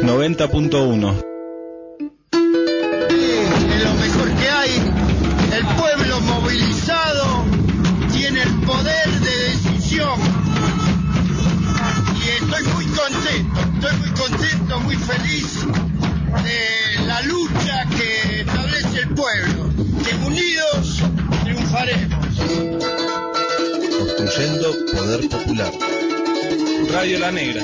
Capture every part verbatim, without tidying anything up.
noventa punto uno. Es lo mejor que hay. El pueblo movilizado tiene el poder de decisión. Y estoy muy contento, estoy muy contento, muy feliz de la lucha que establece el pueblo. Que unidos triunfaremos. Construyendo poder popular. Radio La Negra.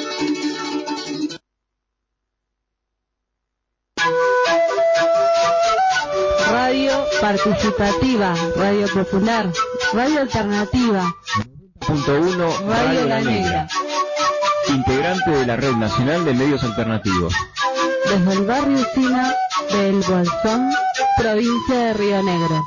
Radio participativa, radio popular, radio alternativa. Punto uno, Radio, Radio La La Negra. Negra. Integrante de la Red Nacional de Medios Alternativos. Desde el barrio Sina del Bolsón, provincia de Río Negro.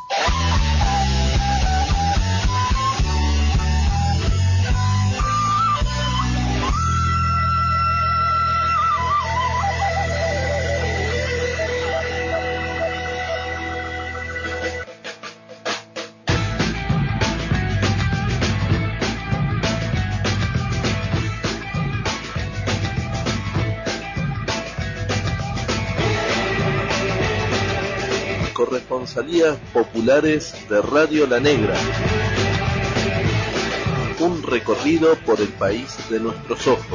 Corresponsalías populares de Radio La Negra. Un recorrido por el país de nuestros ojos.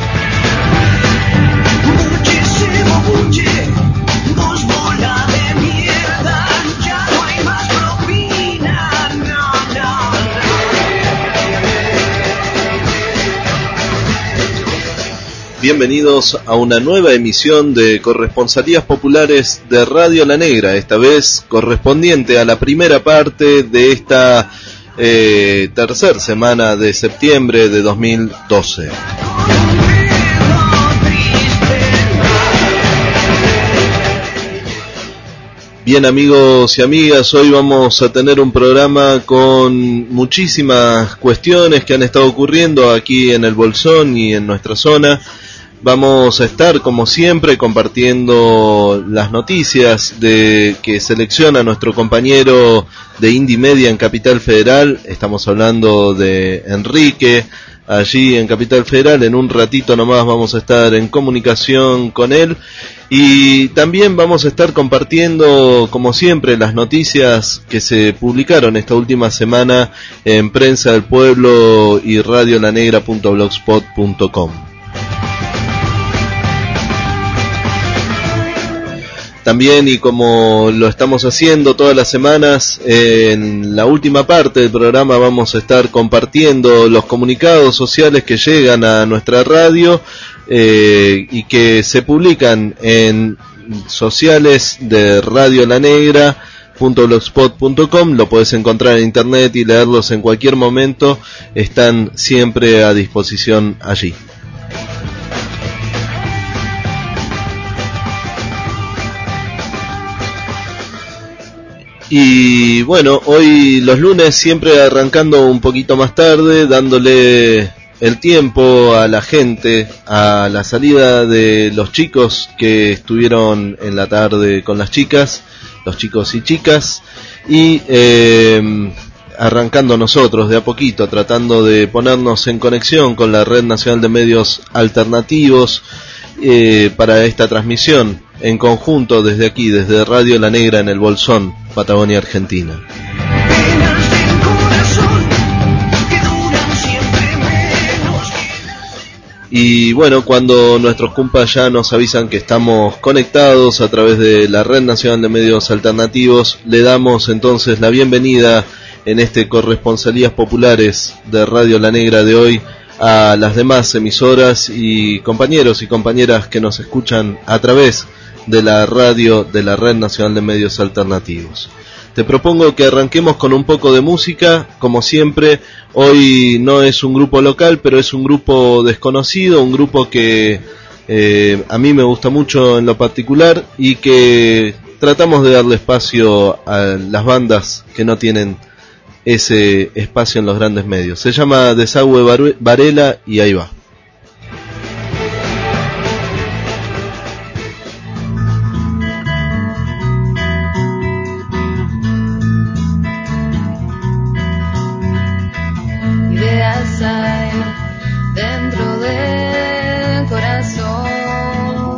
Muchísimo buche, dos bolas de mierda, ya no hay más propina, no, no, Bienvenidos a una nueva emisión de Corresponsalías Populares de Radio La Negra, esta vez correspondiente a la primera parte de esta eh, tercera semana de septiembre de dos mil doce. Bien, amigos y amigas, hoy vamos a tener un programa con muchísimas cuestiones que han estado ocurriendo aquí en el Bolsón y en nuestra zona. Vamos a estar, como siempre, compartiendo las noticias de que selecciona nuestro compañero de Indie Media en Capital Federal. Estamos hablando de Enrique, allí en Capital Federal. En un ratito nomás vamos a estar en comunicación con él. Y también vamos a estar compartiendo, como siempre, las noticias que se publicaron esta última semana en Prensa del Pueblo y radio la negra punto blogspot punto com. También, y como lo estamos haciendo todas las semanas, eh, en la última parte del programa vamos a estar compartiendo los comunicados sociales que llegan a nuestra radio eh, y que se publican en sociales de Radio La Negra punto blogspot punto com. Lo puedes encontrar en internet y leerlos en cualquier momento, están siempre a disposición allí. Y bueno, hoy los lunes siempre arrancando un poquito más tarde, dándole el tiempo a la gente, a la salida de los chicos que estuvieron en la tarde con las chicas, los chicos y chicas, y eh, arrancando nosotros de a poquito, tratando de ponernos en conexión con la Red Nacional de Medios Alternativos eh, para esta transmisión en conjunto desde aquí, desde Radio La Negra en el Bolsón, Patagonia, Argentina. Y bueno, cuando nuestros compas ya nos avisan que estamos conectados a través de la Red Nacional de Medios Alternativos, le damos entonces la bienvenida en este Corresponsalías Populares de Radio La Negra de hoy a las demás emisoras y compañeros y compañeras que nos escuchan a través de la radio de la Red Nacional de Medios Alternativos. Te propongo que arranquemos con un poco de música, como siempre. Hoy no es un grupo local, pero es un grupo desconocido, un grupo que eh, a mí me gusta mucho en lo particular y que tratamos de darle espacio a las bandas que no tienen ese espacio en los grandes medios. Se llama Desagüe Varela y ahí va. Ideas hay dentro del corazón.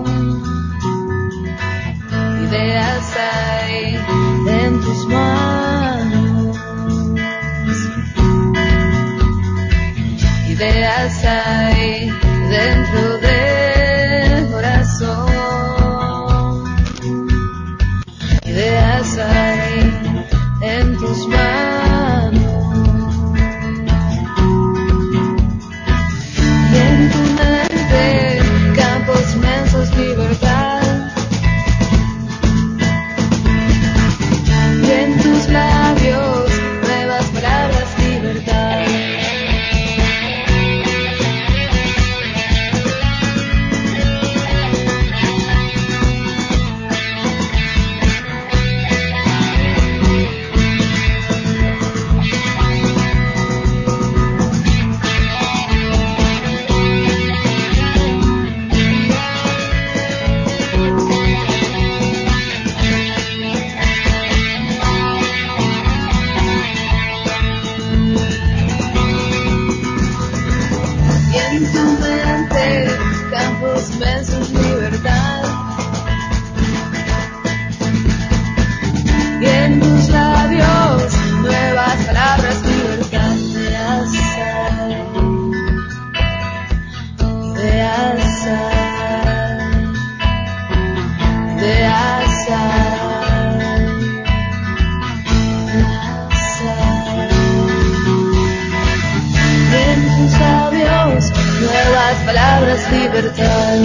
en tu mente, campos inmensos, libertad. Y en tus labios, nuevas palabras, libertad de azar, de azar, de azar, de azar. Y en tus labios, nuevas palabras, libertad.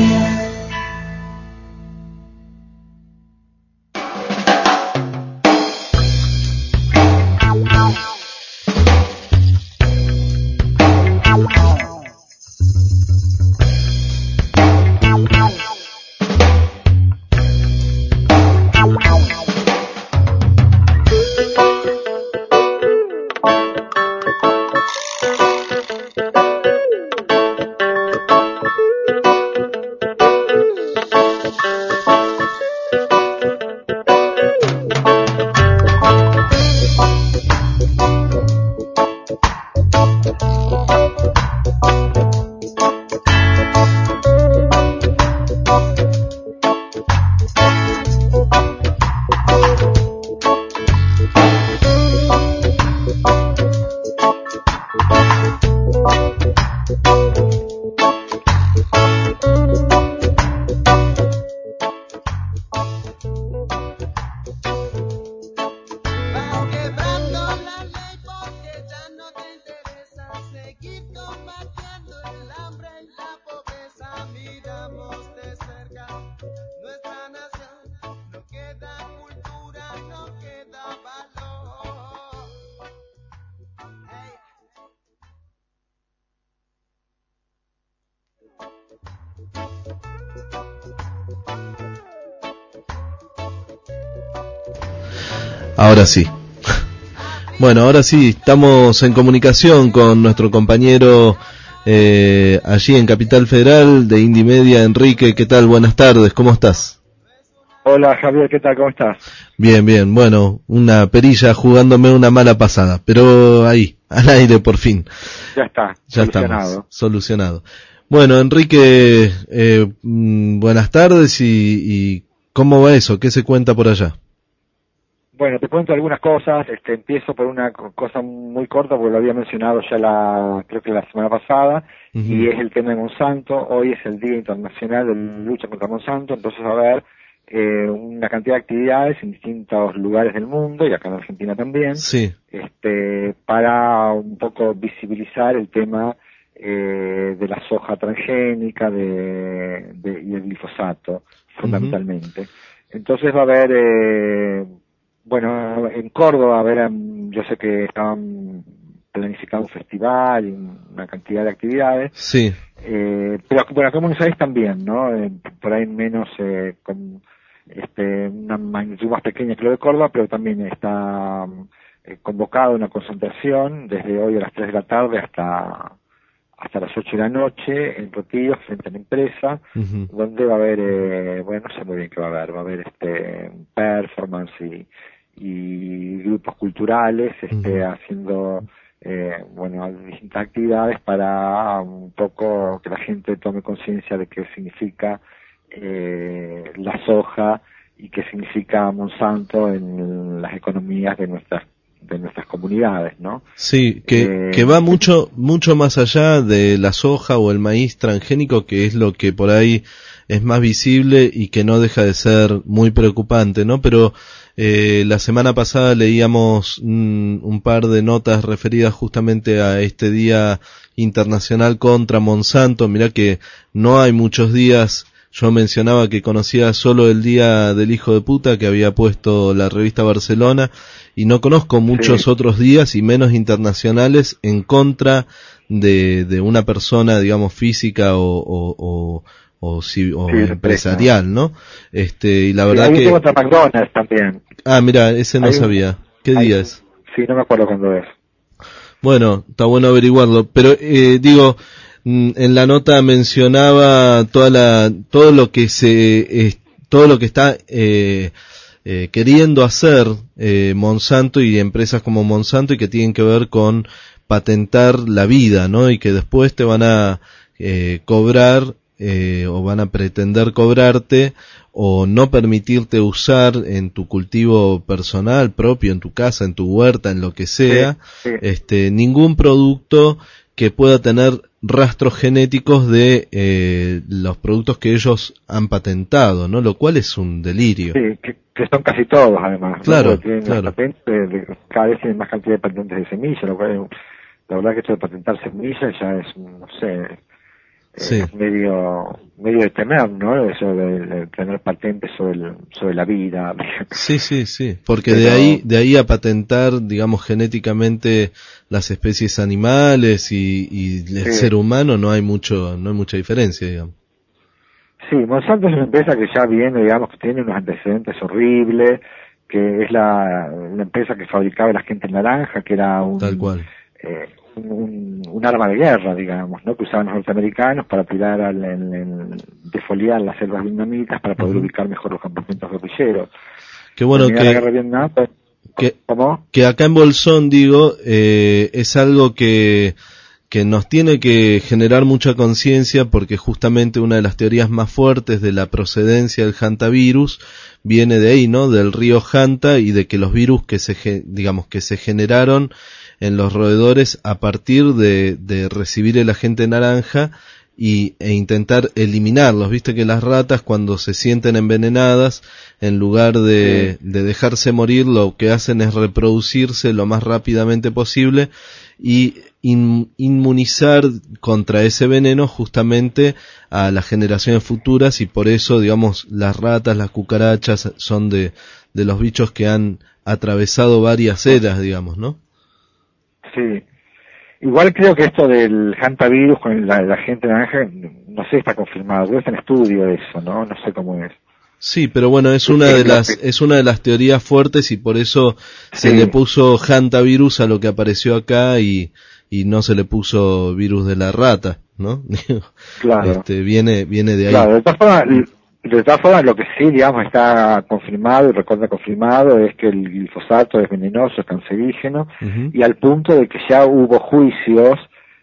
Ahora sí. Bueno, ahora sí, estamos en comunicación con nuestro compañero eh, allí en Capital Federal de Indie Media, Enrique. ¿Qué tal? Buenas tardes, ¿cómo estás? Hola Javier, ¿qué tal? ¿Cómo estás? Bien, bien, bueno, una perilla jugándome una mala pasada, pero ahí, al aire por fin. Ya está, ya solucionado. Estamos, solucionado. Bueno, Enrique, eh, buenas tardes y, y ¿cómo va eso? ¿Qué se cuenta por allá? Bueno, te cuento algunas cosas. Este, empiezo por una cosa muy corta porque lo había mencionado ya la, creo que la semana pasada, uh-huh. y es el tema de Monsanto. Hoy es el Día Internacional de Lucha contra Monsanto, entonces va a haber eh, una cantidad de actividades en distintos lugares del mundo y acá en Argentina también, sí. este, para un poco visibilizar el tema eh, de la soja transgénica de, de, y el glifosato, fundamentalmente. Uh-huh. Entonces va a haber... Eh, Bueno, en Córdoba, a ver, yo sé que estaban planificando un festival y una cantidad de actividades. Sí. Eh, pero bueno, acá en Buenos Aires también, ¿no? Eh, por ahí menos, eh, con este, una magnitud más pequeña que lo de Córdoba, pero también está eh, convocada una concentración desde hoy a las tres de la tarde hasta hasta las ocho de la noche en Rotillo, frente a la empresa, uh-huh. donde va a haber, eh, bueno, no sé muy bien qué va a haber, va a haber este performance y, y grupos culturales este, uh-huh. haciendo, eh, bueno, distintas actividades para un poco que la gente tome conciencia de qué significa eh, la soja y qué significa Monsanto en las economías de nuestras de nuestras comunidades, ¿no? Sí, que, eh, que va mucho mucho más allá de la soja o el maíz transgénico, que es lo que por ahí es más visible y que no deja de ser muy preocupante, ¿no? Pero eh, la semana pasada leíamos un, un par de notas referidas justamente a este Día Internacional contra Monsanto. Mirá que no hay muchos días. Yo mencionaba que conocía solo el Día del Hijo de Puta que había puesto la revista Barcelona, y no conozco muchos sí. otros días y menos internacionales en contra de, de una persona, digamos, física o, o, o, o, si, o sí, empresarial, ¿no? Este, y la verdad sí, que... otra McDonald's también. Ah, mira, ese no hay sabía. Un... ¿Qué hay... día es? Sí, no me acuerdo cuándo es. Bueno, está bueno averiguarlo, pero eh, digo... en la nota mencionaba toda la todo lo que se eh, todo lo que está eh, eh, queriendo hacer eh, Monsanto y empresas como Monsanto, y que tienen que ver con patentar la vida, ¿no? Y que después te van a eh, cobrar eh, o van a pretender cobrarte o no permitirte usar en tu cultivo personal propio, en tu casa, en tu huerta, en lo que sea, sí, sí. este ningún producto que pueda tener rastros genéticos de eh, los productos que ellos han patentado, ¿no? Lo cual es un delirio. Sí, que, que son casi todos, además. Claro, ¿no? Tienen claro. las patentes, de- cada vez tienen más cantidad de patentes de semillas, lo cual es- la verdad que esto de patentar semillas ya es, no sé, Sí. es medio medio de temer, ¿no? Eso de, de tener patentes sobre, el- sobre la vida. Sí, sí, sí, porque Pero- de ahí de ahí a patentar, digamos, genéticamente las especies animales y, y el Sí. ser humano no hay mucho no hay mucha diferencia, digamos. Sí, Monsanto es una empresa que ya viene, digamos, que tiene unos antecedentes horribles, que es la, la empresa que fabricaba el agente naranja, que era un, Tal cual. eh, un, un, un arma de guerra, digamos, ¿no? Que usaban los norteamericanos para tirar al, en, en, defoliar las selvas vietnamitas para poder Ujú. ubicar mejor los campamentos guerrilleros. Qué bueno Terminada la guerra que de Vietnam, pues, que- ¿cómo? que acá en Bolsón, digo, eh, es algo que que nos tiene que generar mucha conciencia porque justamente una de las teorías más fuertes de la procedencia del hantavirus viene de ahí, ¿no? Del río Hanta y de que los virus que se, ge- digamos, que se generaron en los roedores a partir de, de recibir el agente naranja y, e intentar eliminarlos. Viste que las ratas cuando se sienten envenenadas, en lugar de, de dejarse morir, lo que hacen es reproducirse lo más rápidamente posible y in- inmunizar contra ese veneno justamente a las generaciones futuras, y por eso, digamos, las ratas, las cucarachas son de, de los bichos que han atravesado varias eras, digamos, ¿no? Sí. Igual creo que esto del hantavirus con la, la gente naranja, no sé, está confirmado. Creo que está en estudio eso, ¿no? No sé cómo es. Sí, pero bueno, es Sí, una de lo las que- es una de las teorías fuertes y por eso se Sí. le puso hantavirus a lo que apareció acá y y no se le puso virus de la rata, ¿no? Claro. Este viene viene de ahí. Claro, de todas formas, de todas formas, lo que sí, digamos, está confirmado y recontra confirmado es que el glifosato es venenoso, es cancerígeno, Ujú. y al punto de que ya hubo juicios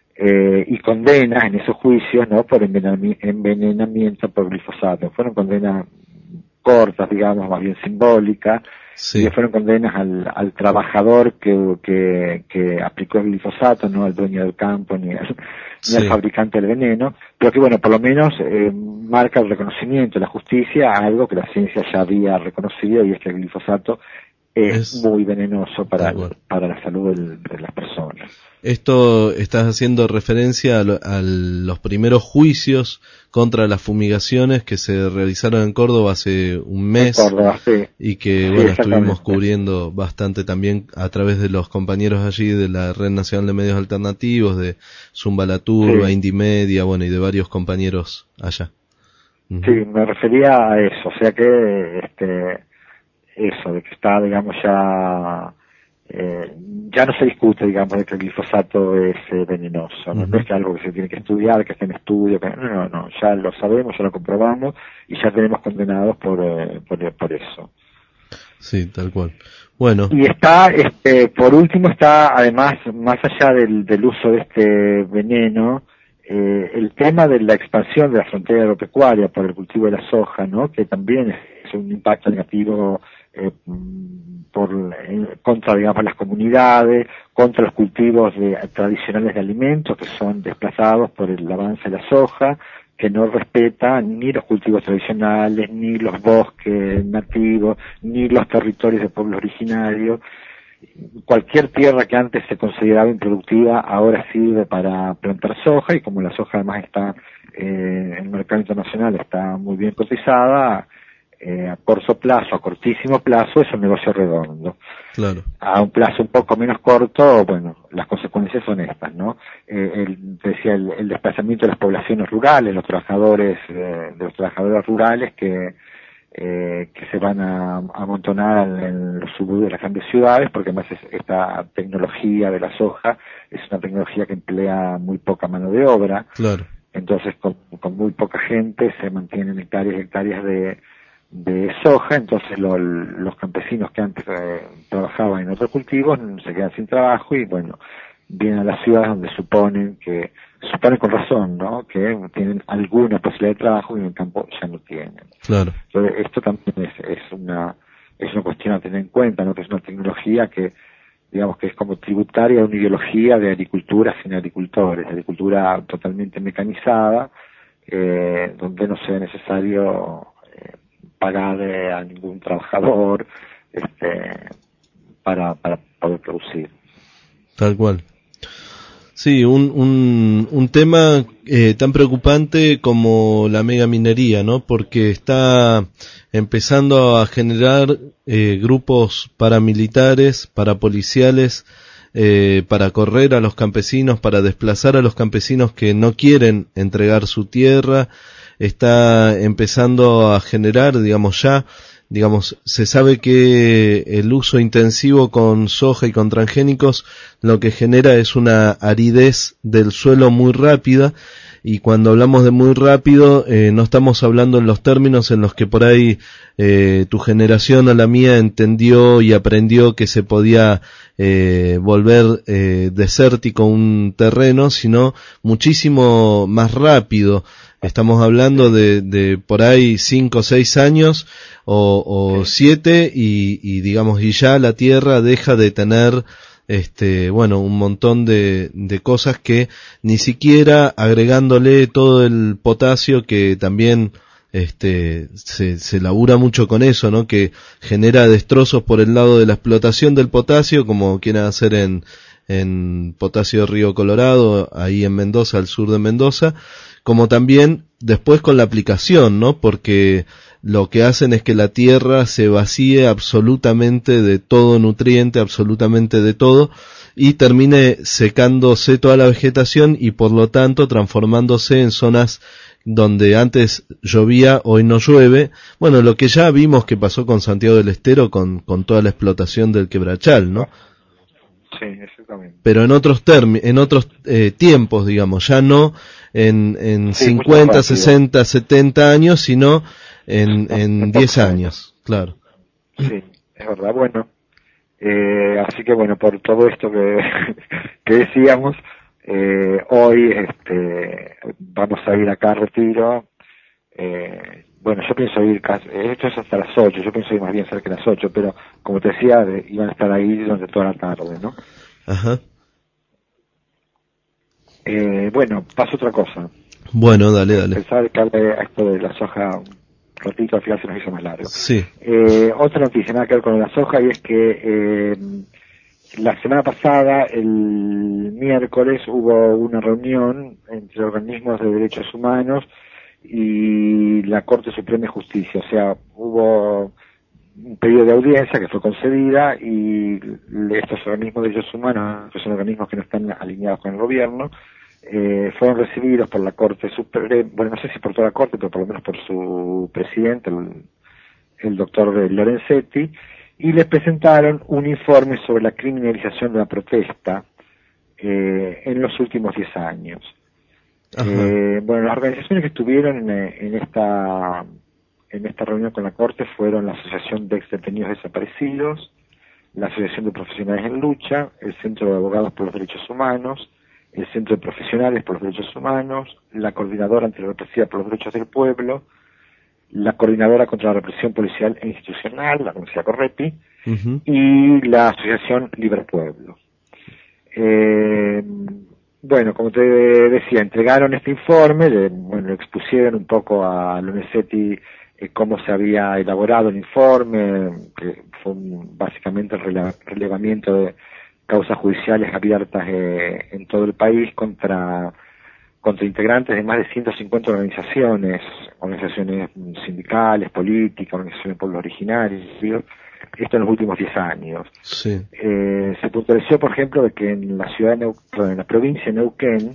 eh, y condenas en esos juicios, ¿no? Por envenenami- envenenamiento por glifosato. Fueron condenas cortas, digamos, más bien simbólicas, Sí. y fueron condenas al, al trabajador que, que, que aplicó el glifosato, no al dueño del campo ni al, Sí. ni al fabricante del veneno, pero que bueno, por lo menos eh, marca el reconocimiento de la justicia a algo que la ciencia ya había reconocido, y es que el glifosato es, Es- muy venenoso para, Tal cual. para la salud del- de las personas. Esto estás haciendo referencia a, lo- a los primeros juicios contra las fumigaciones que se realizaron en Córdoba hace un mes. En Córdoba, sí. Y que, Sí, bueno, exactamente. estuvimos cubriendo bastante también a través de los compañeros allí de la Red Nacional de Medios Alternativos, de Zumba la Turba, Sí. Indie Media, bueno, y de varios compañeros allá. Ujú. Sí, me refería a eso, o sea que, este, eso, de que está, digamos, ya, eh, ya no se discute, digamos, de que el glifosato es eh, venenoso, ¿no? Ujú. No es que algo que se tiene que estudiar, que esté en estudio, que, no, no, no, ya lo sabemos, ya lo comprobamos, y ya tenemos condenados por, eh, por, por eso. Sí, tal cual. Bueno, Y está, este, por último está, además, más allá del, del uso de este veneno, eh, el tema de la expansión de la frontera agropecuaria por el cultivo de la soja, ¿no? Que también es un impacto negativo eh, por eh, contra, digamos, las comunidades, contra los cultivos de, tradicionales de alimentos que son desplazados por el avance de la soja, que no respeta ni los cultivos tradicionales, ni los bosques nativos, ni los territorios de pueblos originarios. Cualquier tierra que antes se consideraba improductiva ahora sirve para plantar soja, y como la soja además está eh, en el mercado internacional, está muy bien cotizada, eh, a corto plazo, a cortísimo plazo, es un negocio redondo. claro. A un plazo un poco menos corto, bueno, las consecuencias son estas, ¿no? Eh, el, decía, el, el desplazamiento de las poblaciones rurales, los trabajadores, eh, de los trabajadores rurales que eh, que se van a amontonar en, en los suburbios de las grandes ciudades, porque además es, esta tecnología de la soja es una tecnología que emplea muy poca mano de obra, Claro. entonces con, con muy poca gente se mantienen hectáreas y hectáreas de de soja, entonces lo, los campesinos que antes eh, trabajaban en otros cultivos se quedan sin trabajo y bueno, vienen a las ciudades donde suponen que supone con razón, ¿no? Que tienen alguna posibilidad de trabajo y en el campo ya no tienen. Claro. Entonces, esto también es, es una es una cuestión a tener en cuenta, ¿no? Que es una tecnología que, digamos, que es como tributaria a una ideología de agricultura sin agricultores, agricultura totalmente mecanizada, eh, donde no sea necesario eh, pagar eh, a ningún trabajador este, para, para poder producir. Tal cual. Sí, un, un, un tema eh, tan preocupante como la megaminería, ¿no? Porque está empezando a generar eh, grupos paramilitares, parapoliciales, eh, para correr a los campesinos, para desplazar a los campesinos que no quieren entregar su tierra. Está empezando a generar, digamos ya, digamos, se sabe que el uso intensivo con soja y con transgénicos lo que genera es una aridez del suelo muy rápida, y cuando hablamos de muy rápido eh, no estamos hablando en los términos en los que por ahí eh, tu generación o la mía entendió y aprendió que se podía eh, volver eh, desértico un terreno, sino muchísimo más rápido. Estamos hablando de, de por ahí cinco o seis años o, o siete y, y digamos y ya la tierra deja de tener este bueno un montón de, de cosas que ni siquiera agregándole todo el potasio que también este se, se labura mucho con eso, ¿no? Que genera destrozos por el lado de la explotación del potasio, como quieren hacer en en Potasio Río Colorado, ahí en Mendoza, al sur de Mendoza, como también después con la aplicación, ¿no? Porque lo que hacen es que la tierra se vacíe absolutamente de todo nutriente, absolutamente de todo, y termine secándose toda la vegetación y por lo tanto transformándose en zonas donde antes llovía, hoy no llueve. Bueno, lo que ya vimos que pasó con Santiago del Estero con, con toda la explotación del quebrachal, ¿no? Sí, exactamente. Pero en otros termi- en otros eh, tiempos, digamos, ya no en, en Sí, cincuenta, sesenta, setenta años, sino en, en diez años, claro. Sí, es verdad. Bueno, eh, así que bueno, por todo esto que, que decíamos, eh, hoy este, vamos a ir acá a Retiro. Eh, bueno, yo pienso ir, casi, esto es hasta las ocho, yo pienso ir más bien cerca de las ocho, pero como te decía, de, iban a estar ahí durante toda la tarde, ¿no? Ajá. Eh, bueno, pasa otra cosa. Bueno, dale, dale. Pensaba dedicarle a esto de la soja un ratito, al final se nos hizo más largo. Sí. Eh, otra noticia, nada que ver con la soja, y es que eh, la semana pasada, el miércoles, hubo una reunión entre organismos de derechos humanos y la Corte Suprema de Justicia. O sea, hubo un pedido de audiencia que fue concedida y estos organismos de derechos humanos, que son organismos que no están alineados con el gobierno, eh, fueron recibidos por la Corte Suprema, bueno, no sé si por toda la Corte, pero por lo menos por su presidente, el, el doctor Lorenzetti, y les presentaron un informe sobre la criminalización de la protesta eh, en los últimos diez años. Eh, bueno, las organizaciones que estuvieron en, en esta en esta reunión con la Corte fueron la Asociación de Exdetenidos Desaparecidos, la Asociación de Profesionales en Lucha, el Centro de Abogados por los Derechos Humanos, el Centro de Profesionales por los Derechos Humanos, la Coordinadora Antirrepresiva por los Derechos del Pueblo, la Coordinadora contra la Represión Policial e Institucional, la conocida Correpi, uh-huh. y la Asociación Libre Pueblo. Eh, Bueno, como te decía, entregaron este informe, de, bueno, expusieron un poco a Lorenzetti eh, cómo se había elaborado el informe, que fue un, básicamente el rele- relevamiento de causas judiciales abiertas eh, en todo el país contra contra integrantes de más de ciento cincuenta organizaciones, organizaciones sindicales, políticas, organizaciones de pueblos originarios, ¿sí? Esto en los últimos diez años. Sí. Eh, se puntualizó, por ejemplo, de que en la ciudad de Neuquén, en la provincia de Neuquén,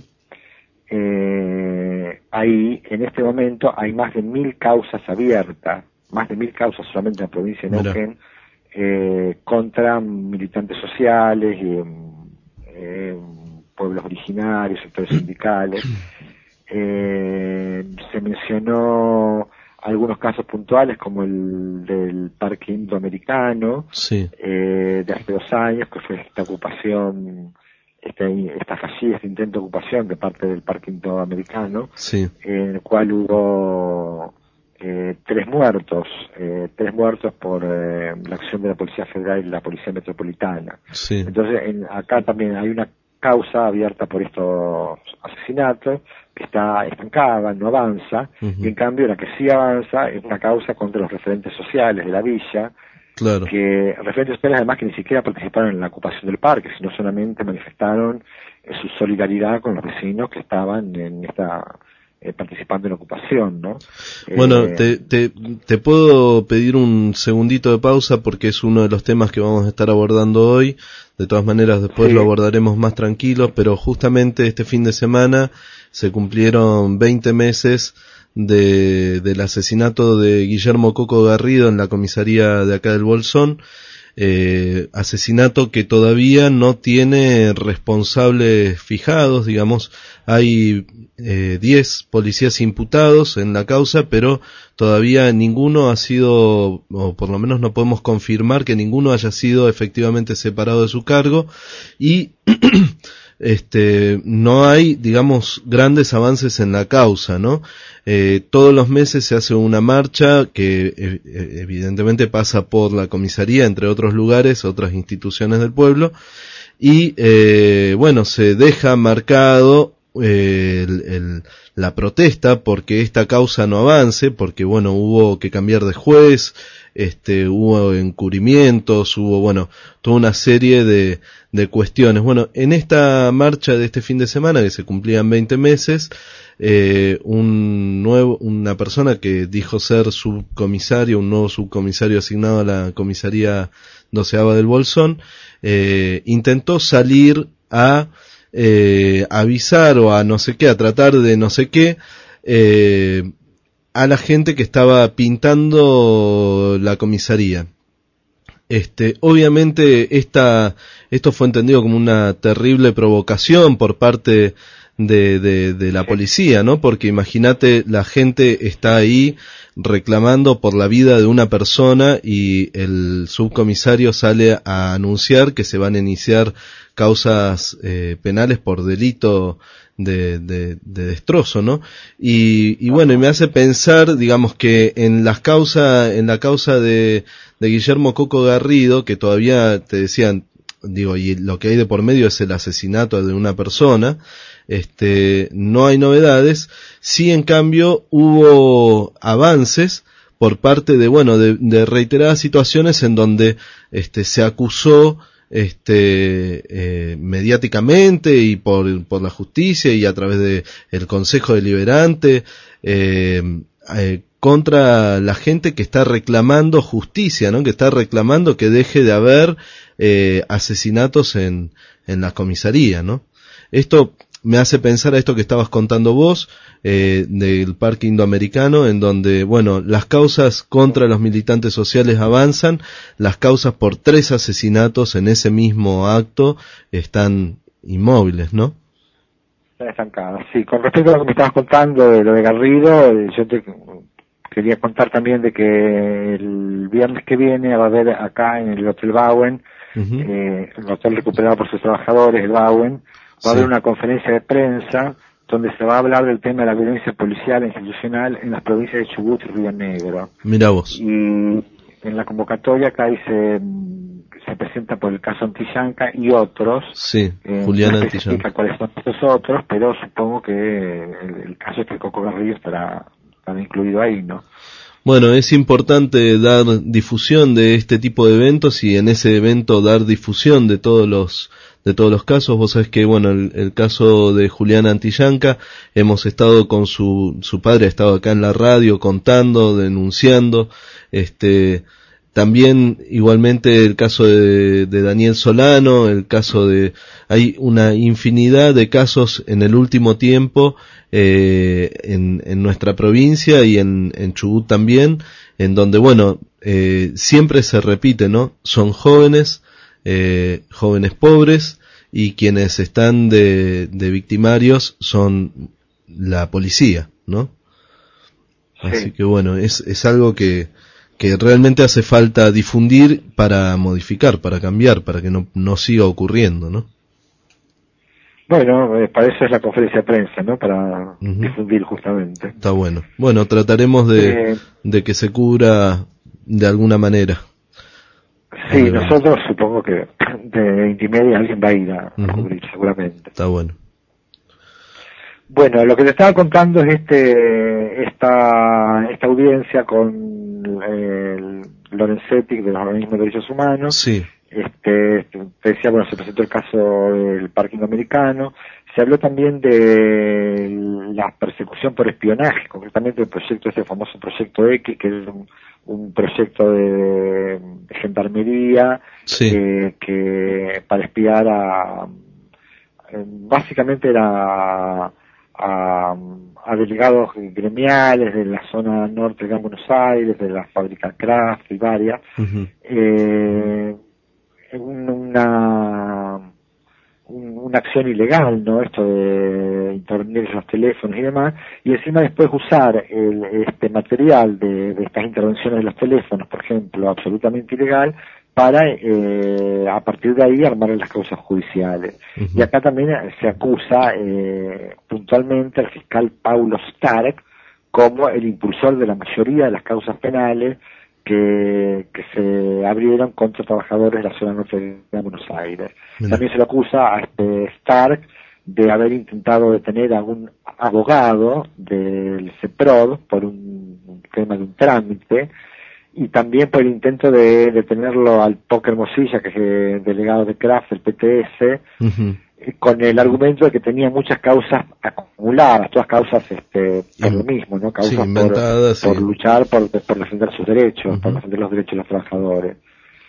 eh, ahí, en este momento, hay más de mil causas abiertas, más de mil causas solamente en la provincia de Neuquén, eh, contra militantes sociales y eh, pueblos originarios, sectores sindicales. Eh, se mencionó algunos casos puntuales como el del Parque Indoamericano, sí. eh, de hace dos años, que fue esta ocupación este, esta fallida, este intento de ocupación de parte del Parque Indoamericano, sí. en el cual hubo eh, tres muertos, eh, tres muertos por eh, la acción de la Policía Federal y la Policía Metropolitana. Sí. Entonces, en, acá también hay una causa abierta por estos asesinatos que está estancada, no avanza, uh-huh. y en cambio la que sí avanza es una causa contra los referentes sociales de la villa, claro. que referentes sociales además que ni siquiera participaron en la ocupación del parque, sino solamente manifestaron eh, su solidaridad con los vecinos que estaban en esta eh, participando en la ocupación, ¿no? Bueno, eh, te, te, te puedo pedir un segundito de pausa porque es uno de los temas que vamos a estar abordando hoy. De todas maneras, después sí. lo abordaremos más tranquilos, pero justamente este fin de semana se cumplieron veinte meses de, del asesinato de Guillermo Coco Garrido en la comisaría de acá del Bolsón, eh, asesinato que todavía no tiene responsables fijados, digamos, hay eh, diez policías imputados en la causa, pero todavía ninguno ha sido, o por lo menos no podemos confirmar que ninguno haya sido efectivamente separado de su cargo, y este no hay, digamos, grandes avances en la causa, ¿no? Eh, todos los meses se hace una marcha que eh, evidentemente pasa por la comisaría, entre otros lugares, otras instituciones del pueblo, y eh, bueno, se deja marcado eh, el, el, la protesta porque esta causa no avance, porque bueno, hubo que cambiar de juez, este, hubo encubrimientos, hubo, bueno, toda una serie de, de cuestiones. Bueno, en esta marcha de este fin de semana, que se cumplían veinte meses, eh, un nuevo, una persona que dijo ser subcomisario, un nuevo subcomisario asignado a la comisaría doceava del Bolsón, eh, intentó salir a eh, avisar o a no sé qué, a tratar de no sé qué, eh, a la gente que estaba pintando la comisaría. Este, obviamente esta, esto fue entendido como una terrible provocación por parte de, de, de la policía, ¿no? Porque imagínate, la gente está ahí reclamando por la vida de una persona y el subcomisario sale a anunciar que se van a iniciar causas eh, penales por delito de, de, de destrozo, ¿no? Y, y bueno, y me hace pensar, digamos, que en las causas, en la causa de, de Guillermo Coco Garrido, que todavía te decían, digo, y lo que hay de por medio es el asesinato de una persona, este, no hay novedades. Sí, en cambio, hubo avances por parte de, bueno, de, de reiteradas situaciones en donde, este, se acusó, este, eh, mediáticamente y por, por la justicia y a través de el Consejo Deliberante, eh, eh, contra la gente que está reclamando justicia, ¿no? Que está reclamando que deje de haber, eh, asesinatos en, en la comisaría, ¿no? Esto me hace pensar a esto que estabas contando vos, eh, del Parque Indoamericano, en donde, bueno, las causas contra los militantes sociales avanzan, las causas por tres asesinatos en ese mismo acto están inmóviles, ¿no? Están estancadas, sí. Con respecto a lo que me estabas contando de lo de Garrido, yo te quería contar también de que el viernes que viene va a haber acá en el Hotel Bauen, uh-huh. eh, el hotel recuperado por sus trabajadores, el Bauen, va a haber una conferencia de prensa donde se va a hablar del tema de la violencia policial e institucional en las provincias de Chubut y Río Negro. Mira vos. Y en la convocatoria acá dice, se presenta por el caso Antillanca y otros. Sí, eh, Julián no Antillanca. especifica cuáles son estos otros, pero supongo que el, el caso es que Coco Garrido estará, estará incluido ahí, ¿no? Bueno, es importante dar difusión de este tipo de eventos y en ese evento dar difusión de todos los de todos los casos. Vos sabés que, bueno, el, el caso de Julián Antillanca, hemos estado con su, su padre ha estado acá en la radio contando, denunciando, este, también igualmente el caso de, de Daniel Solano, el caso de, hay una infinidad de casos en el último tiempo, eh, en, en nuestra provincia y en, en Chubut también, en donde, bueno, eh, siempre se repite, ¿no? Son jóvenes, Eh, jóvenes pobres, y quienes están de, de victimarios son la policía, ¿no? Sí. Así que bueno, es, es algo que, que realmente hace falta difundir para modificar, para cambiar, para que no, no siga ocurriendo, ¿no? Bueno, eh, para eso es la conferencia de prensa, ¿no? Para Ujú. difundir justamente. Está bueno. Bueno, trataremos de, Eh, de que se cubra de alguna manera. sí, Vale, nosotros supongo que de Intimedia alguien va a ir a, a Ujú. cubrir, seguramente. Está bueno. Bueno, lo que te estaba contando es este esta esta audiencia con el Lorenzetti de los organismos de derechos humanos. Sí. Este, te decía, bueno, se presentó el caso del parking americano. Se habló también de la persecución por espionaje, concretamente el proyecto, este famoso proyecto X, que es un, un proyecto de, de gendarmería, Sí. eh, que para espiar a, eh, básicamente era a, a delegados gremiales de la zona norte de Gran Buenos Aires, de la fábrica Kraft y varias, Ujú. eh, una un- una acción ilegal, ¿no? Esto de intervenir en los teléfonos y demás, y encima después usar el, este material de, de estas intervenciones de los teléfonos, por ejemplo, absolutamente ilegal, para eh, a partir de ahí armar las causas judiciales. Ujú. Y acá también se acusa eh, puntualmente al fiscal Paulo Stark como el impulsor de la mayoría de las causas penales que, que se abrieron contra trabajadores de la zona norte de Buenos Aires. Mira. También se le acusa a este Stark de haber intentado detener a un abogado del CEPROD por un, un tema de un trámite, y también por el intento de detenerlo al Poker Mosilla, que es el delegado de Kraft, el P T S, Ujú. eh, con el argumento de que tenía muchas causas acumuladas, todas causas este, por In- lo mismo, ¿no? sí, Causas por, inventadas, por sí. luchar, por, por defender sus derechos, Ujú. por defender los derechos de los trabajadores.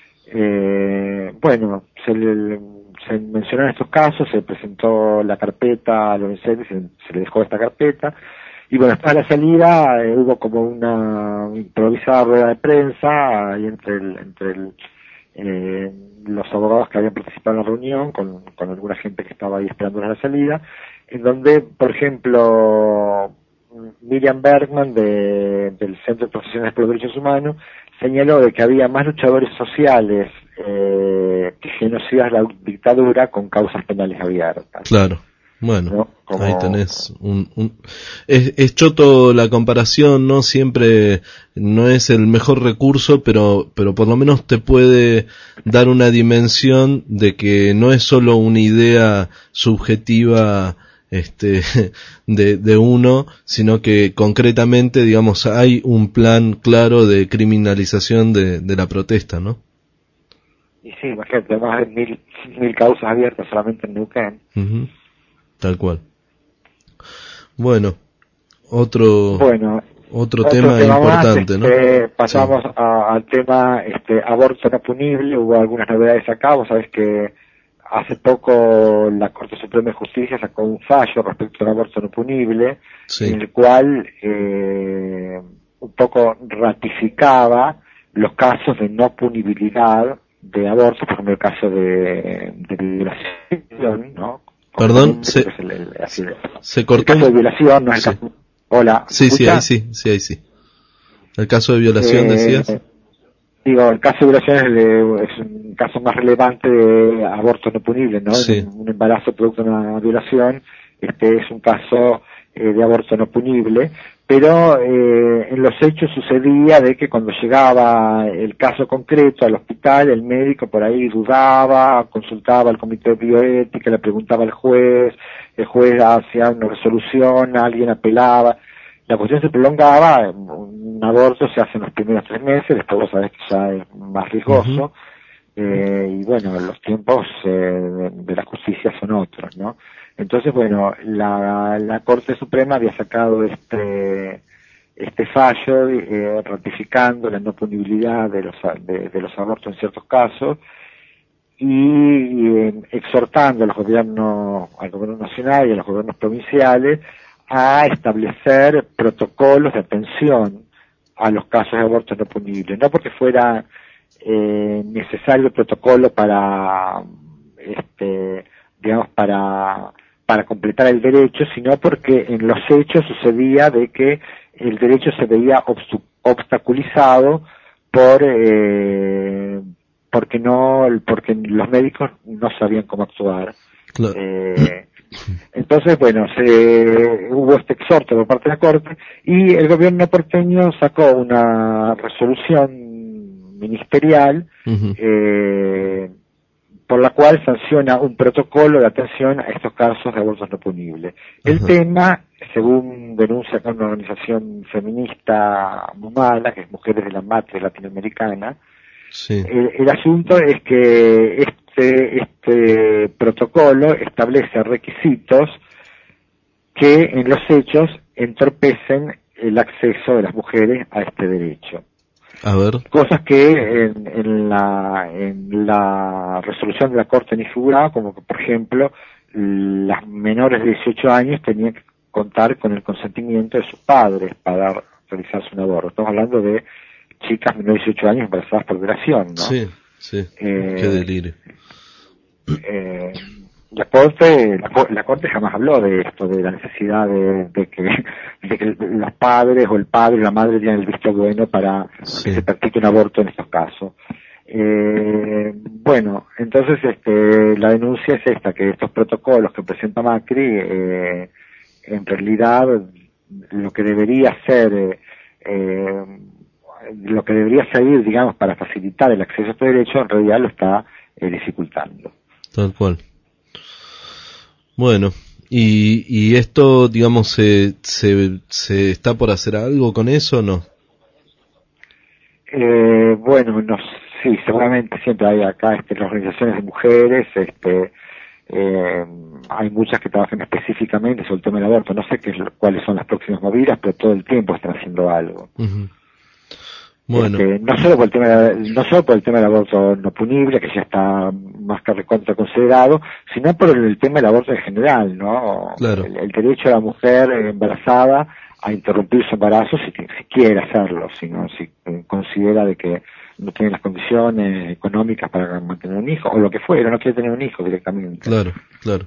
Eh, bueno, se le, se mencionaron estos casos, se presentó la carpeta a Lorenzetti, se, se le dejó esta carpeta, y bueno, después de la salida eh, hubo como una improvisada rueda de prensa ahí entre el, entre el, eh, los abogados que habían participado en la reunión con, con alguna gente que estaba ahí esperando a la salida, en donde, por ejemplo, Miriam Bergman de, del Centro de Profesionales por los Derechos Humanos señaló de que había más luchadores sociales eh, que genocidas de la dictadura con causas penales abiertas. Claro. Bueno, ¿no? Como- ahí tenés un, un es, es choto la comparación, no siempre no es el mejor recurso, pero pero por lo menos te puede dar una dimensión de que no es solo una idea subjetiva este de de uno, sino que concretamente, digamos, hay un plan claro de criminalización de de la protesta, ¿no? Y sí, imagínate, más de mil, mil causas abiertas solamente en Neuquén. Ujú. Tal cual. Bueno, otro Bueno, otro, otro tema, tema importante, más, ¿no? este, pasamos a- al tema este, aborto no punible. Hubo algunas novedades acá. Vos sabés que hace poco la Corte Suprema de Justicia sacó un fallo respecto al aborto no punible, Sí. en el cual eh, un poco ratificaba los casos de no punibilidad de aborto, por ejemplo el caso de, de violación, ¿no? Perdón, se, Es el- el- así de- se el cortó. caso de violación no es Sí. el caso... Hola, Sí, sí, ¿escucha? ahí sí, sí, ahí sí. El caso de violación, Eh, decías. Digo, el caso de violación es, de- es un caso más relevante de aborto no punible, ¿no? Sí. Un, un embarazo producto de una violación, este es un caso eh, de aborto no punible, pero eh, en los hechos sucedía de que cuando llegaba el caso concreto al hospital, el médico por ahí dudaba, consultaba al comité de bioética, le preguntaba al juez, el juez hacía una resolución, alguien apelaba, la cuestión se prolongaba, un aborto se hace en los primeros tres meses, después vos sabés que ya es más riesgoso, Ujú. eh, y bueno, los tiempos eh, de, de la justicia son otros, ¿no? Entonces, bueno, la, la Corte Suprema había sacado este este fallo eh, ratificando la no punibilidad de los de, de los abortos en ciertos casos y eh, exhortando a los gobiernos, al gobierno nacional y a los gobiernos provinciales a establecer protocolos de atención a los casos de aborto no punibles, no porque fuera eh, necesario el protocolo para este digamos para para completar el derecho, sino porque en los hechos sucedía de que el derecho se veía obstu- obstaculizado por eh, porque no porque los médicos no sabían cómo actuar. Claro. Eh, Entonces, bueno, se, hubo este exhorto por parte de la Corte y el gobierno porteño sacó una resolución ministerial uh-huh. eh, por la cual sanciona un protocolo de atención a estos casos de abortos no punibles. Uh-huh. El tema, según denuncia con una organización feminista muy mala, que es Mujeres de la Matriz Latinoamericana, sí. el, el asunto es que este, este protocolo establece requisitos que en los hechos entorpecen el acceso de las mujeres a este derecho. A ver. Cosas que en, en la en la resolución de la Corte ni figuraba, como que, por ejemplo, las menores de dieciocho años tenían que contar con el consentimiento de sus padres para realizarse un aborto. Estamos hablando de chicas menores de dieciocho años embarazadas por violación, ¿no? Sí, sí. Eh, Qué delirio. Eh, la Corte la, la Corte jamás habló de esto, de la necesidad de, de que de que los padres o el padre o la madre tienen el visto bueno para sí. que se practique un aborto en estos casos. Eh, bueno, entonces este, la denuncia es esta, que estos protocolos que presenta Macri, eh, en realidad lo que debería ser, eh, eh, lo que debería servir, digamos, para facilitar el acceso a este derecho, en realidad lo está eh, dificultando. Tal cual. Bueno, y, y esto, digamos, se, se, se está por hacer algo con eso o no? Eh, bueno, no, sí, seguramente siempre hay acá este, las organizaciones de mujeres, este, eh, hay muchas que trabajan específicamente sobre el tema del aborto. No sé qué, cuáles son las próximas movidas, pero todo el tiempo están haciendo algo. Uh-huh. Bueno. Este, no solo por el tema de, no solo por el tema del aborto no punible, que ya está más que recontra considerado, sino por el, el tema del aborto en general, ¿no? Claro. El, el derecho de la mujer embarazada a interrumpir su embarazo si, si quiere hacerlo, si no, si eh, considera de que no tiene las condiciones económicas para mantener un hijo, o lo que fuera, no quiere tener un hijo directamente. Claro, claro.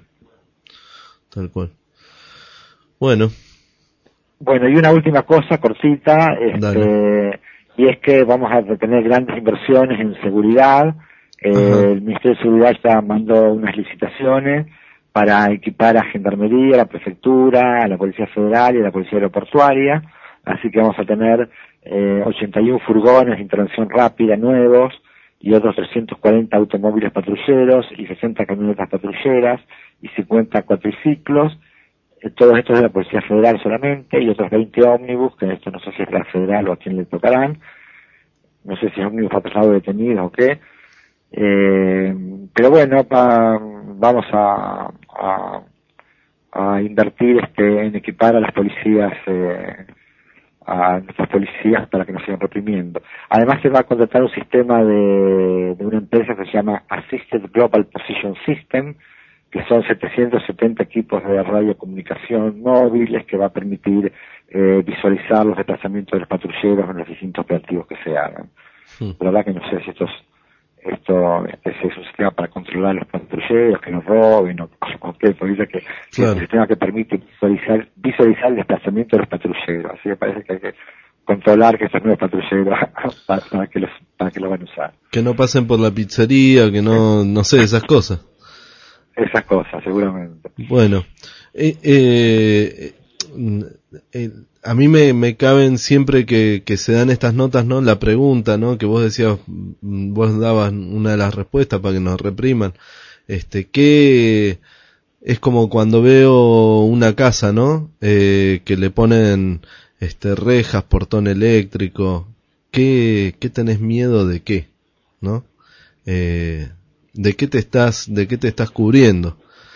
Tal cual. Bueno. Bueno, y una última cosa cortita, este, y es que vamos a tener grandes inversiones en seguridad. Eh, el Ministerio de Seguridad ya mandó unas licitaciones para equipar a Gendarmería, a la Prefectura, a la Policía Federal y a la Policía Aeroportuaria, así que vamos a tener eh, ochenta y uno furgones de intervención rápida nuevos y otros trescientos cuarenta automóviles patrulleros y sesenta camionetas patrulleras y cincuenta cuatriciclos, eh, todos estos de la Policía Federal solamente, y otros veinte ómnibus, que esto no sé si es la Federal o a quién le tocarán, no sé si es ómnibus ha pasado detenidos o qué. Eh, pero bueno, pa, vamos a, a, a invertir este, en equipar a las policías, eh, a nuestras policías para que nos sigan reprimiendo. Además se va a contratar un sistema de, de una empresa que se llama Assisted Global Position System, que son setecientos setenta equipos de radiocomunicación móviles que va a permitir eh, visualizar los desplazamientos de los patrulleros en los distintos operativos que se hagan. Sí. La verdad que no sé si estos esto este es un sistema para controlar los patrulleros, que nos roben o, o qué, porque que claro. Es un sistema que permite visualizar, visualizar el desplazamiento de los patrulleros, así que parece que hay que controlar que estos nuevos patrulleros para, para que los para que lo van a usar. Que no pasen por la pizzería, que no, no sé, esas cosas. Esas cosas, seguramente. Bueno, eh, eh, eh, a mí me, me caben siempre que, que se dan estas notas, ¿no? La pregunta, ¿no? Que vos decías, vos dabas una de las respuestas para que nos repriman. Este, que es como cuando veo una casa, ¿no? Eh, que le ponen, este, rejas, portón eléctrico. ¿Qué, qué tenés miedo de qué? ¿No? Eh, ¿de qué te estás, de qué te estás cubriendo?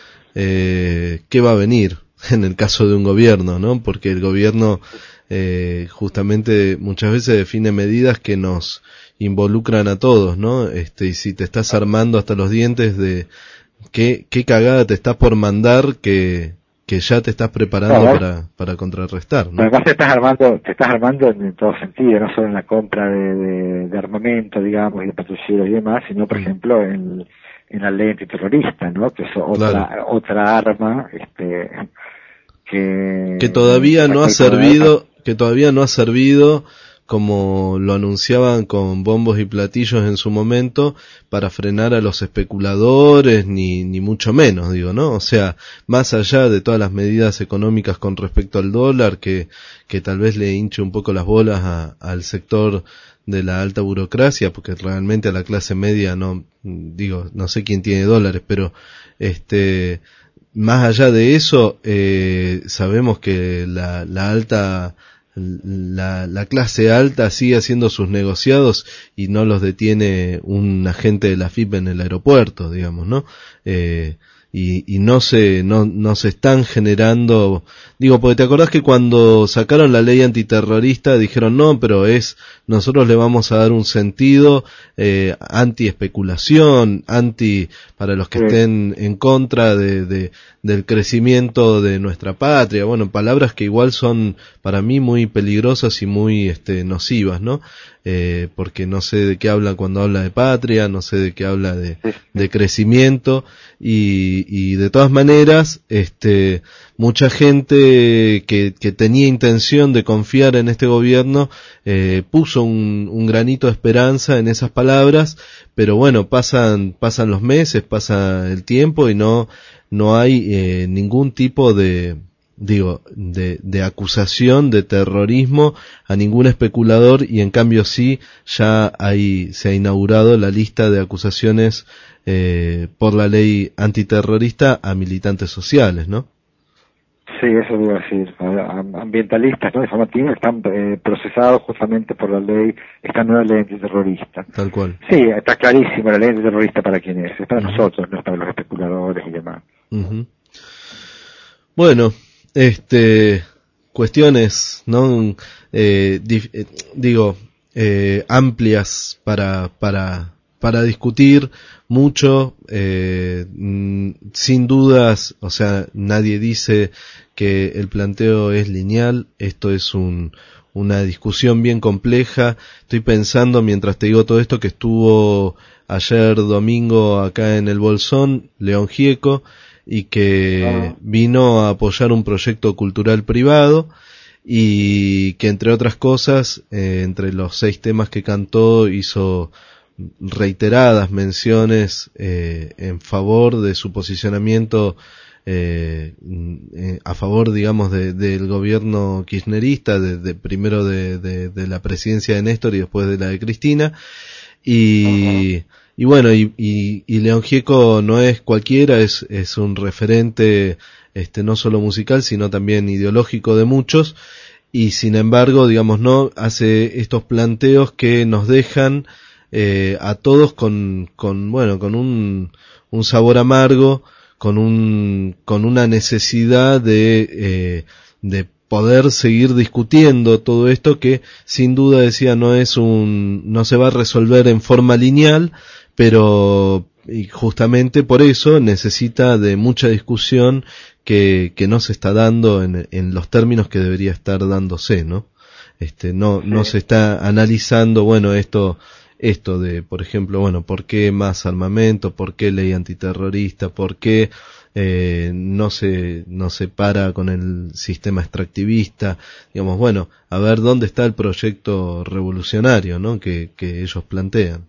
Eh, ¿qué va a venir? En el caso de un gobierno, ¿no? Porque el gobierno eh, justamente muchas veces define medidas que nos involucran a todos, ¿no? Este, y si te estás armando hasta los dientes de qué, qué cagada te estás por mandar que, que ya te estás preparando no, para, para contrarrestar, ¿no? Además te estás armando, te estás armando en todo sentido, no solo en la compra de, de, de armamento, digamos, y de patrulleros y demás, sino por ejemplo en, en la ley antiterrorista, ¿no? Que es otra, claro. otra arma, este, que, que todavía no ha servido, que todavía no ha servido como lo anunciaban con bombos y platillos en su momento, para frenar a los especuladores, ni, ni mucho menos, digo, ¿no? O sea, más allá de todas las medidas económicas con respecto al dólar, que, que tal vez le hinche un poco las bolas a, al sector de la alta burocracia, porque realmente a la clase media no, digo, no sé quién tiene dólares, pero este, más allá de eso, eh, sabemos que la, la alta, la, la clase alta sigue haciendo sus negociados y no los detiene un agente de la F I P en el aeropuerto, digamos, ¿no? Eh, y, y no se, no, no se están generando, digo, porque te acordás que cuando sacaron la ley antiterrorista dijeron no, pero es, nosotros le vamos a dar un sentido, eh, anti-especulación, anti, para los que sí. estén en contra de, de, del crecimiento de nuestra patria, bueno, palabras que igual son para mí muy peligrosas y muy, este, nocivas, ¿no? Eh, porque no sé de qué habla cuando habla de patria, no sé de qué habla de, de crecimiento, y, y de todas maneras, este, mucha gente que, que tenía intención de confiar en este gobierno, eh, puso un, un granito de esperanza en esas palabras, pero bueno, pasan, pasan los meses, pasa el tiempo y no, no hay, eh, ningún tipo de, digo, de, de acusación de terrorismo a ningún especulador, y en cambio sí, ya hay, se ha inaugurado la lista de acusaciones eh, por la ley antiterrorista a militantes sociales, ¿no? Sí, eso iba a decir. Ambientalistas, ¿no? De forma activa están eh, procesados justamente por la ley, esta nueva ley antiterrorista. Tal cual. Sí, está clarísimo la ley antiterrorista para quién es. Es para uh-huh. nosotros, no es para los especuladores y demás. Uh-huh. Bueno, este, cuestiones, ¿no? Eh, dif, eh, digo, eh, amplias para, para, para discutir mucho, eh, sin dudas, o sea, nadie dice que el planteo es lineal, esto es un, una discusión bien compleja. Estoy pensando, mientras te digo todo esto, que estuvo ayer domingo acá en el Bolsón, León Gieco, y que ah. vino a apoyar un proyecto cultural privado, y que entre otras cosas, eh, entre los seis temas que cantó, hizo reiteradas menciones eh, en favor de su posicionamiento, eh, eh, a favor, digamos, de, del gobierno kirchnerista, de, de primero de, de, de la presidencia de Néstor y después de la de Cristina, y uh-huh. y bueno, y, y, y León Gieco no es cualquiera, es, es un referente, este, no solo musical, sino también ideológico de muchos, y sin embargo, digamos, no hace estos planteos que nos dejan eh, a todos con, con, bueno, con un, un sabor amargo, con un, con una necesidad de, eh, de poder seguir discutiendo todo esto, que sin duda, decía, no es un, no se va a resolver en forma lineal, pero y justamente por eso necesita de mucha discusión que, que no se está dando en, en los términos que debería estar dándose, ¿no? Este, no, sí. no se está analizando, bueno, esto, esto de, por ejemplo, bueno, ¿por qué más armamento? ¿Por qué ley antiterrorista? ¿Por qué eh, no se, no se para con el sistema extractivista? Digamos, bueno, a ver dónde está el proyecto revolucionario, ¿no? Que, que ellos plantean.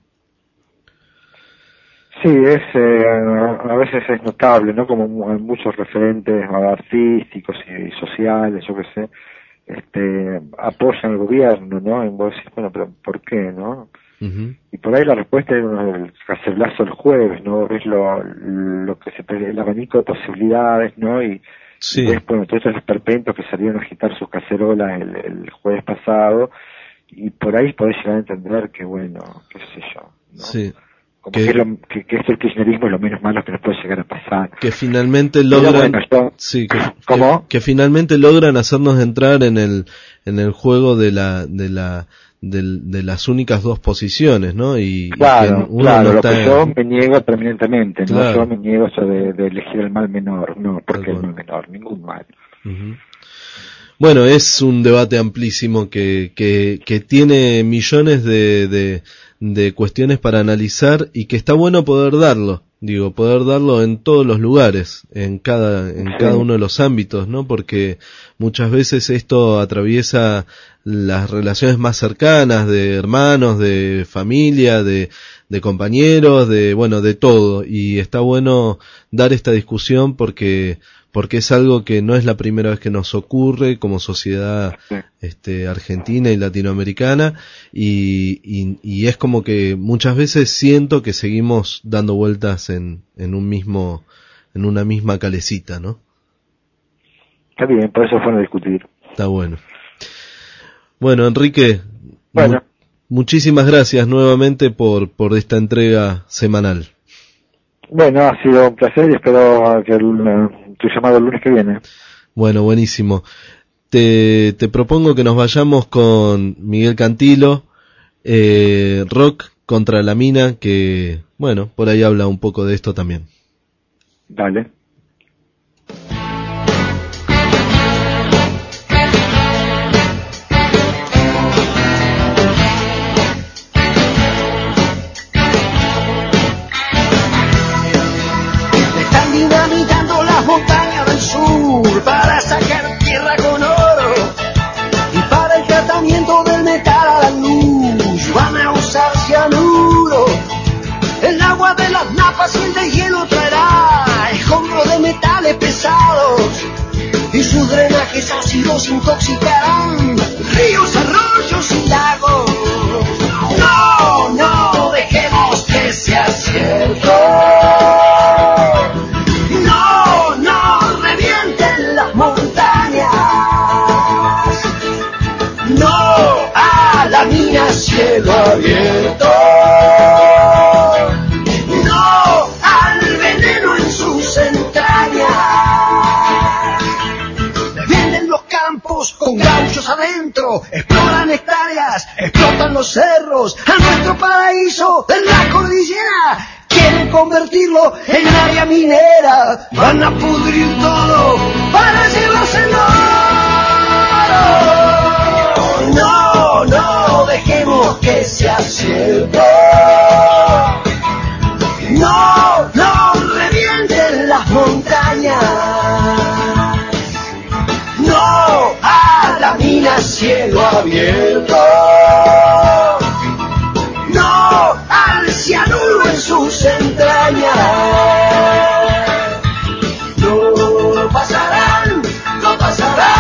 Sí, es eh, a veces es notable, ¿no? Como muchos referentes artísticos y sociales, yo qué sé, este, apoyan al gobierno, ¿no? Y vos decís, bueno, pero ¿por qué, no? Uh-huh. Y por ahí la respuesta es el cacerolazo el jueves, ¿no? Ves lo, lo que se el abanico de posibilidades, ¿no? Y, sí. y ves, bueno, todos esos esperpentos que salieron a agitar sus cacerolas el, el jueves pasado, y por ahí podés llegar a entender que, bueno, qué sé yo, ¿no? Sí. Como que, que, lo, que, que esto el kirchnerismo es lo menos malo que nos puede llegar a pasar. Que finalmente logran, bueno, yo, sí, que, ¿cómo? Que, que finalmente logran hacernos entrar en el, en el juego de la, de la, de, de las únicas dos posiciones, ¿no? Y, claro, y que uno claro, no lo está que en... yo me niego permanentemente, ¿no? Claro. Yo me niego eso de, de elegir el mal menor, no, porque el mal menor, ningún mal. Uh-huh. Bueno, es un debate amplísimo que, que, que tiene millones de, de, de cuestiones para analizar, y que está bueno poder darlo. Digo, poder darlo en todos los lugares, en cada, en Sí. cada uno de los ámbitos, ¿no? Porque muchas veces esto atraviesa las relaciones más cercanas de hermanos, de familia, de, de compañeros, de, bueno, de todo. Y está bueno dar esta discusión porque, porque es algo que no es la primera vez que nos ocurre como sociedad, Sí. este, argentina y latinoamericana, y, y, y es como que muchas veces siento que seguimos dando vueltas en, en un mismo, en una misma calecita, ¿no? Está bien, por eso fueron a discutir. Está bueno. Bueno, Enrique, Bueno. mu- muchísimas gracias nuevamente por, por esta entrega semanal. Bueno, ha sido un placer y espero que el, tu llamado el lunes que viene. Bueno, buenísimo. Te, te propongo que nos vayamos con Miguel Cantilo, eh, Rock contra la mina, que, bueno, por ahí habla un poco de esto también. Dale. Están dinamitando las montañas del sur para sacar tierra con oro y para el tratamiento del metal a la luz van a usar cianuro. El agua de las napas y el de hielo traerá escombros de metales pesados y sus drenajes ácidos intoxicarán ríos, arroyos y lagos. No, no dejemos que sea cierto. No, no revienten las montañas. No a la mina cielo abierto. No al veneno en sus entrañas. Defienden los campos con gauchos adentro. Exploran hectáreas, explotan los cerros. A nuestro paraíso de la cordillera quieren convertirlo en área minera. Van a pudrir todo para llevarse el oro. No, no dejemos que sea cierto. No, no revienten las montañas. No a la mina cielo abierto. No al cianuro en sus entrañas. No pasarán, no pasarán.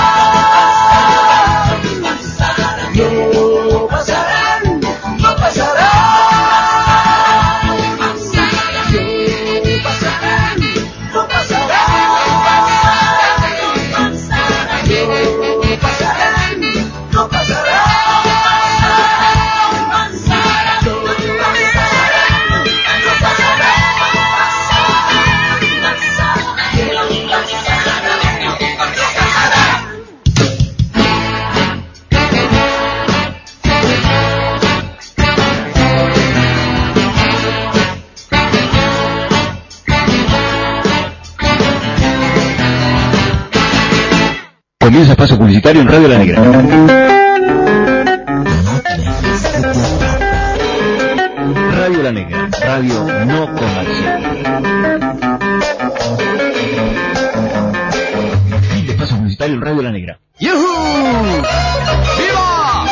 No pasarán, no pasarán. No pasarán, no pasarán. No pasarán, no pasarán. Comienza espacio publicitario en Radio La Negra. Radio La Negra, radio no comercial. Fin de espacio publicitario en Radio La Negra. ¡Yuhu! ¡Viva!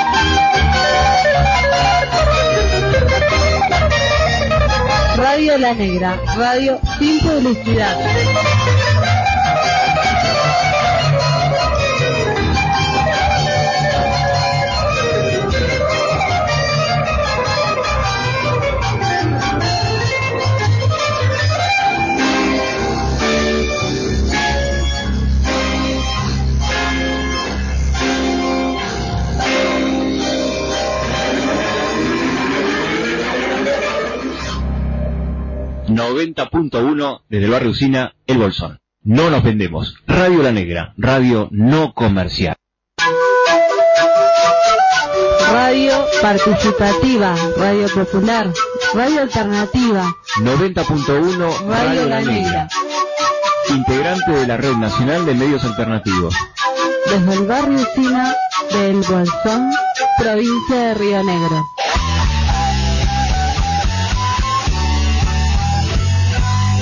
Radio La Negra, radio sin publicidad. noventa punto uno desde el barrio Usina, El Bolsón. No nos vendemos. Radio La Negra, radio no comercial. Radio participativa, radio popular, radio alternativa, noventa punto uno Radio La Negra. Integrante de la Red Nacional de Medios Alternativos. Desde el barrio Usina de El Bolsón, provincia de Río Negro.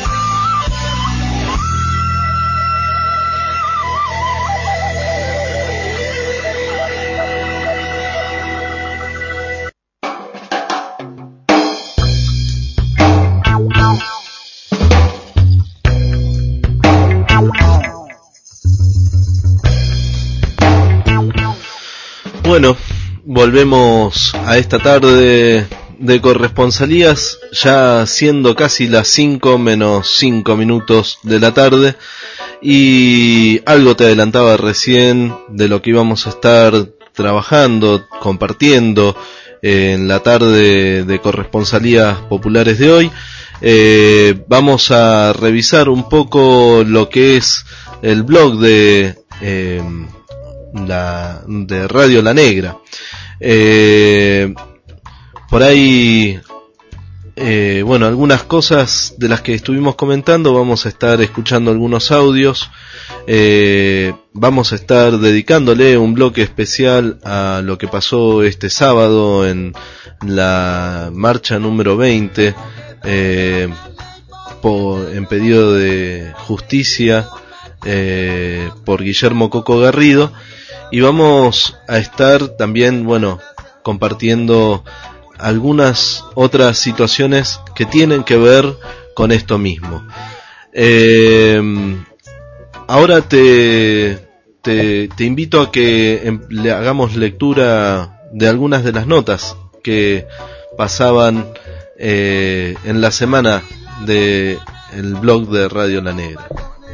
Bueno, volvemos a esta tarde de corresponsalías, ya siendo casi las cinco menos cinco minutos de la tarde, y algo te adelantaba recién de lo que íbamos a estar trabajando, compartiendo eh, en la tarde de corresponsalías populares de hoy. Eh, vamos a revisar un poco lo que es el blog de eh, la de Radio La Negra. Eh, por ahí, eh, bueno, algunas cosas de las que estuvimos comentando, vamos a estar escuchando algunos audios, eh, vamos a estar dedicándole un bloque especial a lo que pasó este sábado en la marcha número veinte, eh, por, en pedido de justicia eh, por Guillermo Coco Garrido, y vamos a estar también, bueno, compartiendo algunas otras situaciones que tienen que ver con esto mismo. Eh, ahora te, te, te invito a que em, le hagamos lectura de algunas de las notas que pasaban eh, en la semana de el blog de Radio La Negra.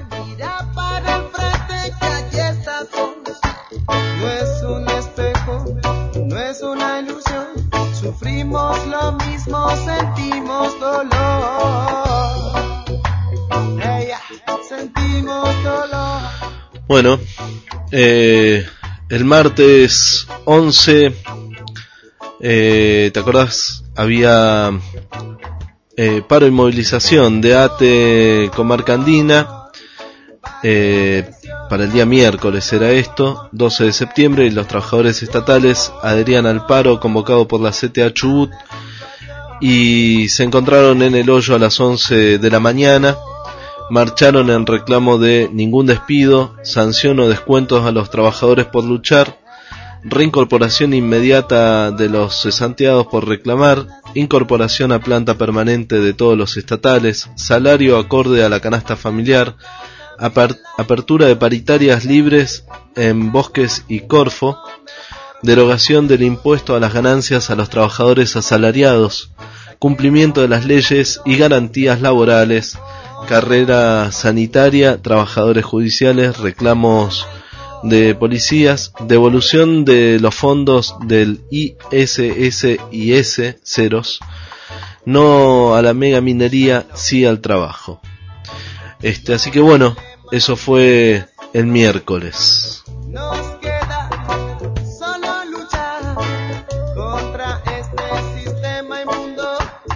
Sufrimos lo mismo, sentimos dolor. Hey, sentimos dolor. Bueno, eh, el martes once, eh, ¿te acordás? Había eh, paro y movilización de A T E Comarca Andina. Eh, para el día miércoles era esto, doce de septiembre, y los trabajadores estatales adherían al paro convocado por la C T A Chubut y se encontraron en el hoyo a las once de la mañana. Marcharon en reclamo de ningún despido, sanción o descuentos a los trabajadores por luchar, reincorporación inmediata de los cesanteados por reclamar, incorporación a planta permanente de todos los estatales, salario acorde a la canasta familiar, apertura de paritarias libres en Bosques y Corfo, derogación del impuesto a las ganancias a los trabajadores asalariados, cumplimiento de las leyes y garantías laborales, carrera sanitaria, trabajadores judiciales, reclamos de policías, devolución de los fondos del I S S I S ceros, no a la mega minería, sí al trabajo. Este, así que bueno, eso fue el miércoles. Nos queda solo luchar contra este sistema inmundo.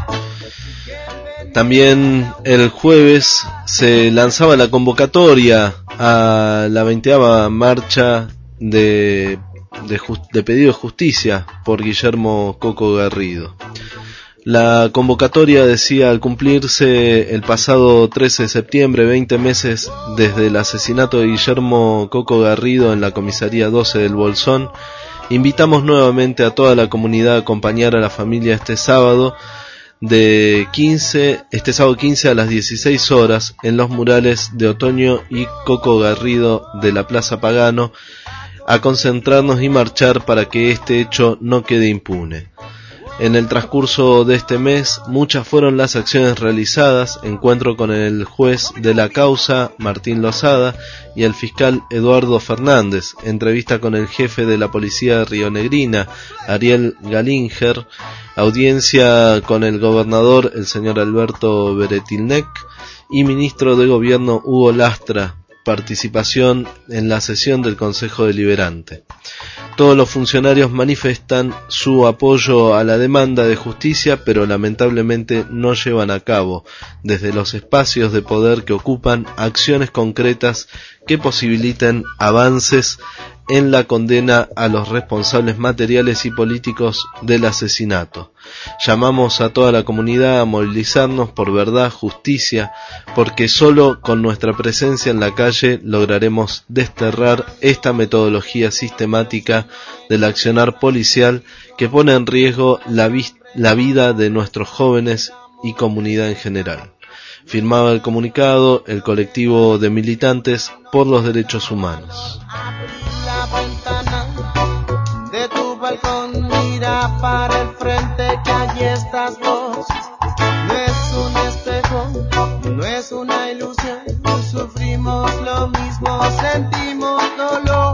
También el jueves se lanzaba la convocatoria a la veinteava marcha de, de, just, de pedido de justicia por Guillermo Coco Garrido. La convocatoria decía: al cumplirse el pasado trece de septiembre veinte meses desde el asesinato de Guillermo Coco Garrido en la comisaría doce del Bolsón, invitamos nuevamente a toda la comunidad a acompañar a la familia este sábado de quince, este sábado quince a las dieciséis horas en los murales de Otoño y Coco Garrido de la Plaza Pagano, a concentrarnos y marchar para que este hecho no quede impune. En el transcurso de este mes, muchas fueron las acciones realizadas: encuentro con el juez de la causa, Martín Lozada, y el fiscal Eduardo Fernández, entrevista con el jefe de la policía rionegrina, Ariel Galinger, audiencia con el gobernador, el señor Alberto Beretilnec, y ministro de gobierno Hugo Lastra, participación en la sesión del Consejo Deliberante. Todos los funcionarios manifiestan su apoyo a la demanda de justicia, pero lamentablemente no llevan a cabo, desde los espacios de poder que ocupan, acciones concretas que posibiliten avances en la condena a los responsables materiales y políticos del asesinato. Llamamos a toda la comunidad a movilizarnos por verdad, justicia, porque solo con nuestra presencia en la calle lograremos desterrar esta metodología sistemática del accionar policial que pone en riesgo la, vi- la vida de nuestros jóvenes y comunidad en general. Firmaba el comunicado el colectivo de militantes por los derechos humanos. de tu balcón, mira para el frente que allí estás vos. No es un espejo, no es una ilusión, sufrimos lo mismo, sentimos dolor.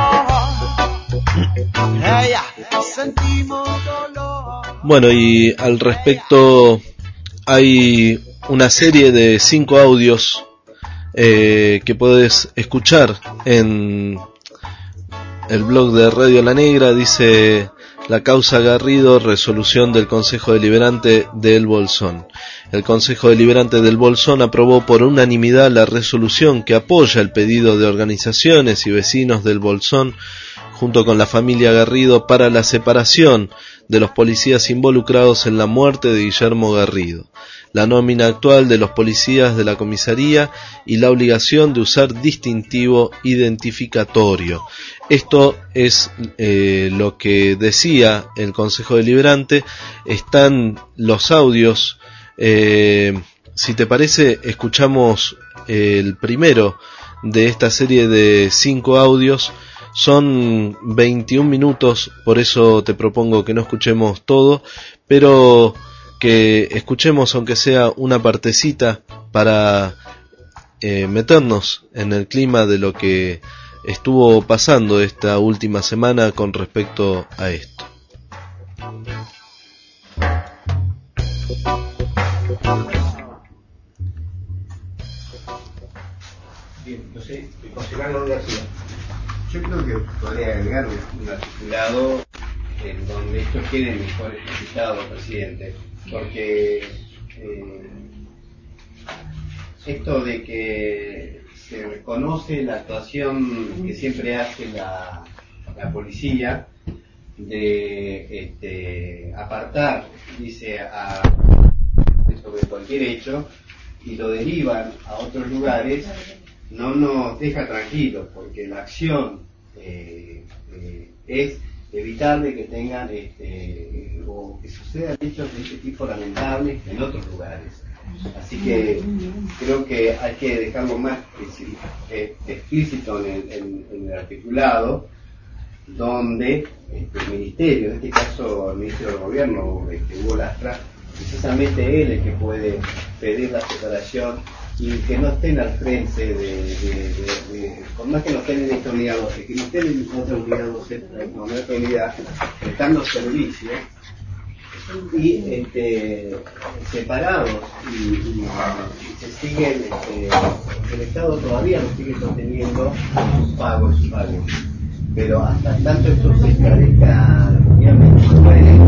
Hey, sentimos dolor. Bueno, y al respecto hay una serie de cinco audios eh, que puedes escuchar en el blog de Radio La Negra. Dice: la causa Garrido, resolución del Consejo Deliberante del Bolsón. El Consejo Deliberante del Bolsón aprobó por unanimidad la resolución que apoya el pedido de organizaciones y vecinos del Bolsón junto con la familia Garrido para la separación de los policías involucrados en la muerte de Guillermo Garrido, la nómina actual de los policías de la comisaría y la obligación de usar distintivo identificatorio. Esto es eh, lo que decía el Consejo Deliberante. Están los audios. Eh, si te parece, escuchamos eh, el primero de esta serie de cinco audios. Son veintiún minutos, por eso te propongo que no escuchemos todo, pero que escuchemos aunque sea una partecita para eh, meternos en el clima de lo que estuvo pasando esta última semana con respecto a esto. Bien, entonces, el concejal García. Yo creo que podría agregar un articulado en donde estos tienen mejores resultados, presidente, porque eh, esto de que se reconoce la actuación que siempre hace la, la policía de este, apartar, dice, a, sobre cualquier hecho y lo derivan a otros lugares, no nos deja tranquilos, porque la acción eh, eh, es evitar de que tengan este, o que sucedan hechos de este tipo lamentables en otros lugares. Así que creo que hay que dejarlo más explícito en el, en, en el articulado, donde este, el ministerio, en este caso el ministro del gobierno, este, Hugo Lastra, precisamente él es el que puede pedir la separación y que no estén al frente de, de, de, de por más que no estén en esta unidad doce, que no estén en otra unidad doce, en otra unidad, están los servicios y este, separados y, y, y se siguen, este, el Estado todavía no sigue sosteniendo sus pagos, sus pagos, pero hasta tanto esto se esclarezca obviamente no puede.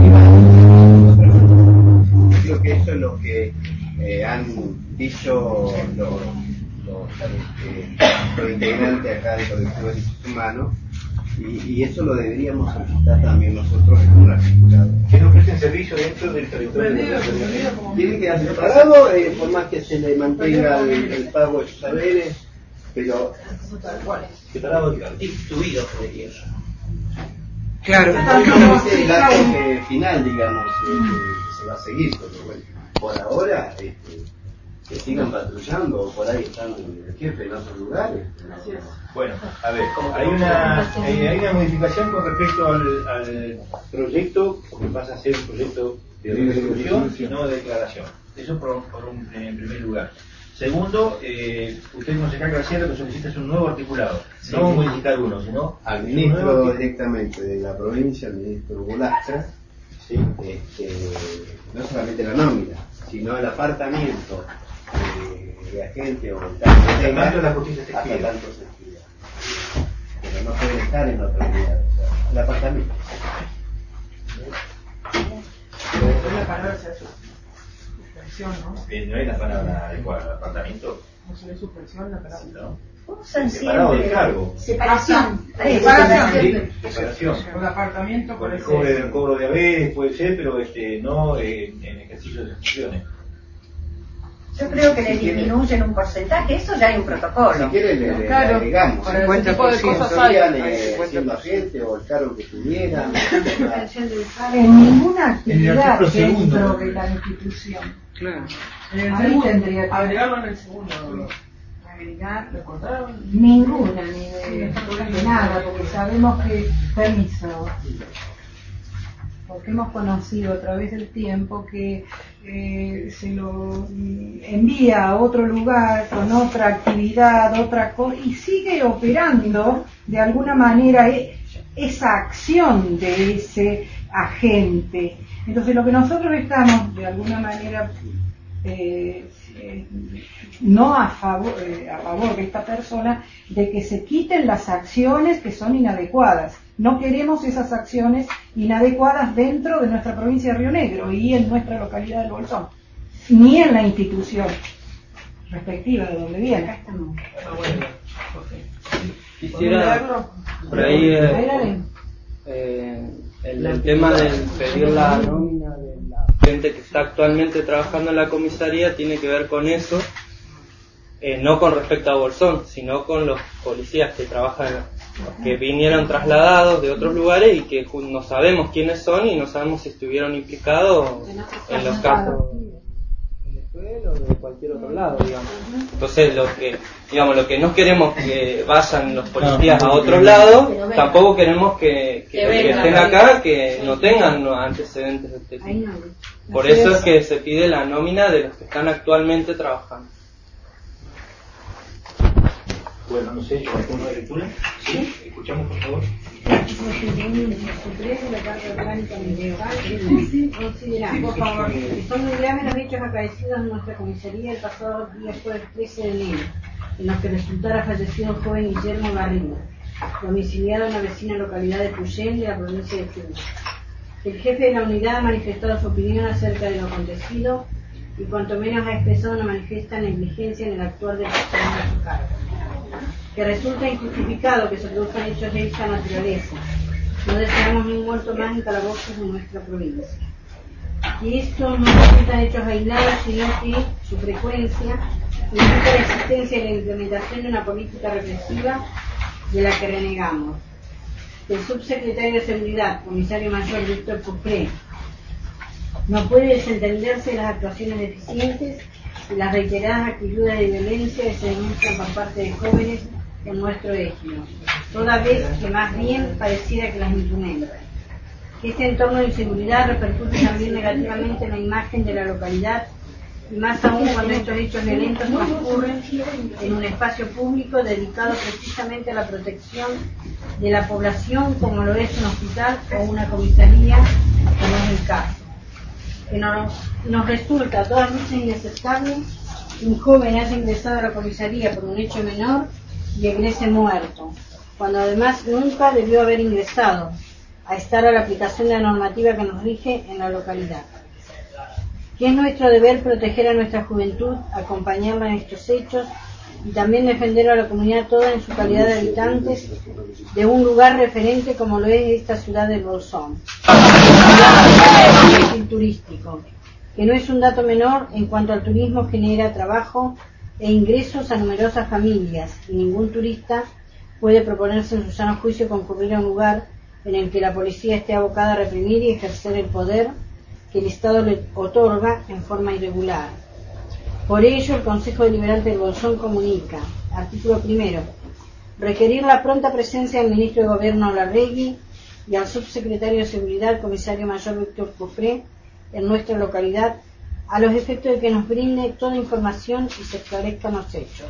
Creo que eso es lo que eh, han dicho los, los, este, los integrantes acá del colectivo de derechos humanos, y, y eso lo deberíamos solicitar también nosotros en un articulado. Que no presten servicio dentro del territorio. Tienen que hacer separado, eh, por más que se le mantenga el, el pago de sus saberes, pero separado, instituido por el eso. Claro, ese es el acto que, final, digamos, eh, que se va a seguir, pero bueno, por ahora, este, que sigan patrullando, por ahí están el jefe en otros lugares. ¿No? Bueno, a ver, hay una, hay, hay una modificación con respecto al, al proyecto, porque pasa a ser un proyecto de resolución y no de declaración. Eso por, por un, en primer lugar. Segundo, eh, usted, concejal García, lo que solicita es un nuevo articulado, sí, no modificar uno, sino al ministro directamente de la provincia, al ministro Hugo Lastra, sí, este, no solamente la nómina, sino el apartamiento de, de agente o el tanto hasta tanto la justicia se hasta tanto se expida. Pero no puede estar en otra unidad, o sea, el apartamento. La palabra se hace suspensión, ¿no? Eh, no es la palabra adecuada, apartamento. No se ve suspensión la palabra. ¿No? Usan separado del cargo. Separación. Separación. Separación. El apartamento con el cobro, el cobro de haberes puede ser, pero este no eh, en ejercicio de las funciones. Yo creo que le disminuyen un porcentaje, eso ya hay un protocolo. Si quiere le, le, claro, le agregamos para ese tipo de cosas hay, hay siendo agente o el cargo que tuviera. En ninguna actividad dentro segundo de la institución. Claro. Ahí tendría que agregarlo en el segundo. agregar ninguna, ni de, de nada, porque sabemos que, permiso, porque hemos conocido a través del tiempo que eh, se lo envía a otro lugar con otra actividad, otra cosa, y sigue operando de alguna manera e, esa acción de ese agente. Entonces lo que nosotros estamos de alguna manera eh, eh, no a favor, eh, a favor de esta persona, de que se quiten las acciones que son inadecuadas. No queremos esas acciones inadecuadas dentro de nuestra provincia de Río Negro y en nuestra localidad del Bolsón, ni en la institución respectiva de donde viene. Quisiera por ahí eh, eh, el, el tema del pedir la nómina de la gente que está actualmente trabajando en la comisaría tiene que ver con eso, eh, no con respecto a Bolsón, sino con los policías que trabajan, que vinieron trasladados de otros lugares y que no sabemos quiénes son y no sabemos si estuvieron implicados en los casos de Venezuela o de cualquier otro lado, digamos. Entonces, lo que, digamos, lo que no queremos que vayan los policías a otros lados, tampoco queremos que, que, que estén acá, que no tengan antecedentes de este tipo. Por eso es que se pide la nómina de los que están actualmente trabajando. Bueno, no sé, ¿alguno de lectura? Sí, escuchamos por favor. Consideramos, por favor, que son muy graves los hechos acaecidos en nuestra comisaría el pasado día jueves trece de enero, en los que resultara fallecido el joven Guillermo Garrido, domiciliado en la vecina localidad de Puyén, de la provincia de Chubut. El jefe de la unidad ha manifestado su opinión acerca de lo acontecido y cuanto menos ha expresado una manifiesta negligencia en el actuar de personas a su cargo, que resulta injustificado que se produzcan hechos de esta naturaleza. No deseamos ni un muerto más en calabozos de nuestra provincia. Y estos no resultan hechos aislados, sino que su frecuencia implica la existencia y la implementación de una política represiva de la que renegamos. El subsecretario de Seguridad, comisario mayor Víctor Pufré, no puede desentenderse de las actuaciones deficientes y las reiteradas actitudes de violencia que se denuncian por parte de jóvenes en nuestro éxito, toda vez que más bien pareciera que las implementan. Este entorno de inseguridad repercute también negativamente en la imagen de la localidad, y más aún cuando estos hechos violentos transcurren en un espacio público dedicado precisamente a la protección de la población, como lo es un hospital o una comisaría, como es el caso. Que nos, nos resulta a todas luces inaceptable que un joven haya ingresado a la comisaría por un hecho menor y egrese muerto, cuando además nunca debió haber ingresado, a estar a la aplicación de la normativa que nos rige en la localidad. Que es nuestro deber proteger a nuestra juventud, acompañarla en estos hechos y también defender a la comunidad toda en su calidad de habitantes de un lugar referente como lo es esta ciudad del Bolsón, turístico, que no es un dato menor en cuanto al turismo genera trabajo e ingresos a numerosas familias, y ningún turista puede proponerse en su sano juicio concurrir a un lugar en el que la policía esté abocada a reprimir y ejercer el poder que el Estado le otorga en forma irregular. Por ello, el Consejo Deliberante del Bolsón comunica, artículo primero, requerir la pronta presencia del Ministro de Gobierno Larregui y al Subsecretario de Seguridad, Comisario Mayor Víctor Pufré, en nuestra localidad, a los efectos de que nos brinde toda información y se esclarezcan los hechos.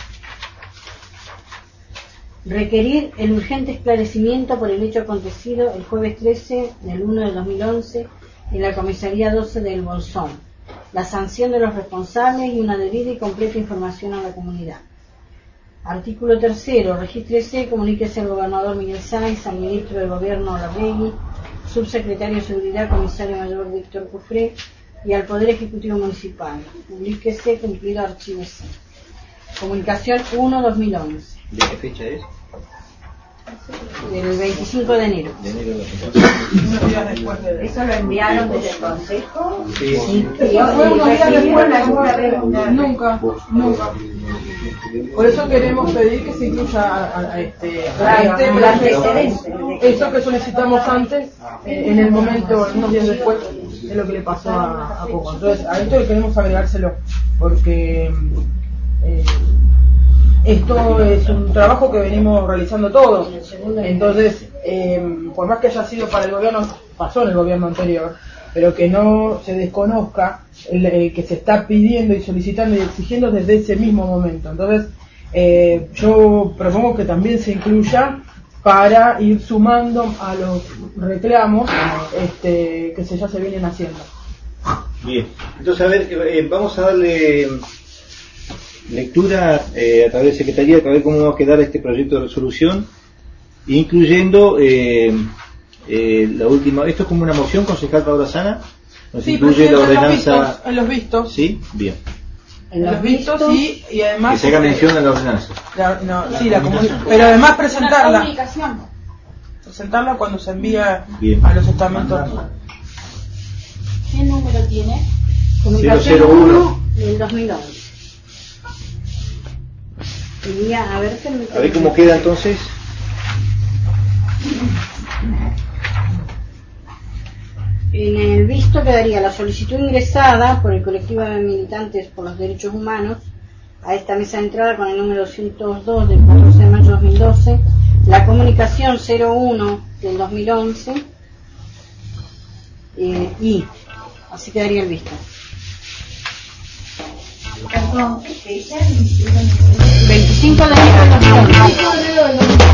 Requerir el urgente esclarecimiento por el hecho acontecido el jueves trece del uno de dos mil once en la Comisaría doce del Bolsón, la sanción de los responsables y una debida y completa información a la comunidad. Artículo tercero. Regístrese, comuníquese al gobernador Miguel Sáenz, al ministro del Gobierno Larregui, subsecretario de Seguridad, comisario mayor Víctor Pufré, y al Poder Ejecutivo Municipal. Publíquese, cumplido, archívese. Comunicación uno dos mil once. ¿De qué fecha es? Del veinticinco de enero. De enero de dos mil once. ¿Eso lo enviaron desde el Consejo? Sí. Sí. Unos días después, nunca, nunca. Por eso queremos pedir que se incluya a, a, a este, a este el antecedente. Eso que solicitamos antes, eh, en el momento, unos días después, es lo que le pasó a, a Poco. Entonces, a esto le queremos agregárselo, porque eh, esto es un trabajo que venimos realizando todos. Entonces, eh, por más que haya sido para el gobierno, pasó en el gobierno anterior, pero que no se desconozca el, eh, que se está pidiendo y solicitando y exigiendo desde ese mismo momento. Entonces, eh, yo propongo que también se incluya para ir sumando a los reclamos este, que se, ya se vienen haciendo. Bien, entonces a ver, eh, vamos a darle lectura eh, a través de Secretaría para ver cómo va a quedar este proyecto de resolución, incluyendo eh, eh, la última. Esto es como una moción, concejal Paula Sana. Nos Sí, incluye la ordenanza. En los vistos, en los vistos. Sí, bien. En los vistos, sí, y además. Que se haga mención a la ordenanza. La, no, la sí, la comunicación. Pero además presentarla. La comunicación. Presentarla cuando se envía bien a los estamentos. ¿Qué número tiene? cero cero uno del dos mil once. A ver, a ver cómo queda entonces. En el visto quedaría la solicitud ingresada por el colectivo de militantes por los derechos humanos a esta mesa de entrada con el número doscientos dos del catorce de mayo de dos mil doce, la comunicación cero uno del dos mil once eh, y así quedaría el visto. veinticinco de enero del dos mil once.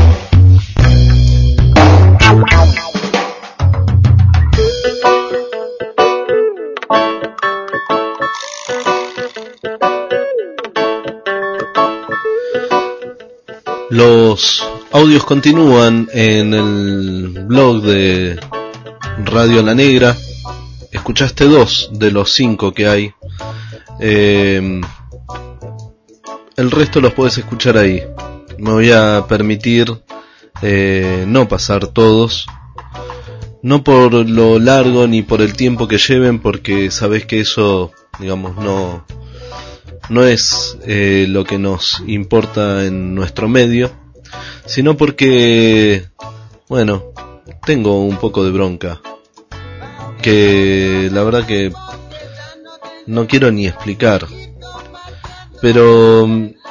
Los audios continúan en el blog de Radio La Negra. Escuchaste dos de los cinco que hay. Eh, el resto los puedes escuchar ahí. Me voy a permitir eh, no pasar todos. No por lo largo ni por el tiempo que lleven, porque sabés que eso, digamos, no... no es eh, lo que nos importa en nuestro medio, sino porque, bueno, tengo un poco de bronca, que la verdad que no quiero ni explicar, pero,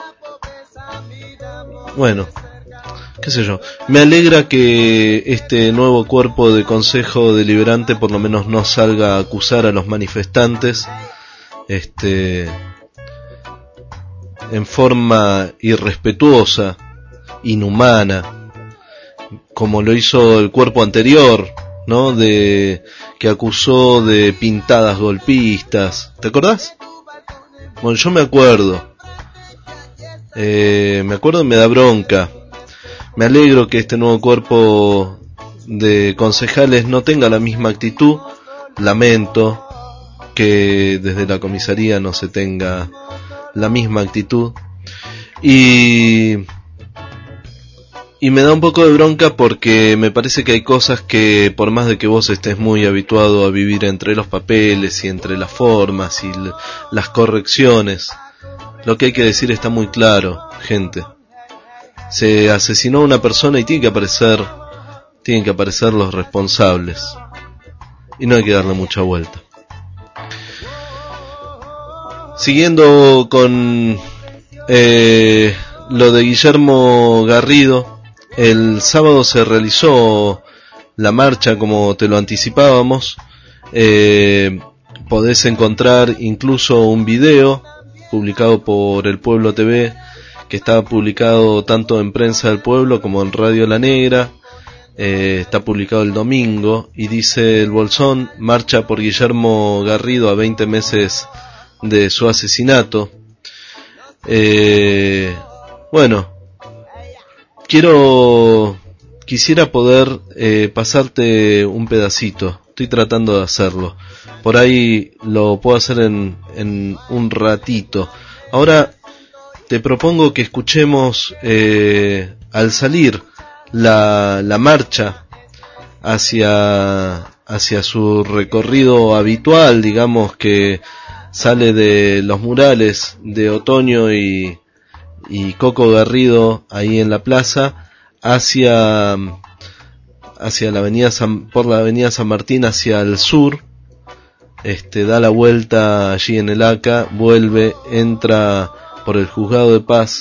bueno, qué sé yo, me alegra que este nuevo cuerpo de Consejo Deliberante por lo menos no salga a acusar a los manifestantes, este... en forma irrespetuosa, inhumana, como lo hizo el cuerpo anterior, ¿no? De que acusó de pintadas golpistas. ¿Te acordás? Bueno, yo me acuerdo. Eh, me acuerdo y me da bronca. Me alegro que este nuevo cuerpo de concejales no tenga la misma actitud. Lamento que desde la comisaría no se tenga la misma actitud y y me da un poco de bronca porque me parece que hay cosas que por más de que vos estés muy habituado a vivir entre los papeles y entre las formas y l- las correcciones, lo que hay que decir está muy claro, gente. Se asesinó a una persona y tiene que aparecer tienen que aparecer los responsables y no hay que darle mucha vuelta. Siguiendo con eh, lo de Guillermo Garrido, el sábado se realizó la marcha como te lo anticipábamos. Eh, podés encontrar incluso un video publicado por El Pueblo T V, que está publicado tanto en Prensa del Pueblo como en Radio La Negra. Eh, está publicado el domingo y dice el Bolsón: marcha por Guillermo Garrido a veinte meses de su asesinato. Eh, bueno, quiero, quisiera poder eh, pasarte un pedacito. Estoy tratando de hacerlo. Por ahí lo puedo hacer en, en un ratito. Ahora te propongo que escuchemos eh, al salir la, la marcha hacia, hacia su recorrido habitual, digamos que sale de los murales de Otoño y, y Coco Garrido ahí en la plaza hacia hacia la avenida San, por la avenida San Martín hacia el sur, este da la vuelta allí en el A C A, vuelve, entra por el Juzgado de Paz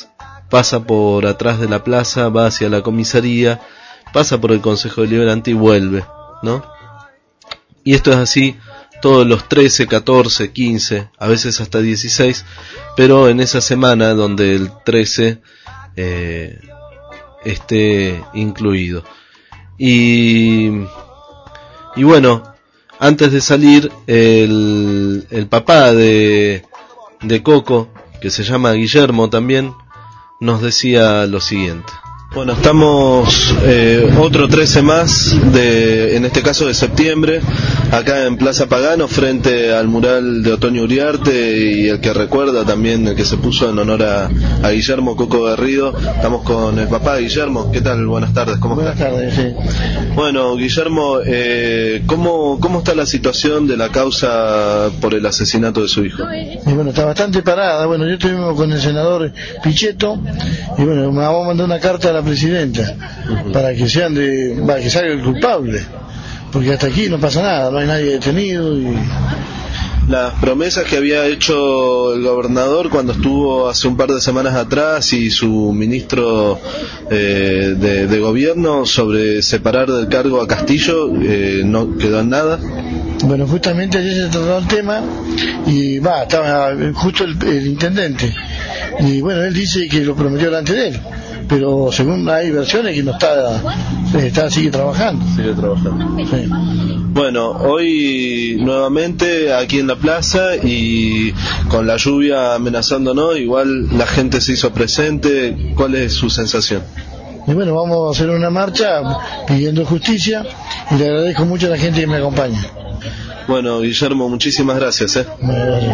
pasa por atrás de la plaza, va hacia la comisaría, pasa por el Consejo Deliberante y vuelve, ¿no? Y esto es así todos los trece, catorce, quince, a veces hasta dieciséis, pero en esa semana donde el trece eh, esté incluido. Y, y bueno, antes de salir, el, el papá de, de Coco, que se llama Guillermo también, nos decía lo siguiente. Bueno, estamos eh, otro trece más, de, en este caso de septiembre, acá en Plaza Pagano, frente al mural de Otoño Uriarte y el que recuerda también, el que se puso en honor a, a Guillermo Coco Garrido. Estamos con el papá de Guillermo. ¿Qué tal? Buenas tardes, ¿cómo Buenas estás? Buenas tardes, sí. Bueno, Guillermo, eh, ¿cómo, ¿cómo está la situación de la causa por el asesinato de su hijo? Y bueno, está bastante parada. Bueno, yo estuvimos con el senador Pichetto y bueno, me vamos a mandar una carta a la presidenta uh-huh. para que sean de, para que salga el culpable, porque hasta aquí no pasa nada, no hay nadie detenido. Y las promesas que había hecho el gobernador cuando estuvo hace un par de semanas atrás y su ministro eh, de, de gobierno sobre separar del cargo a Castillo, eh, no quedó en nada. Bueno, justamente ayer se trató el tema y va, estaba justo el, el intendente y bueno, él dice que lo prometió delante de él, pero según hay versiones que no está, está sigue trabajando. Sigue trabajando. Sí. Bueno, hoy nuevamente aquí en la plaza y con la lluvia amenazándonos, igual la gente se hizo presente. ¿Cuál es su sensación? Y bueno, vamos a hacer una marcha pidiendo justicia y le agradezco mucho a la gente que me acompaña. Bueno, Guillermo, muchísimas gracias, ¿eh? Gracias.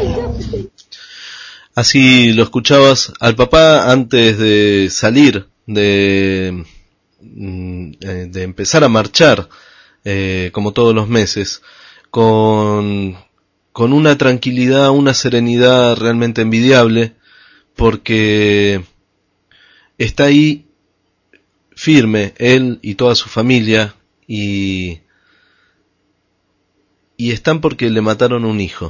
Así lo escuchabas al papá antes de salir, de, de empezar a marchar, eh, como todos los meses, con, con una tranquilidad, una serenidad realmente envidiable, porque está ahí firme él y toda su familia, y, y están porque le mataron un hijo.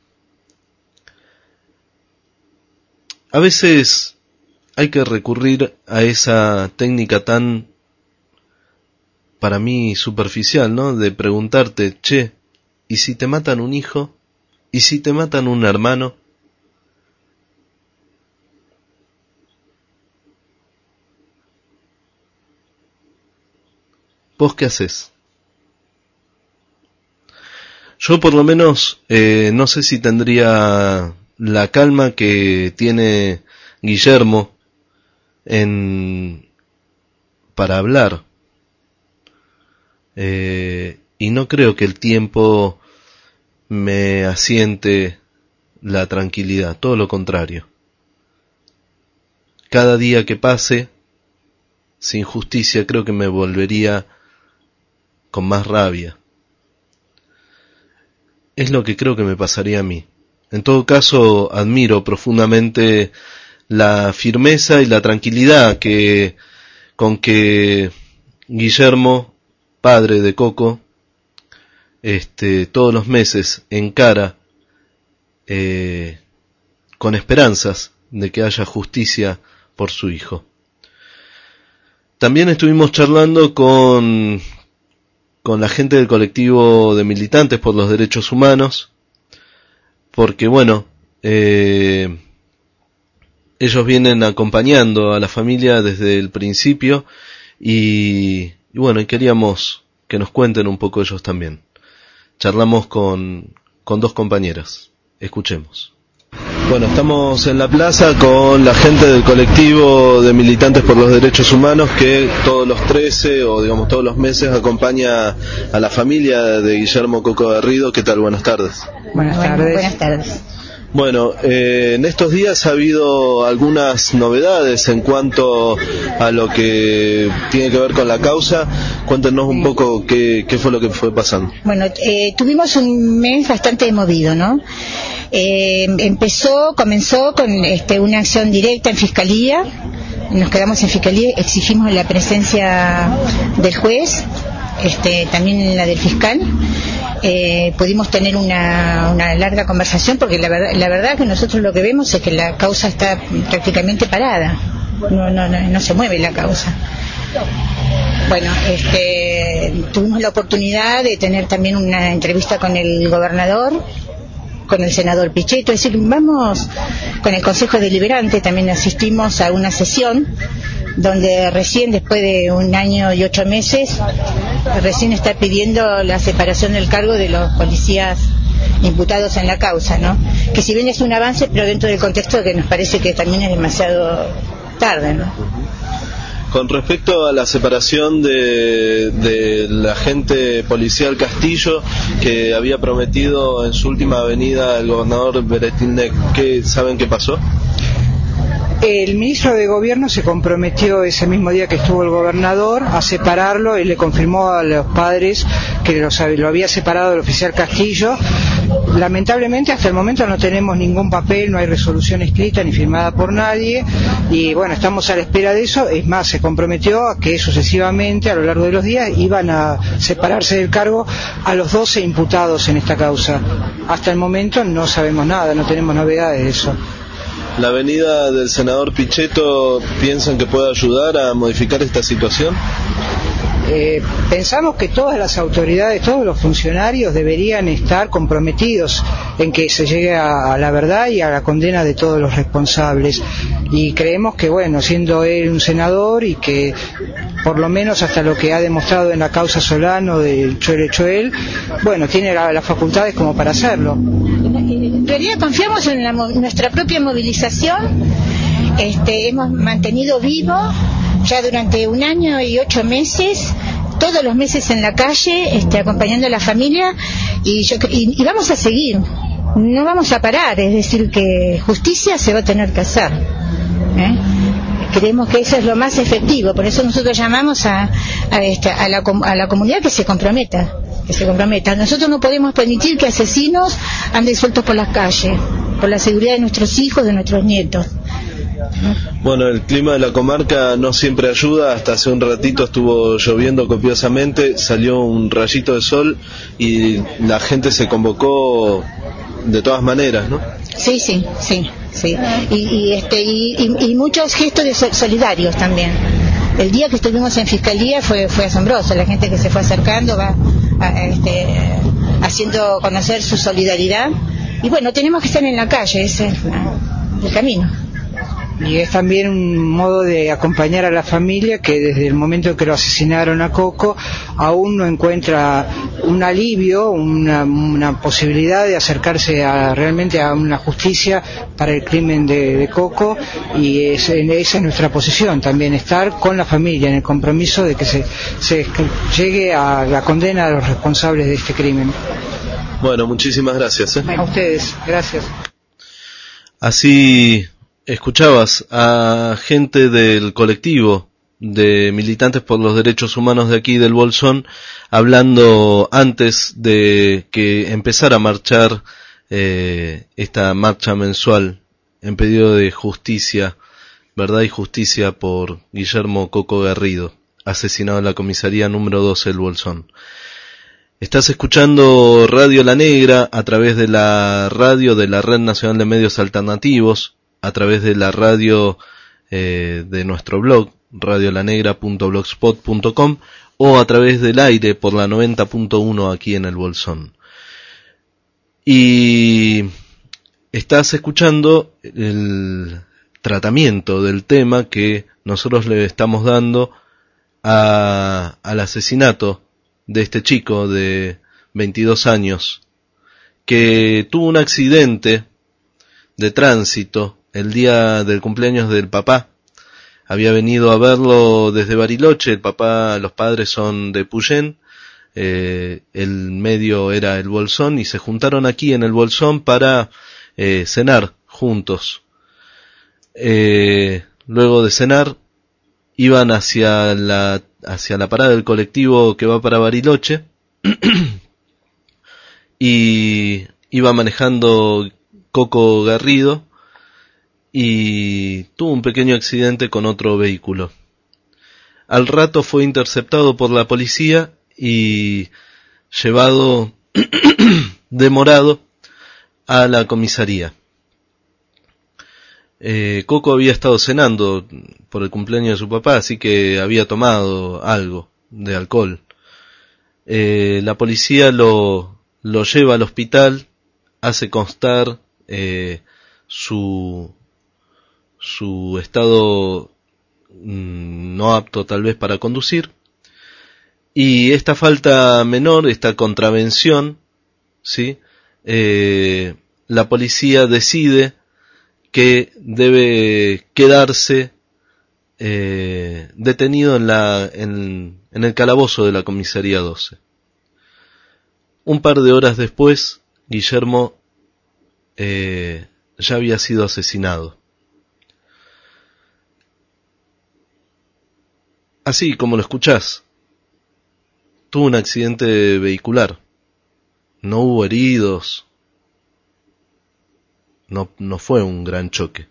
A veces hay que recurrir a esa técnica tan, para mí, superficial, ¿no? De preguntarte, che, ¿y si te matan un hijo? ¿Y si te matan un hermano? ¿Vos qué haces? Yo por lo menos eh, no sé si tendría la calma que tiene Guillermo en para hablar, eh, y no creo que el tiempo me asiente la tranquilidad, todo lo contrario. Cada día que pase sin justicia creo que me volvería con más rabia. Es lo que creo que me pasaría a mí. En todo caso, admiro profundamente la firmeza y la tranquilidad que con que Guillermo, padre de Coco, este, todos los meses encara eh, con esperanzas de que haya justicia por su hijo. También estuvimos charlando con, con la gente del colectivo de militantes por los derechos humanos, porque bueno, eh, ellos vienen acompañando a la familia desde el principio y, y bueno, y queríamos que nos cuenten un poco ellos también. Charlamos con, con dos compañeras. Escuchemos. Bueno, estamos en la plaza con la gente del colectivo de militantes por los derechos humanos que todos los trece o digamos todos los meses acompaña a la familia de Guillermo Coco Garrido. ¿Qué tal? Buenas tardes. Buenas tardes. Buenas tardes. Bueno, eh, en estos días ha habido algunas novedades en cuanto a lo que tiene que ver con la causa. Cuéntenos un poco qué, qué fue lo que fue pasando. Bueno, eh, tuvimos un mes bastante movido, ¿no? Eh, empezó, comenzó con este, una acción directa en Fiscalía. Nos quedamos en Fiscalía, exigimos la presencia del juez, este, también la del fiscal. Eh, pudimos tener una, una larga conversación porque la verdad, la verdad que nosotros lo que vemos es que la causa está prácticamente parada. no, no, no, no se mueve la causa. Bueno, este, tuvimos la oportunidad de tener también una entrevista con el gobernador, con el senador Pichetto, es decir, vamos con el Consejo Deliberante, también asistimos a una sesión donde recién después de un año y ocho meses, recién está pidiendo la separación del cargo de los policías imputados en la causa, ¿no? Que si bien es un avance, pero dentro del contexto que nos parece que también es demasiado tarde, ¿no? Con respecto a la separación de, de la agente policial Castillo que había prometido en su última venida el gobernador Beretilnec, ¿qué saben qué pasó? El ministro de Gobierno se comprometió ese mismo día que estuvo el gobernador a separarlo y le confirmó a los padres que los, lo había separado el oficial Castillo. Lamentablemente hasta el momento no tenemos ningún papel, no hay resolución escrita ni firmada por nadie y bueno, estamos a la espera de eso. Es más, se comprometió a que sucesivamente a lo largo de los días iban a separarse del cargo a los doce imputados en esta causa. Hasta el momento no sabemos nada, no tenemos novedades de eso. ¿La venida del senador Pichetto piensan que puede ayudar a modificar esta situación? Eh, pensamos que todas las autoridades, todos los funcionarios deberían estar comprometidos en que se llegue a, a la verdad y a la condena de todos los responsables. Y creemos que, bueno, siendo él un senador y que por lo menos hasta lo que ha demostrado en la causa Solano del Choel Choel, bueno, tiene la, las facultades como para hacerlo. En realidad confiamos en la, nuestra propia movilización. Este, hemos mantenido vivo ya durante un año y ocho meses, todos los meses en la calle, este, acompañando a la familia, y, yo, y, y vamos a seguir, no vamos a parar, es decir, que justicia se va a tener que hacer, ¿eh? Creemos que eso es lo más efectivo, por eso nosotros llamamos a, a, este, a, la, a la comunidad que se comprometa, que se comprometa. Nosotros no podemos permitir que asesinos anden sueltos por las calles, por la seguridad de nuestros hijos, de nuestros nietos. Bueno, el clima de la comarca no siempre ayuda. Hasta hace un ratito estuvo lloviendo copiosamente, salió un rayito de sol y la gente se convocó de todas maneras, ¿no? Sí, sí, sí, sí. Y, y este y, y, y muchos gestos de solidarios también. El día que estuvimos en fiscalía fue fue asombroso, la gente que se fue acercando va a, este, haciendo conocer su solidaridad. Y bueno, tenemos que estar en la calle, ese es el camino. Y es también un modo de acompañar a la familia que desde el momento en que lo asesinaron a Coco aún no encuentra un alivio, una, una posibilidad de acercarse a, realmente a una justicia para el crimen de, de Coco, y es, esa es nuestra posición, también estar con la familia en el compromiso de que se, se llegue a la condena a los responsables de este crimen. Bueno, muchísimas gracias, ¿eh? A ustedes, gracias. Así escuchabas a gente del colectivo de militantes por los derechos humanos de aquí del Bolsón hablando antes de que empezara a marchar eh, esta marcha mensual en pedido de justicia, verdad y justicia por Guillermo Coco Garrido, asesinado en la comisaría número doce del Bolsón. Estás escuchando Radio La Negra a través de la radio de la Red Nacional de Medios Alternativos, a través de la radio eh, de nuestro blog, radiolanegra punto blogspot punto com, o a través del aire por la noventa punto uno aquí en el Bolsón. Y estás escuchando el tratamiento del tema que nosotros le estamos dando a, al asesinato de este chico de veintidós años que tuvo un accidente de tránsito el día del cumpleaños del papá. Había venido a verlo desde Bariloche, el papá, los padres son de Puyén, eh, el medio era el Bolsón, y se juntaron aquí en el Bolsón para eh, cenar juntos. Eh, luego de cenar, iban hacia la, hacia la parada del colectivo que va para Bariloche, y iba manejando Coco Garrido, y tuvo un pequeño accidente con otro vehículo. Al rato fue interceptado por la policía y llevado demorado a la comisaría. Eh, Coco había estado cenando por el cumpleaños de su papá, así que había tomado algo de alcohol. Eh, la policía lo, lo lleva al hospital, hace constar eh, su, su estado mmm, no apto tal vez para conducir, y esta falta menor, esta contravención, ¿sí? Eh, la policía decide que debe quedarse eh, detenido en, la, en, en el calabozo de la comisaría doce. Un par de horas después, Guillermo eh, ya había sido asesinado. Así como lo escuchás, tuvo un accidente vehicular. No hubo heridos. No, no fue un gran choque.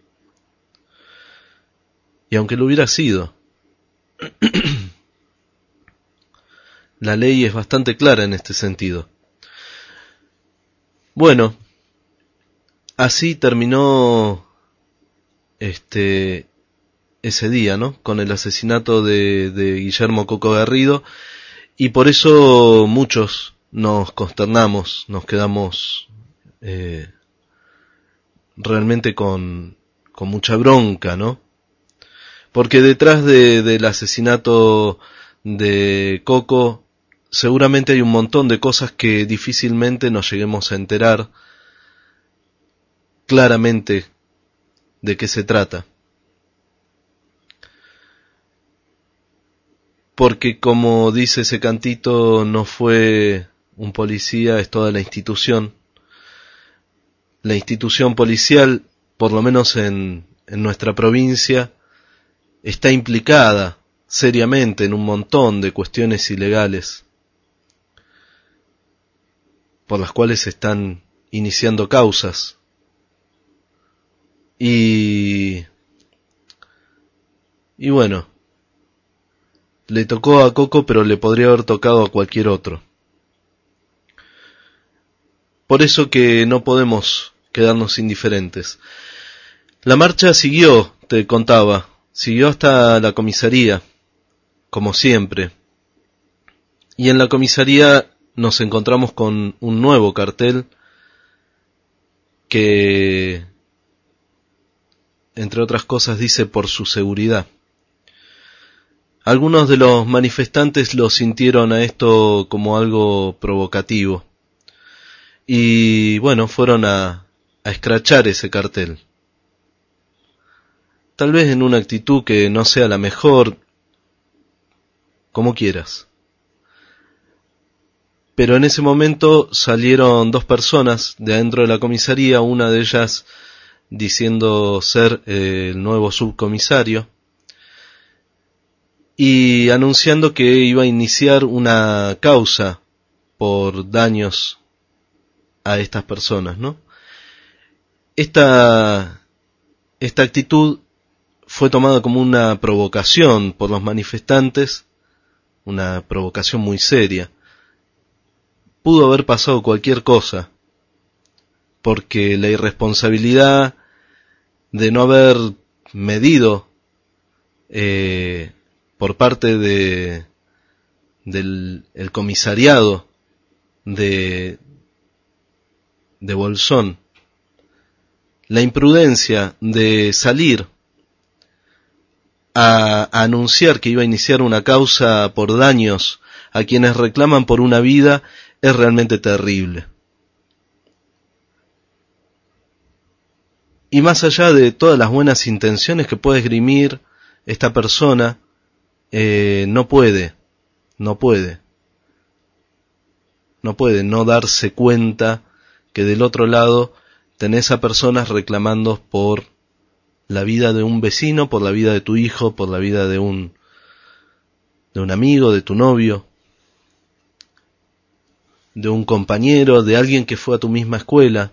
Y aunque lo hubiera sido, la ley es bastante clara en este sentido. Bueno, así terminó este ese día, ¿no? Con el asesinato de, de Guillermo Coco Garrido, y por eso muchos nos consternamos, nos quedamos eh, realmente con, con mucha bronca, ¿no? Porque detrás de, del asesinato de Coco seguramente hay un montón de cosas que difícilmente nos lleguemos a enterar claramente de qué se trata. Porque como dice ese cantito, no fue un policía, es toda la institución. La institución policial, por lo menos en, en nuestra provincia, está implicada seriamente en un montón de cuestiones ilegales por las cuales se están iniciando causas. Y, y bueno, le tocó a Coco, pero le podría haber tocado a cualquier otro. Por eso que no podemos quedarnos indiferentes. La marcha siguió, te contaba, siguió hasta la comisaría, como siempre. Y en la comisaría nos encontramos con un nuevo cartel que, entre otras cosas, dice por su seguridad. Algunos de los manifestantes lo sintieron a esto como algo provocativo. Y bueno, fueron a, a escrachar ese cartel. Tal vez en una actitud que no sea la mejor, como quieras. Pero en ese momento salieron dos personas de adentro de la comisaría, una de ellas diciendo ser eh, el nuevo subcomisario, y anunciando que iba a iniciar una causa por daños a estas personas, ¿no? Esta, esta actitud fue tomada como una provocación por los manifestantes, una provocación muy seria. Pudo haber pasado cualquier cosa, porque la irresponsabilidad de no haber medido eh, por parte de del el comisariado de de Bolsón, la imprudencia de salir a, a anunciar que iba a iniciar una causa por daños a quienes reclaman por una vida, es realmente terrible. Y más allá de todas las buenas intenciones que puede esgrimir esta persona, eh, no puede, no puede, no puede no darse cuenta que del otro lado tenés a personas reclamando por la vida de un vecino, por la vida de tu hijo, por la vida de un, de un amigo, de tu novio, de un compañero, de alguien que fue a tu misma escuela,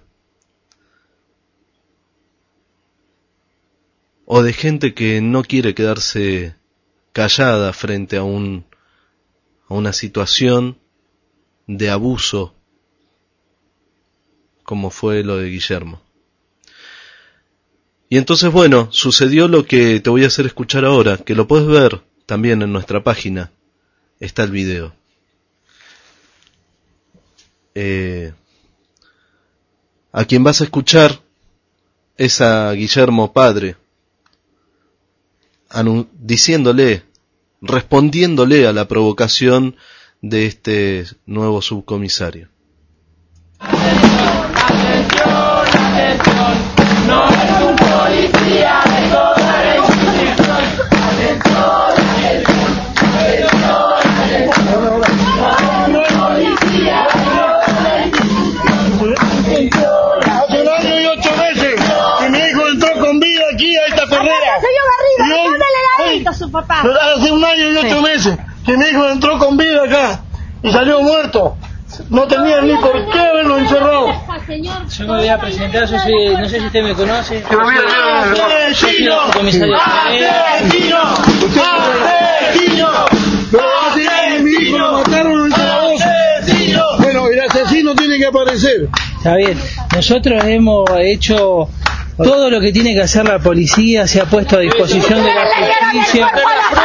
o de gente que no quiere quedarse callada frente a un a una situación de abuso como fue lo de Guillermo. Y entonces, bueno, sucedió lo que te voy a hacer escuchar ahora, que lo puedes ver también en nuestra página. Está el video. Eh, a quien vas a escuchar es a Guillermo padre, anu- diciéndole, respondiéndole a la provocación de este nuevo subcomisario. Atención, atención, no es un policía de toda la institución. Atención, atención, atención, atención, no es un policía de toda la institución. Hace un año y ocho meses que mi hijo entró con vida aquí a esta perrera. Señor Garrido, póngale la dedito a su papá. Hace un año y ocho meses que mi hijo entró con vida acá y salió muerto. No tenía ni por qué haberlo encerrado. Yo me voy a presentar, yo soy, no sé si usted me conoce. Yo soy el comisario. ¡Asesino! ¡Asesino! Mi hijo lo mataron en Zaragoza. Bueno, el asesino tiene que aparecer. Está bien, nosotros hemos hecho todo lo que tiene que hacer la policía, se ha puesto a disposición de la justicia.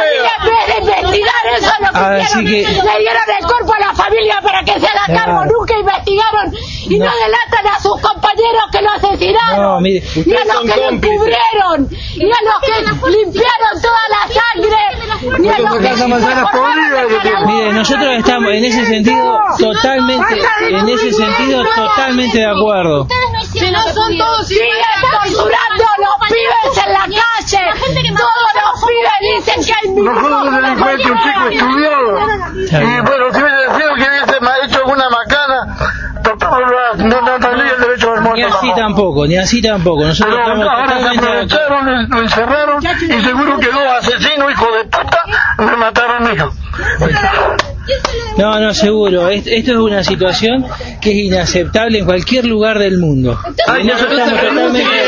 Eso es lo que Así hicieron. que- Le dieron el cuerpo a la familia para que se haga cargo. Claro. Nunca investigaron y no. No. delatan a sus compañeros que lo asesinaron. No, mire, y a ustedes los son que lo cómplices. encubrieron. Y a los que limpiaron toda la sangre. Ni a los que... Mire, nosotros estamos en ese sentido totalmente, en ese sentido totalmente de acuerdo. Si no son todos siguen torturando a los pibes en la calle. Todos los pibes dicen que hay mil Nosotros nos delincuentes, un chico estudiado. Y bueno, si me decía que hubiese ma- hecho alguna macana, tratamos de- no, no tendría el derecho del Ni muerto. así tampoco, ni así tampoco. Nosotros Pero estamos ahora se totalmente de acuerdo. aprovecharon, lo encerraron y seguro que dos asesinos, hijo de puta, me mataron a mi hijo. No, no, seguro. Est- Esto es una situación que es inaceptable en cualquier lugar del mundo. Ay, En eso nosotros estamos totalmente de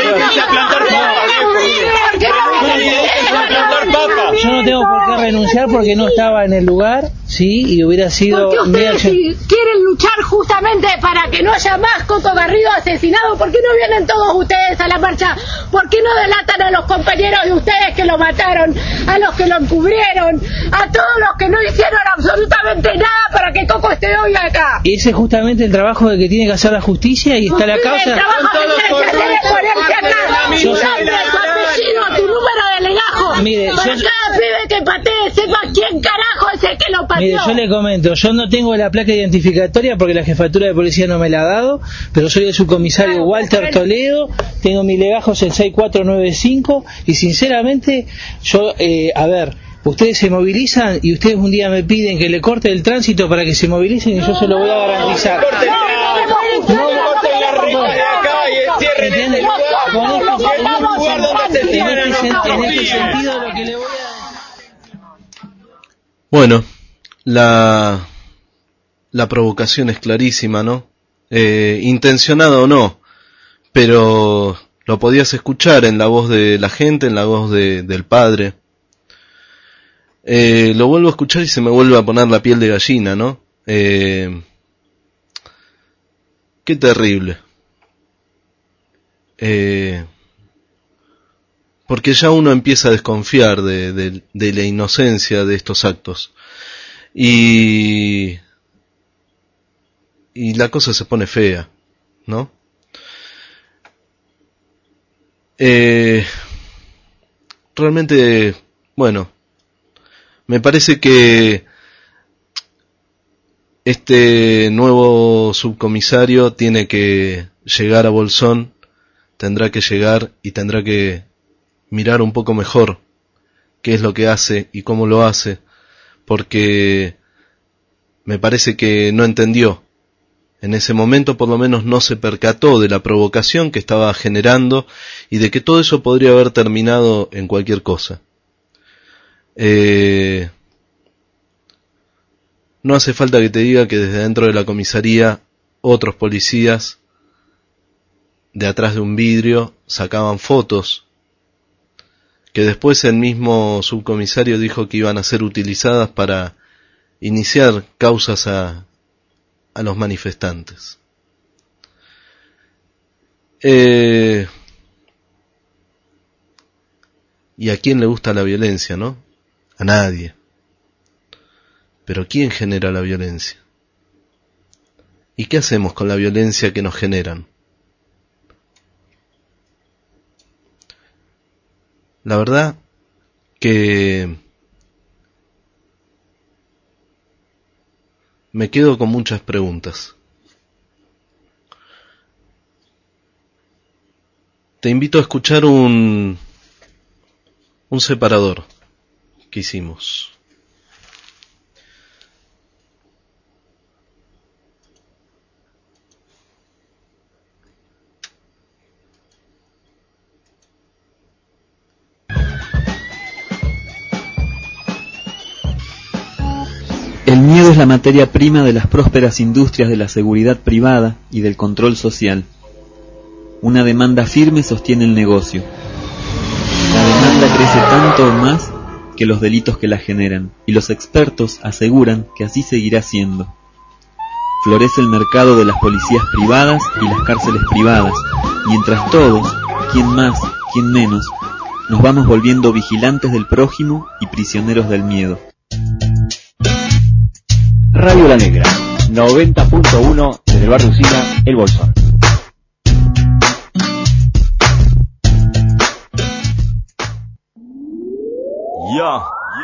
acuerdo. Yo no tengo por qué renunciar porque no estaba en el lugar, sí, y hubiera sido Porque mi ustedes acción. si quieren luchar justamente para que no haya más Coto Garrido asesinado, ¿por qué no vienen todos ustedes a la marcha? ¿Por qué no delatan a los compañeros de ustedes que lo mataron, a los que lo encubrieron, a todos los que no hicieron absolutamente nada para que Coco esté hoy acá? Ese es justamente el trabajo de que tiene que hacer la justicia y está la Ustedes, causa. el trabajo que tienen que hacer es ponerse acá, tu Yo- nombre, tu apellido, tu número de legajo, Mire, para yo- cada pibe que patee sepa quién carajo es el que lo pateó. Mire, yo le comento, yo no tengo la placa identificatoria porque la jefatura de policía no me la ha dado, pero soy el subcomisario Walter Toledo, tengo mi legajo en seis cuatro nueve cinco y sinceramente, yo, eh, a ver, ustedes se movilizan y ustedes un día me piden que le corte el tránsito para que se movilicen y yo se lo voy a garantizar. ¿Entienden? Con esto, en este, sen- en este sentido lo que le voy a... Bueno, la, la provocación es clarísima, ¿no? Eh, intencionada o no, pero lo podías escuchar en la voz de la gente, en la voz de, del padre. Eh, lo vuelvo a escuchar y se me vuelve a poner la piel de gallina, ¿no? Eh, qué terrible. Eh, porque ya uno empieza a desconfiar de, de, de la inocencia de estos actos. Y, y la cosa se pone fea, ¿no? Eh, realmente, bueno, me parece que este nuevo subcomisario tiene que llegar a Bolsón, tendrá que llegar y tendrá que mirar un poco mejor qué es lo que hace y cómo lo hace, porque me parece que no entendió. En ese momento por lo menos no se percató de la provocación que estaba generando y de que todo eso podría haber terminado en cualquier cosa. Eh, no hace falta que te diga que desde dentro de la comisaría otros policías de atrás de un vidrio sacaban fotos que después el mismo subcomisario dijo que iban a ser utilizadas para iniciar causas a, a los manifestantes. Eh, ¿Y a quién le gusta la violencia, no? A nadie. Pero ¿quién genera la violencia? ¿Y qué hacemos con la violencia que nos generan? La verdad que me quedo con muchas preguntas. Te invito a escuchar un, un separador que hicimos. El miedo es la materia prima de las prósperas industrias de la seguridad privada y del control social. Una demanda firme sostiene el negocio. La demanda crece tanto o más que los delitos que la generan, y los expertos aseguran que así seguirá siendo. Florece el mercado de las policías privadas y las cárceles privadas, mientras todos, quien más, quien menos, nos vamos volviendo vigilantes del prójimo y prisioneros del miedo. Radio La Negra, noventa punto uno desde el barrio Usina, El Bolsón. Ya,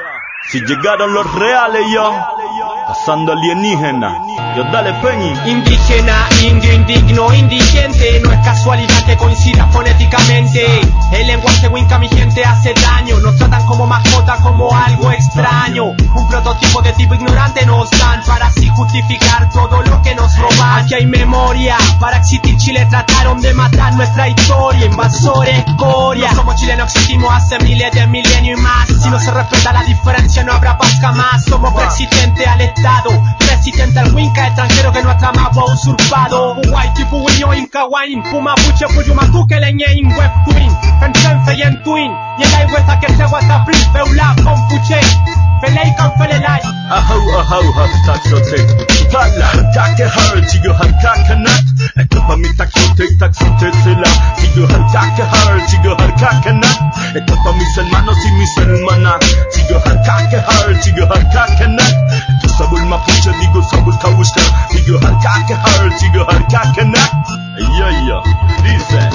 si llegaron los reales, yo, pasando alienígena, yo dale Peñi. Indígena, indio, indigno, indigente, no es casualidad que coincida fonéticamente. El lenguaje winca mi gente hace daño, nos tratan como mascota, como algo extraño. Un prototipo de tipo ignorante nos dan para así justificar todo lo que nos roban. Aquí hay memoria, para existir Chile trataron de matar nuestra historia. Invasores, escoria, no somos chilenos, existimos hace miles de milenios y más. Si no se respeta la diferencia no habrá paz jamás. Somos presidente al Estado, presidente al winca extranjero que nuestra mapa ha usurpado. Uguay, tipo Wiño, Inca, Guain, Puma, Puche, Puyumatu, que leñe, in web, twin, Pensenfe y en twin, y en la huesa que se aguanta free, Beula, con Puche, Felei, con Felelai. Ahau, ahau, taxote, Pala, taque hard, chigo hal kakanat, esto pa mi taxote, taxote, sela, chigo hal taque hard, chigo hal kakanat, esto pa mis hermanos y mis hermanas, chigo hal taque hard, chigo hal kakanat, esto sabul mapuche, digo sabul kawushka, chigo hal taque hard, chigo hal kakanat, yo, yo, dice.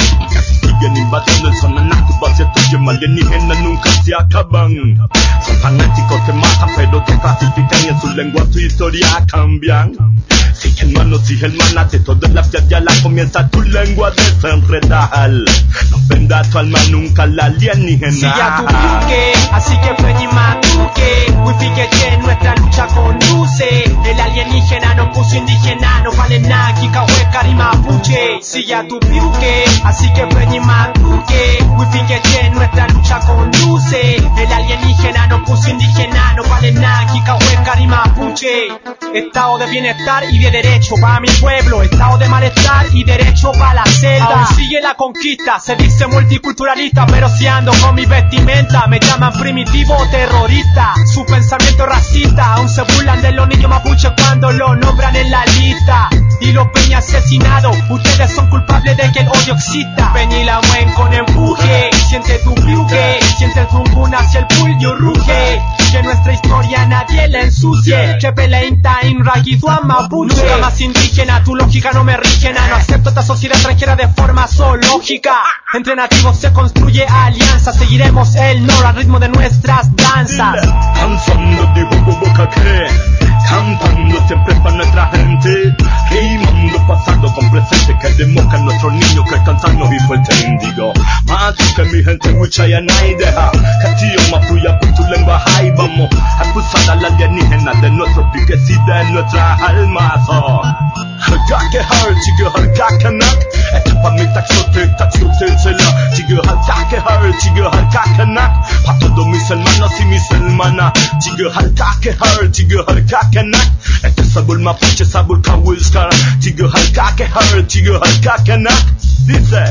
Siguen invadiendo el sonanato, hacia tuyo, alienígenas nunca se acaban. Son fanáticos, te matan, pero te clasifican y en su lengua tu historia cambian. Si hermanos y hermanas de toda la ya la comienza tu lengua a desenredar. No venda tu alma nunca la alienígena. Si ya tu buque, así que ven y matuque. Wifi que che, nuestra lucha conduce. El alienígena no puso indígena, no vale nada, Kika, Huecar y Mapuche. Si ya tu buque, así que ven y matuque. Wifi que che, nuestra lucha conduce. El alienígena no puso indígena, no vale nada, Kika, Huecar y Mapuche. Estado de bienestar y de derecho para mi pueblo, estado de malestar y derecho para la celda. Aún sigue la conquista, se dice multiculturalista, pero si ando con mi vestimenta me llaman primitivo o terrorista. Su pensamiento racista, aún se burlan de los niños mapuches cuando lo nombran en la lista. Y los Peña asesinados, ustedes son culpables de que el odio exista. Peña y la muen con empuje, siente tu buque, siente el zumbun hacia el puño ruge. Que nuestra historia nadie la ensucie, que peleen time raguidua mapuche. Nunca más indígena, tu lógica no me rige, no acepto esta sociedad extranjera de forma zoológica. Entre nativos se construye alianza, seguiremos el nor al ritmo de nuestras danzas. Cansando de jugo boca que, cantando siempre para nuestra gente, rimando pasado con presente, que democa a nuestros niños que cansanos y fuerte índigo. Más que mi gente mucha ya nadie deja, castillo mapuya por tu lengua high, vamos a acusar a la alienígena de nuestros piques y de nuestras almas. Oh. Jaque hard, chico hard kakanak, esto pa mi taxote, taxote sela, chico hard jaque hard, chico hard kakanak, pa todos mis hermanos y mis hermanas, chico hard jaque hard, chico hard kakanak, este sabor mapuche, sabor kawilskar, chico hard jaque hard, chico hard kakanak, dice.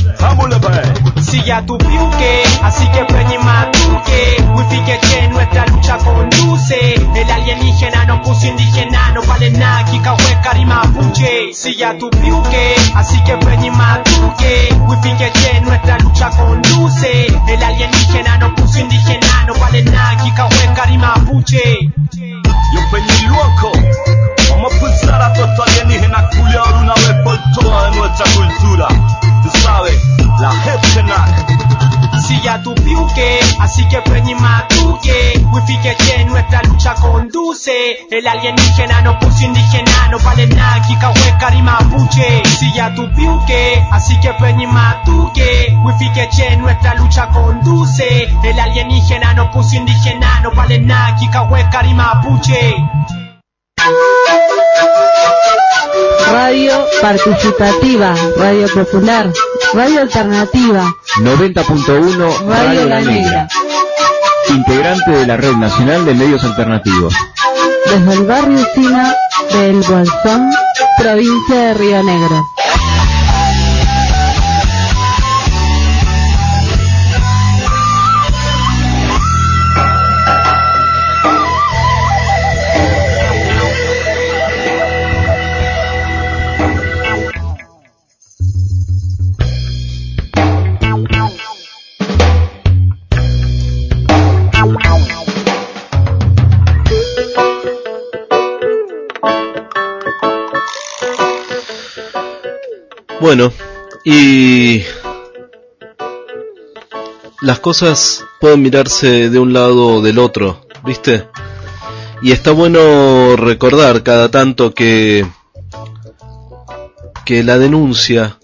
Vámonos, Siga tu piuque, así que preñe matuque. Wifi que che, nuestra lucha conduce. El alienígena no puso indígena, no vale nada, Kika Hueca y Mapuche. Siga tu piuque, así que preñe matuque. Wifi que che, nuestra lucha conduce. El alienígena no puso indígena, no vale nada, Kika Hueca y Mapuche. Yo peñi loco, vamos a pulsar a todo alienígena culiao de una vez por todas de nuestra cultura. Tú sabes, la Hepsenac. Siga tu piuque, así que preñe matuque. Wifi que che, nuestra lucha conduce. El alienígena no puso indígena, no vale nada, Kika Hueca y Mapuche. Siga tu piuque, así que preñe matuque. Wifi que che, nuestra lucha conduce. El alienígena no puso indígena, no vale nada, Kika Hueca y Mapuche. Radio participativa, radio popular, radio alternativa, noventa punto uno Radio La Negra. Integrante de la Red Nacional de Medios Alternativos. Desde el barrio Usina del Bolsón, provincia de Río Negro. Bueno, y las cosas pueden mirarse de un lado o del otro, ¿viste? Y está bueno recordar cada tanto que que la denuncia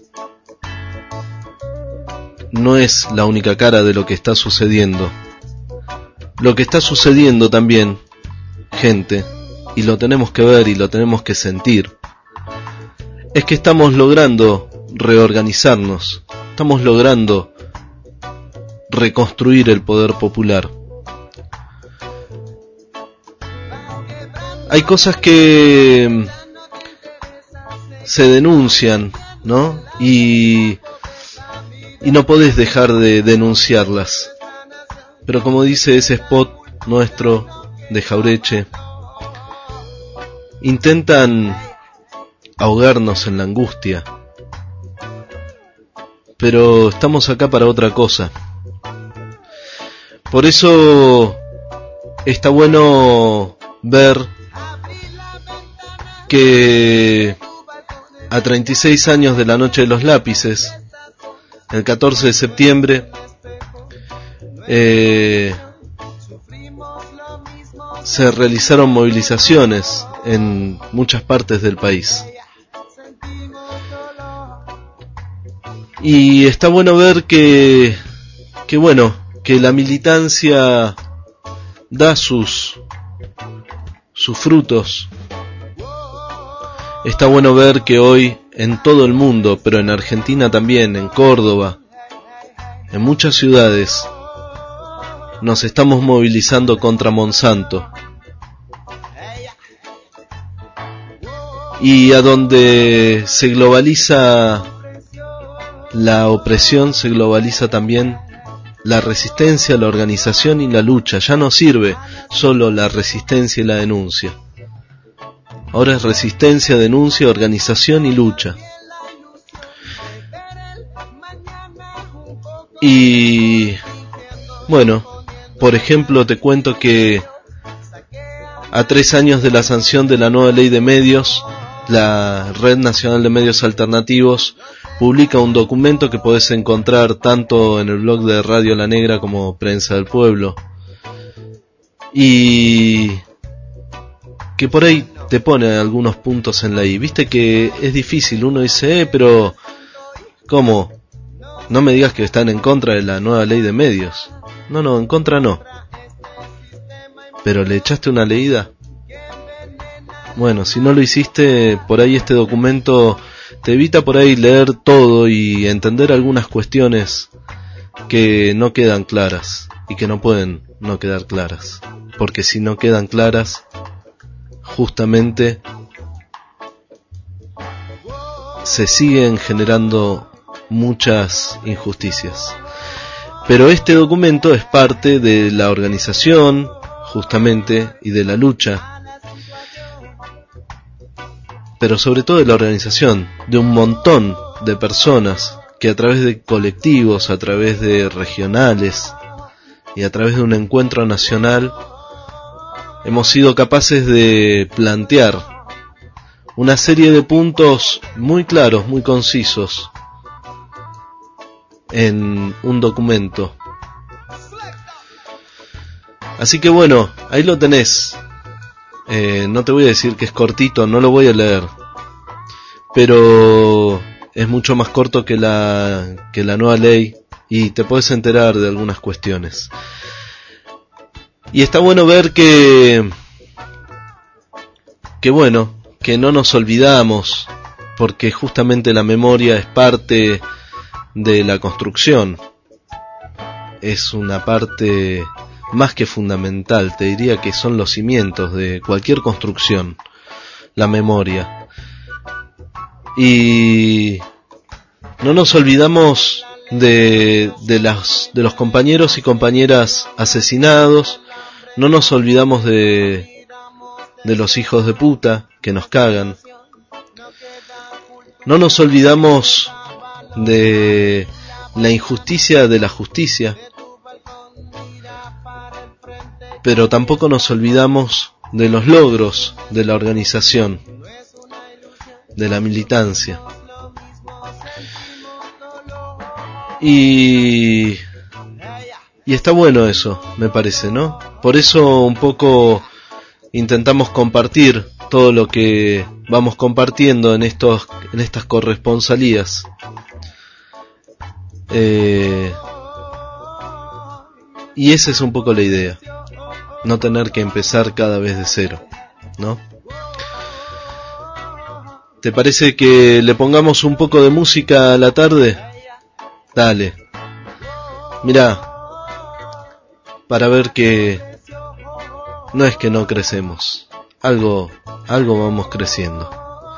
no es la única cara de lo que está sucediendo. Lo que está sucediendo también, gente, y lo tenemos que ver y lo tenemos que sentir, es que estamos logrando reorganizarnos, estamos logrando reconstruir el poder popular. Hay cosas que se denuncian, ¿no? Y, y no podés dejar de denunciarlas. Pero como dice ese spot nuestro de Jaureche, intentan ahogarnos en la angustia, pero estamos acá para otra cosa. Por eso está bueno ver que a treinta y seis años de la Noche de los Lápices, el catorce de septiembre, eh, se realizaron movilizaciones en muchas partes del país. Y está bueno ver que, que bueno, que la militancia da sus, sus frutos. Está bueno ver que hoy en todo el mundo, pero en Argentina también, en Córdoba, en muchas ciudades, nos estamos movilizando contra Monsanto. Y a donde se globaliza la opresión, se globaliza también la resistencia, la organización y la lucha. Ya no sirve solo la resistencia y la denuncia. Ahora es resistencia, denuncia, organización y lucha. Y bueno, por ejemplo, te cuento que a tres años de la sanción de la nueva ley de medios, la Red Nacional de Medios Alternativos publica un documento que podés encontrar tanto en el blog de Radio La Negra como Prensa del Pueblo, y que por ahí te pone algunos puntos en la I. Viste que es difícil, uno dice, eh, pero ¿cómo? No me digas que están en contra de la nueva ley de medios. No, no, en contra no. Pero ¿le echaste una leída? Bueno, si no lo hiciste, por ahí este documento te evita por ahí leer todo y entender algunas cuestiones que no quedan claras y que no pueden no quedar claras. Porque si no quedan claras, justamente se siguen generando muchas injusticias. Pero este documento es parte de la organización, justamente, y de la lucha, pero sobre todo de la organización, de un montón de personas que a través de colectivos, a través de regionales y a través de un encuentro nacional hemos sido capaces de plantear una serie de puntos muy claros, muy concisos en un documento. Así que bueno, ahí lo tenés. Eh, no te voy a decir que es cortito, no lo voy a leer, pero es mucho más corto que la que la nueva ley y te puedes enterar de algunas cuestiones. Y está bueno ver que que bueno, que no nos olvidamos, porque justamente la memoria es parte de la construcción, es una parte más que fundamental, te diría que son los cimientos de cualquier construcción, la memoria. Y no nos olvidamos de, de, las, de los compañeros y compañeras asesinados, no nos olvidamos de, de los hijos de puta que nos cagan, no nos olvidamos de la injusticia de la justicia, pero tampoco nos olvidamos de los logros de la organización, de la militancia. Y, y está bueno eso, me parece, ¿no? Por eso un poco intentamos compartir todo lo que vamos compartiendo en estos, en estas corresponsalías. Eh, y esa es un poco la idea. No tener que empezar cada vez de cero, ¿no? ¿Te parece que le pongamos un poco de música a la tarde? Dale. Mirá, para ver que no es que no crecemos, algo, algo vamos creciendo.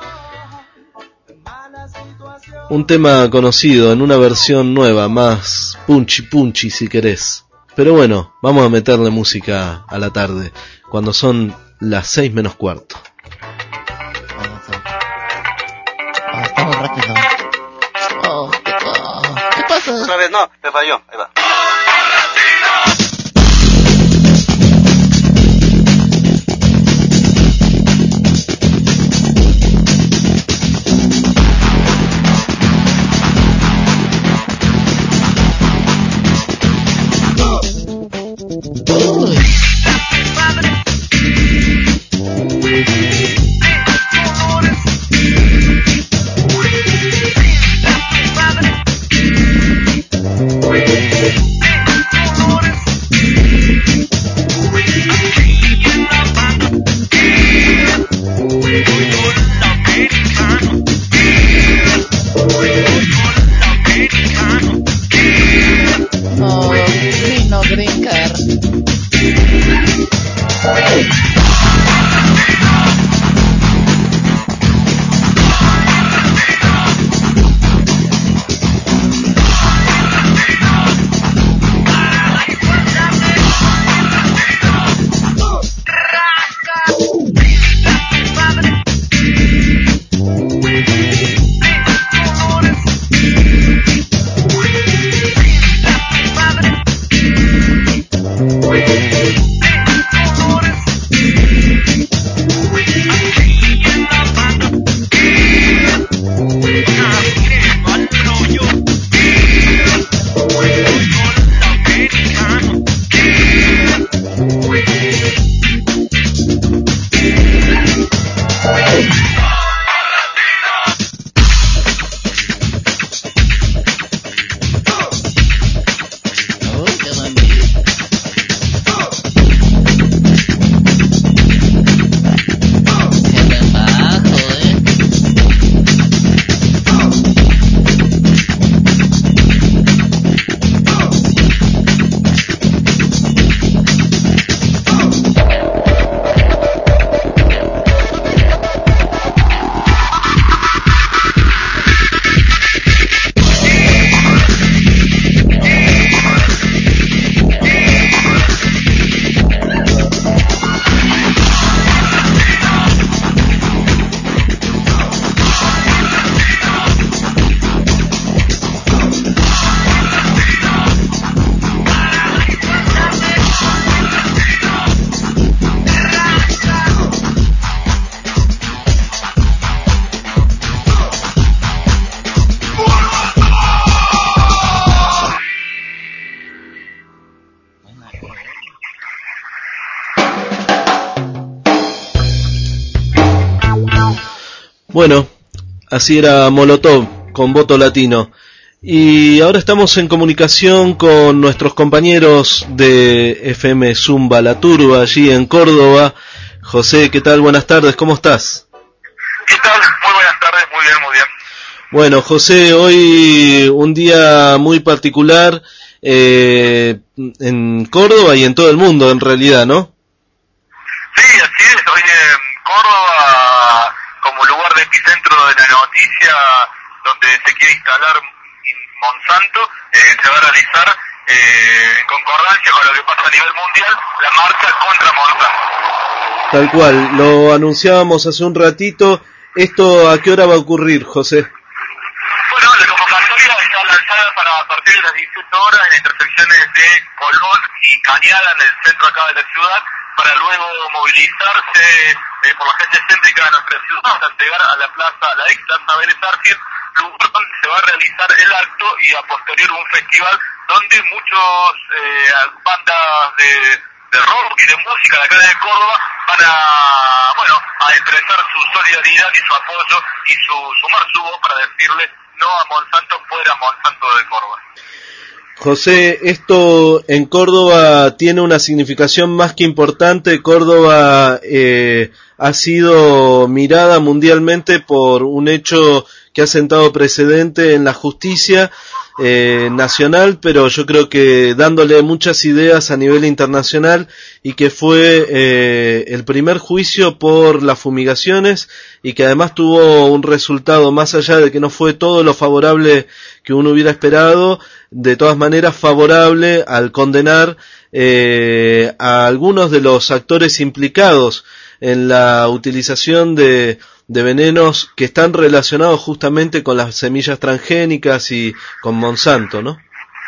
Un tema conocido en una versión nueva, más punchy punchy si querés. Pero bueno, vamos a meterle música a la tarde, cuando son las seis menos cuarto. Oh, estamos rápido. Oh, ¿qué, oh, ¿qué pasa? Otra vez no, me falló, ahí va. Bueno, así era Molotov con Voto Latino. Y ahora estamos en comunicación con nuestros compañeros de F M Zumba La Turba allí en Córdoba. José, ¿qué tal? Buenas tardes, ¿cómo estás? ¿Qué tal? Muy buenas tardes, muy bien, muy bien. Bueno, José, hoy un día muy particular eh, en Córdoba y en todo el mundo en realidad, ¿no? Sí, así es. Hoy en Córdoba, como lugar de epicentro de la noticia, donde se quiere instalar Monsanto, eh, se va a realizar eh, en concordancia con lo que pasa a nivel mundial, la marcha contra Monsanto. Tal cual, lo anunciábamos hace un ratito. ¿Esto a qué hora va a ocurrir, José? Bueno, la convocatoria está lanzada para a partir de las dieciocho horas en intersecciones de Colón y Cañada, en el centro acá de la ciudad, para luego movilizarse eh, por la calle céntrica de nuestra ciudad hasta llegar a la plaza, la ex plaza Vélez Arfield, lugar donde se va a realizar el acto y a posterior un festival donde muchos eh, bandas de, de rock y de música de acá de Córdoba van a, bueno, a expresar su solidaridad y su apoyo y su sumar su voz para decirle no a Monsanto, fuera Monsanto de Córdoba. José, esto en Córdoba tiene una significación más que importante. Córdoba eh, ha sido mirada mundialmente por un hecho que ha sentado precedente en la justicia eh, nacional, pero yo creo que dándole muchas ideas a nivel internacional, y que fue eh, el primer juicio por las fumigaciones y que además tuvo un resultado, más allá de que no fue todo lo favorable que uno hubiera esperado, de todas maneras favorable al condenar eh, a algunos de los actores implicados en la utilización de, de venenos que están relacionados justamente con las semillas transgénicas y con Monsanto, ¿no?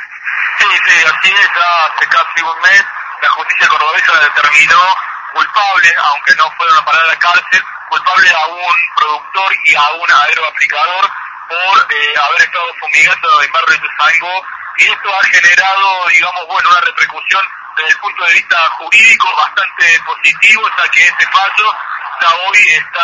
Sí, sí, así es. Hace casi un mes la justicia cordobesa determinó culpable, aunque no fueron a parar a la cárcel, culpable a un productor y a un aeroaplicador por eh, haber estado fumigando en barrio de Ituzaingó, y esto ha generado, digamos, bueno, una repercusión desde el punto de vista jurídico bastante positivo, ya que este fallo ya hoy está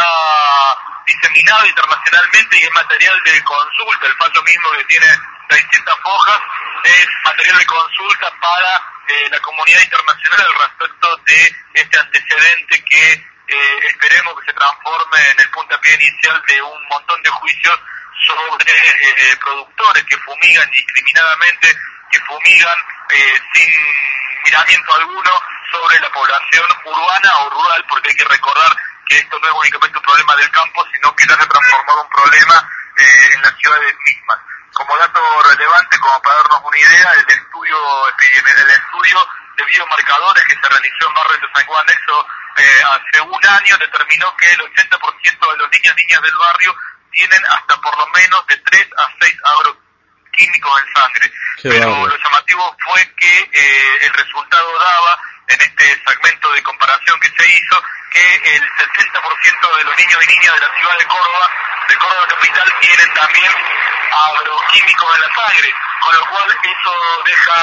diseminado internacionalmente y es material de consulta. El fallo mismo, que tiene seiscientas hojas, es material de consulta para eh, la comunidad internacional al respecto de este antecedente que eh, esperemos que se transforme en el puntapié inicial de un montón de juicios sobre eh, productores que fumigan indiscriminadamente, que fumigan eh, sin miramiento alguno sobre la población urbana o rural, porque hay que recordar que esto no es únicamente un problema del campo, sino que ya se ha transformado en un problema eh, en las ciudades mismas. Como dato relevante, como para darnos una idea, el estudio el estudio de biomarcadores que se realizó en barrio de Ituzaingó Anexo eh, hace un año determinó que el ochenta por ciento de los niños y niñas del barrio tienen hasta por lo menos de tres a seis agroquímicos en sangre. Qué Pero barro. lo llamativo fue que eh, el resultado daba, en este segmento de comparación que se hizo, que el sesenta por ciento de los niños y niñas de la ciudad de Córdoba, de Córdoba capital, tienen también agroquímicos en la sangre, con lo cual eso deja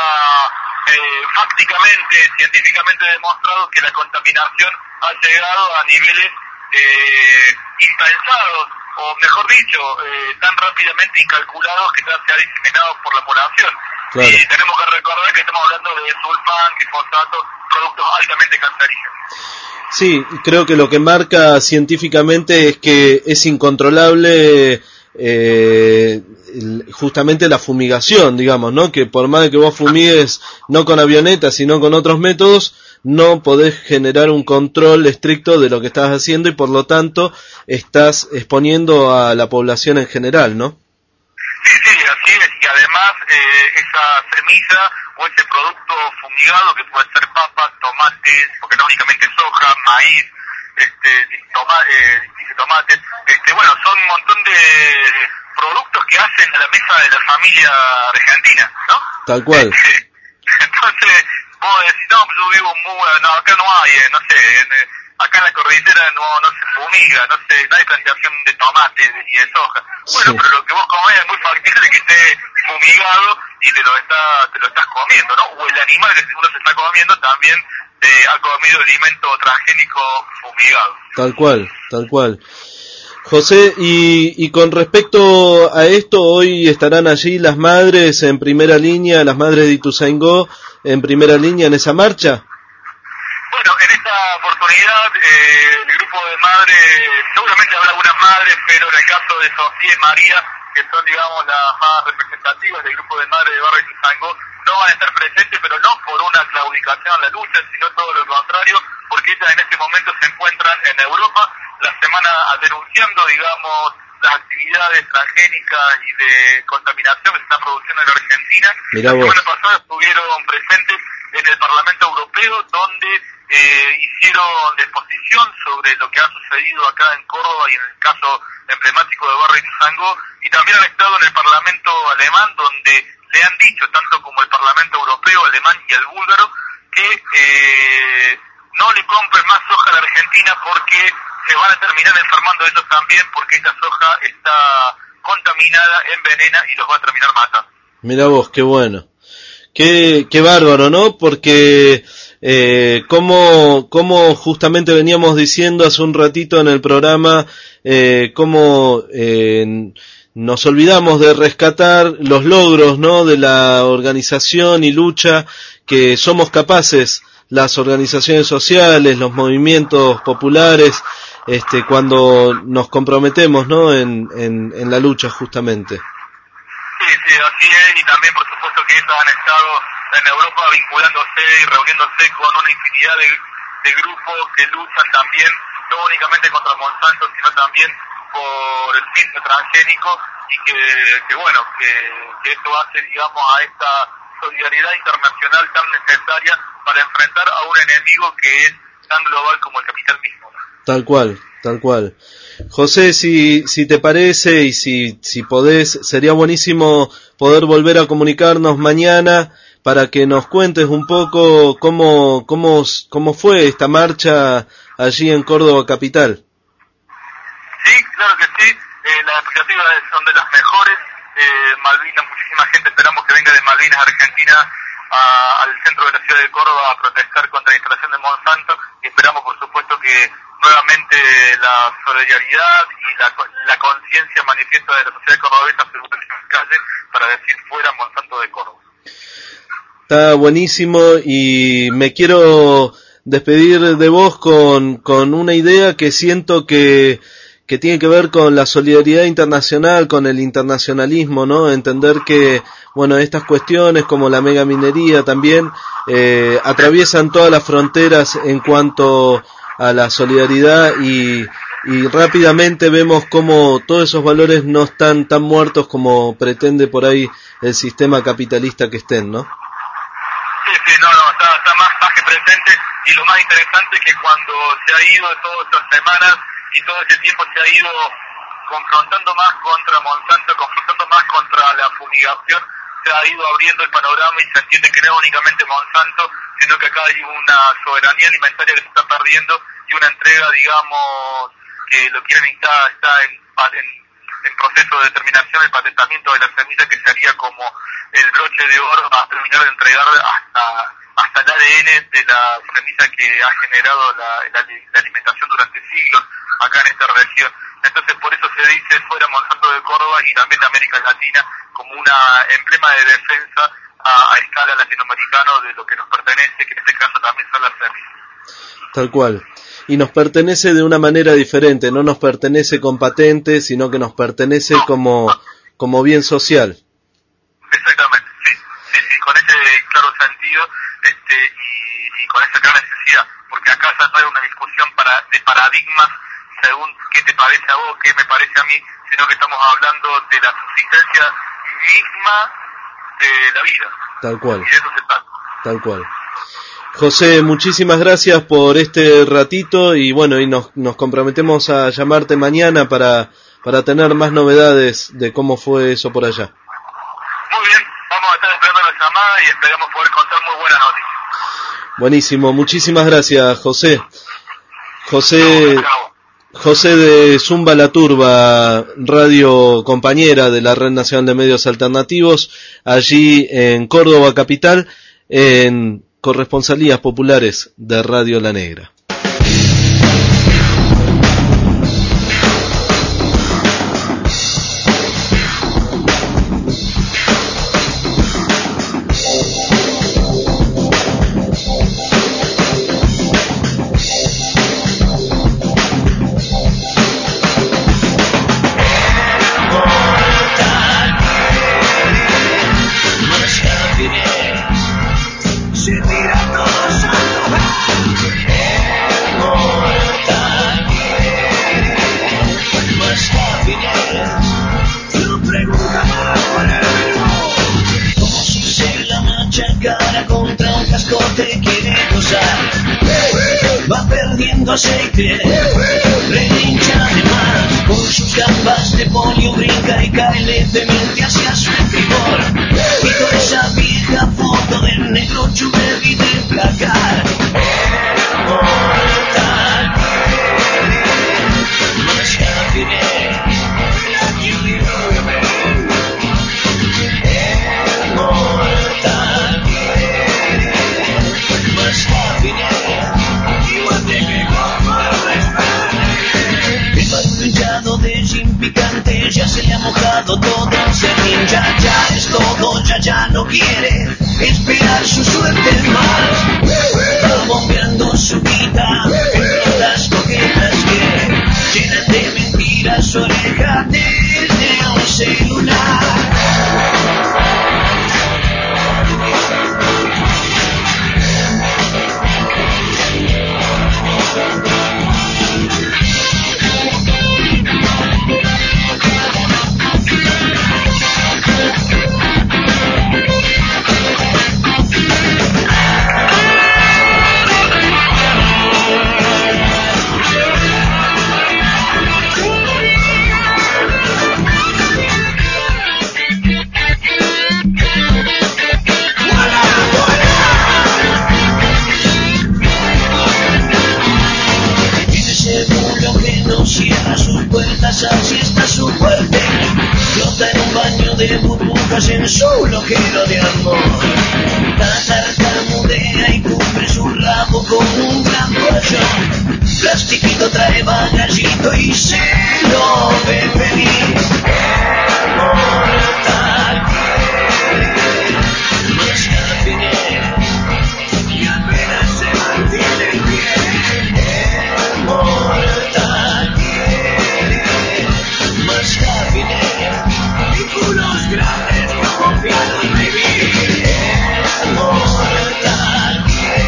eh, fácticamente, científicamente demostrado que la contaminación ha llegado a niveles eh, impensados, o mejor dicho, eh, tan rápidamente incalculados que ya se ha diseminado por la población. Claro. Y tenemos que recordar que estamos hablando de sulfán, glifosato, productos altamente cancerígenos. Sí, creo que lo que marca científicamente es que es incontrolable eh, el- justamente la fumigación, digamos, ¿no? Que por más de que vos fumigues no con avionetas, sino con otros métodos, no podés generar un control estricto de lo que estás haciendo, y por lo tanto estás exponiendo a la población en general, ¿no? Sí, sí, así es. Y además eh, esa semilla o ese producto fumigado, que puede ser papas, tomates, porque no únicamente soja, maíz, este, toma, eh, dice tomates, este, bueno, son un montón de productos que hacen a la mesa de la familia argentina, ¿no? Tal cual. Entonces, vos decís, no, pues yo vivo muy, no, acá no hay, eh, no sé, en, eh, acá en la cordillera no, no se fumiga, no sé, no hay plantación de tomate ni de soja. Bueno, Sí. pero lo que vos comés es muy factible que esté fumigado y te lo está, te lo estás comiendo, ¿no? O el animal que uno se está comiendo también eh, ha comido alimento transgénico fumigado. Tal cual, tal cual. José, y, y con respecto a esto, hoy estarán allí las madres en primera línea, las madres de Ituzaingó en primera línea en esa marcha. Bueno, en esta oportunidad eh, el grupo de madres, seguramente habrá algunas madres, pero en el caso de Sofía y María, que son, digamos, las más representativas del grupo de madres de Barrio Ituzaingó, no van a estar presentes, pero no por una claudicación a la lucha, sino todo lo contrario, porque ellas en este momento se encuentran en Europa, la semana denunciando, digamos, las actividades transgénicas y de contaminación que se están produciendo en la Argentina. Mirá la vos. semana pasada estuvieron presentes en el Parlamento Europeo, donde eh, hicieron exposición sobre lo que ha sucedido acá en Córdoba y en el caso emblemático de Barrio Ituzaingó, y también han estado en el Parlamento alemán, donde le han dicho, tanto como el Parlamento Europeo, alemán y el búlgaro, que eh, no le compren más soja a la Argentina porque se van a terminar enfermando ellos también, porque esta soja está contaminada, envenena y los va a terminar matando. Mirá vos, qué bueno. Qué, qué bárbaro, ¿no? Porque eh, como, como justamente veníamos diciendo hace un ratito en el programa, eh, como eh, nos olvidamos de rescatar los logros, ¿no? De la organización y lucha que somos capaces, las organizaciones sociales, los movimientos populares, este, cuando nos comprometemos, ¿no? En, en, en la lucha justamente. Sí, sí, así es, y también por supuesto que ellos han estado en Europa vinculándose y reuniéndose con una infinidad de, de grupos que luchan también, no únicamente contra Monsanto, sino también por el fin transgénico, y que, que bueno, que, que esto hace, digamos, a esta solidaridad internacional tan necesaria para enfrentar a un enemigo que es tan global como el capital mismo. Tal cual, tal cual. José, si, si te parece y si, si podés, sería buenísimo poder volver a comunicarnos mañana para que nos cuentes un poco cómo, cómo, cómo fue esta marcha allí en Córdoba capital. Sí, claro que sí, eh, las expectativas son de las mejores. eh, Malvinas, muchísima gente, esperamos que venga de Malvinas, Argentina, a, al centro de la ciudad de Córdoba a protestar contra la instalación de Monsanto, y esperamos por supuesto que nuevamente la solidaridad y la, la conciencia manifiesta de la sociedad cordobesa se vuelva en calle para decir fuera Monsanto de Córdoba. Está buenísimo, y me quiero despedir de vos con, con una idea que siento que, que tiene que ver con la solidaridad internacional, con el internacionalismo, ¿no? Entender que, bueno, estas cuestiones como la megaminería también eh, atraviesan todas las fronteras en cuanto a la solidaridad, y, y rápidamente vemos cómo todos esos valores no están tan muertos como pretende por ahí el sistema capitalista que estén, ¿no? Sí, sí, no, no, está, está más, más que presente, y lo más interesante es que cuando se ha ido de todas estas semanas y todo ese tiempo se ha ido confrontando más contra Monsanto, confrontando más contra la fumigación, se ha ido abriendo el panorama y se entiende que no es únicamente Monsanto, sino que acá hay una soberanía alimentaria que se está perdiendo y una entrega, digamos, que lo quieren está, está en, en, en proceso de determinación, el patentamiento de la semilla que sería como el broche de oro a terminar de entregar hasta hasta el A D N de la semilla que ha generado la, la, la alimentación durante siglos acá en esta región. Entonces por eso se dice fuera Monsanto de Córdoba y también de América Latina como una emblema de defensa a, a escala latinoamericana de lo que nos pertenece, que en este caso también son las semillas. Tal cual. Y nos pertenece de una manera diferente, no nos pertenece con patentes, sino que nos pertenece como, como bien social. Exactamente, sí, sí, sí, con ese claro sentido este, y, y con esa gran necesidad, porque acá ya no hay una discusión para, de paradigmas según qué te parece a vos, qué me parece a mí, sino que estamos hablando de la subsistencia misma de la vida. Tal cual. Y de eso se trata. Tal cual. José, muchísimas gracias por este ratito, y bueno, y nos, nos comprometemos a llamarte mañana para, para tener más novedades de cómo fue eso por allá. Muy bien, vamos a estar esperando la llamada y esperamos poder contar muy buenas noticias. Buenísimo, muchísimas gracias, José. José, José de Zumba La Turba, radio compañera de la Red Nacional de Medios Alternativos, allí en Córdoba capital, en Corresponsalías Populares de Radio La Negra. estrella contra un cascote quiere gozar. Va perdiendo aceite, relincha de más. Con sus gafas de polio brinca y cae levemente hacia su rigor. Y con esa vieja foto del negro Chuberry del placar. Mortal, más happiness. De gin picante ya se le ha mojado todo el serrín, ya ya es todo, ya ya no quiere esperar su suerte mal. Va bombeando su vida entre las coquetas que llenan de mentiras su oreja desde un celular. Cierra sus puertas, así está su fuerte. Flota en un baño de burbujas en su loquero de amor. Tartamudea y cubre su rabo con un gran toallón. Plastiquito trae bagallito y se lo ve feliz. Mortal, más happiness, y apenas se mantiene en pie. Mortal, más happiness, y culos grandes como pianos, baby. Mortal,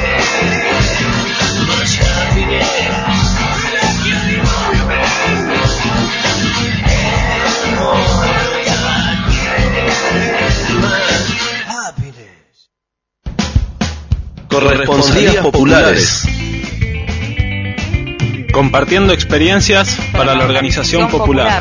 más happiness. Corresponsalías populares. Compartiendo experiencias para la organización popular.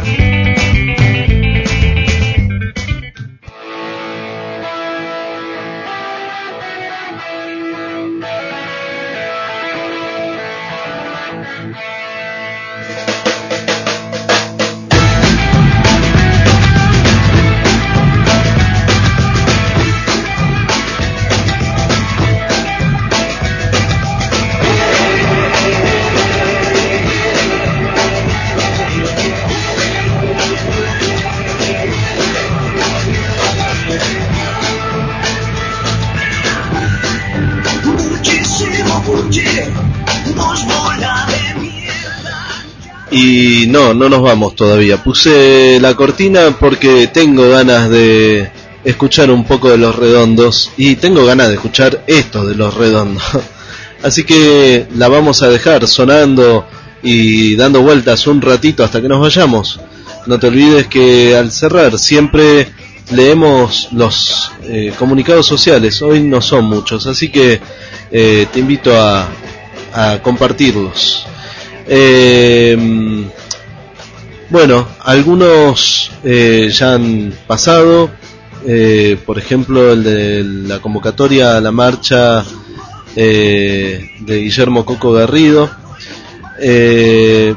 Y no, no nos vamos todavía. Puse la cortina porque tengo ganas de escuchar un poco de Los Redondos y tengo ganas de escuchar esto de Los Redondos. Así que la vamos a dejar sonando y dando vueltas un ratito hasta que nos vayamos. No te olvides que al cerrar siempre leemos los eh, comunicados sociales. Hoy no son muchos, así que eh, te invito a, a compartirlos. Eh, bueno, algunos eh, ya han pasado, eh, por ejemplo el de la convocatoria a la marcha eh, de Guillermo Coco Garrido. Eh,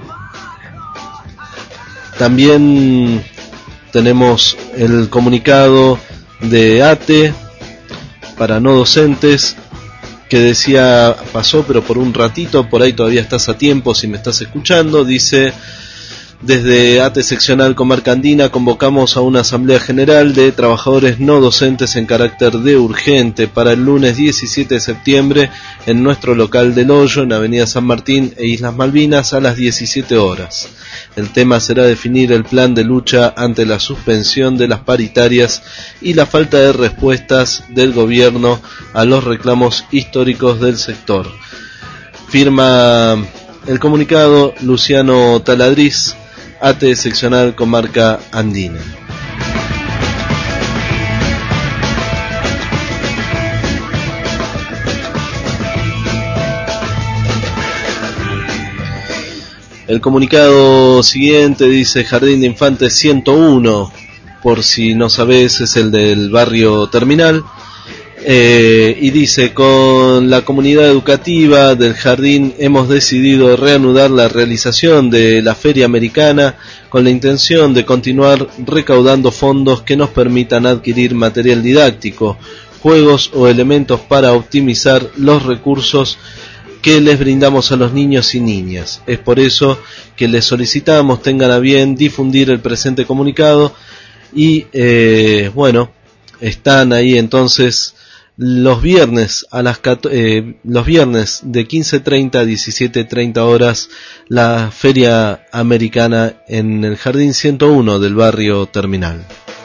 también tenemos el comunicado de A T E para no docentes, que decía, pasó pero por un ratito, por ahí todavía estás a tiempo si me estás escuchando. Dice: desde A T E Seccional Comarca Andina convocamos a una asamblea general de trabajadores no docentes en carácter de urgente para el lunes diecisiete de septiembre en nuestro local del Hoyo, en Avenida San Martín e Islas Malvinas, a las diecisiete horas. El tema será definir el plan de lucha ante la suspensión de las paritarias y la falta de respuestas del gobierno a los reclamos históricos del sector. Firma el comunicado Luciano Taladriz, A T E Seccional Comarca Andina. El comunicado siguiente dice Jardín de Infantes ciento uno, por si no sabés, es el del barrio Terminal. Eh, y dice, con la comunidad educativa del jardín hemos decidido reanudar la realización de la Feria Americana con la intención de continuar recaudando fondos que nos permitan adquirir material didáctico, juegos o elementos para optimizar los recursos que les brindamos a los niños y niñas. Es por eso que les solicitamos tengan a bien difundir el presente comunicado y eh, bueno, están ahí entonces los viernes a las eh, los viernes de quince treinta a diecisiete treinta horas la Feria Americana en el Jardín ciento uno del barrio Terminal.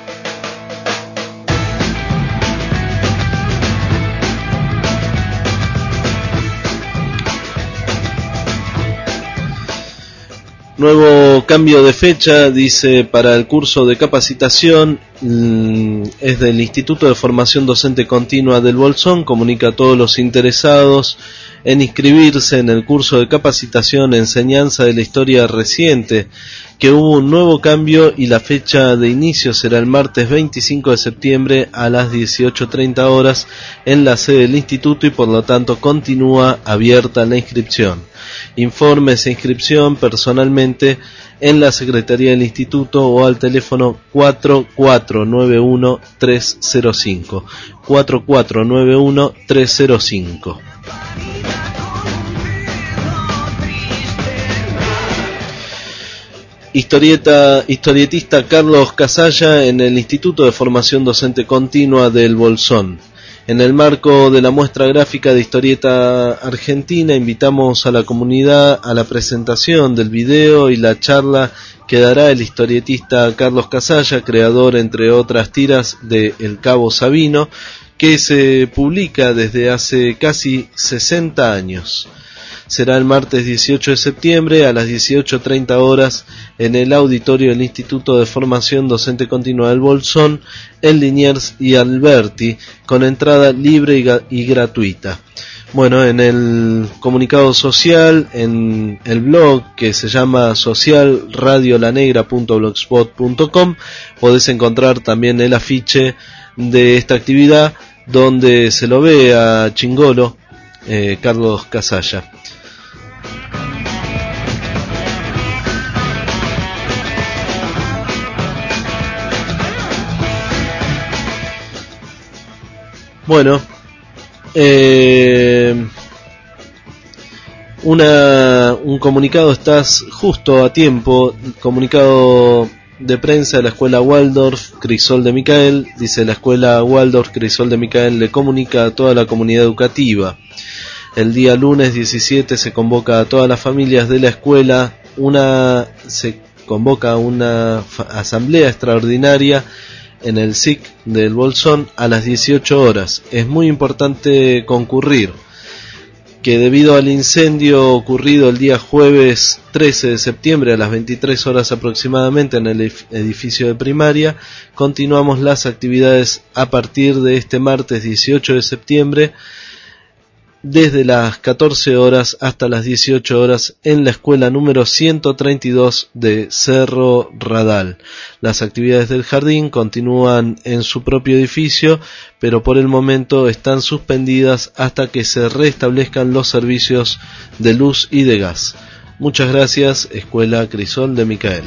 Nuevo cambio de fecha, dice, para el curso de capacitación, mmm, es del Instituto de Formación Docente Continua del Bolsón, comunica a todos los interesados en inscribirse en el curso de capacitación Enseñanza de la Historia Reciente, que hubo un nuevo cambio y la fecha de inicio será el martes veinticinco de septiembre a las dieciocho treinta horas en la sede del instituto y por lo tanto continúa abierta la inscripción. Informes e inscripción personalmente en la Secretaría del Instituto o al teléfono cuatro cuatro nueve uno tres cero cinco, cuatro cuatro nueve uno tres cero cinco. Historieta, historietista Carlos Casalla en el Instituto de Formación Docente Continua del Bolsón. En el marco de la muestra gráfica de historieta argentina, invitamos a la comunidad a la presentación del video y la charla que dará el historietista Carlos Casalla, creador, entre otras tiras, de El Cabo Sabino, que se publica desde hace casi sesenta años. Será el martes dieciocho de septiembre a las dieciocho treinta horas en el auditorio del Instituto de Formación Docente Continua del Bolsón, en Liniers y Alberti, con entrada libre y, y gratuita. Bueno, en el comunicado social, en el blog que se llama social radio la negra punto blogspot punto com, podés encontrar también el afiche de esta actividad, donde se lo ve a Chingolo, eh, Carlos Casalla. Bueno, eh, una, un comunicado, estás justo a tiempo, comunicado de prensa de la Escuela Waldorf Crisol de Micael. Dice: la Escuela Waldorf Crisol de Micael le comunica a toda la comunidad educativa. El día lunes diecisiete se convoca a todas las familias de la escuela, una se convoca una asamblea extraordinaria en el S I C del Bolsón a las dieciocho horas. Es muy importante concurrir, que debido al incendio ocurrido el día jueves trece de septiembre a las veintitrés horas aproximadamente en el edificio de primaria, continuamos las actividades a partir de este martes dieciocho de septiembre desde las catorce horas hasta las dieciocho horas en la escuela número ciento treinta y dos de Cerro Radal. Las actividades del jardín continúan en su propio edificio, pero por el momento están suspendidas hasta que se restablezcan los servicios de luz y de gas. Muchas gracias, Escuela Crisol de Micael.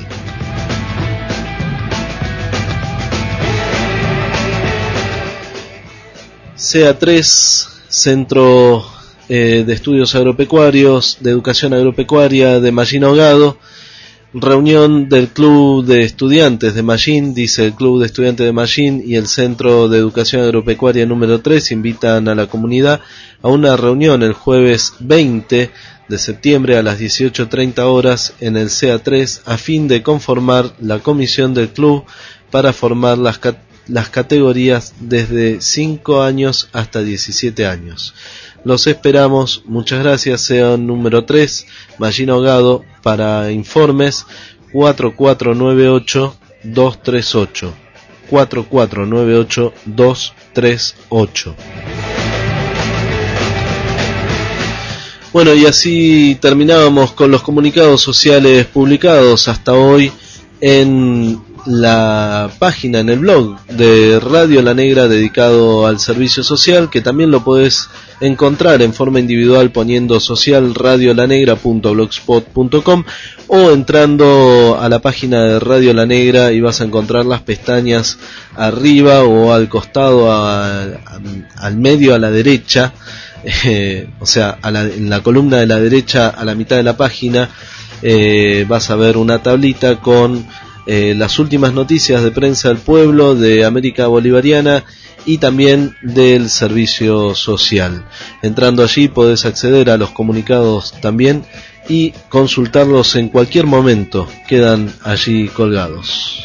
C A tres, Centro eh, de Estudios Agropecuarios, de Educación Agropecuaria de Mallín Ahogado, reunión del Club de Estudiantes de Mallín. Dice: el Club de Estudiantes de Mallín y el Centro de Educación Agropecuaria número tres invitan a la comunidad a una reunión el jueves veinte de septiembre a las dieciocho treinta horas en el C A tres a fin de conformar la comisión del club para formar las categorías las categorías desde cinco años hasta diecisiete años. Los esperamos. Muchas gracias. Sean número tres, Mallín Ahogado. Para informes cuatro cuatro nueve ocho dos tres ocho, cuatro cuatro nueve ocho dos tres ocho. Bueno, y así terminábamos con los comunicados sociales publicados hasta hoy en la página, en el blog de Radio La Negra dedicado al servicio social, que también lo podés encontrar en forma individual poniendo social radio la negra punto blogspot punto com o entrando a la página de Radio La Negra y vas a encontrar las pestañas arriba o al costado, a, a, al medio a la derecha, eh, o sea, a la, en la columna de la derecha a la mitad de la página eh, vas a ver una tablita con Eh, las últimas noticias de Prensa del Pueblo, de América Bolivariana y también del servicio social. Entrando allí podés acceder a los comunicados también y consultarlos en cualquier momento, quedan allí colgados.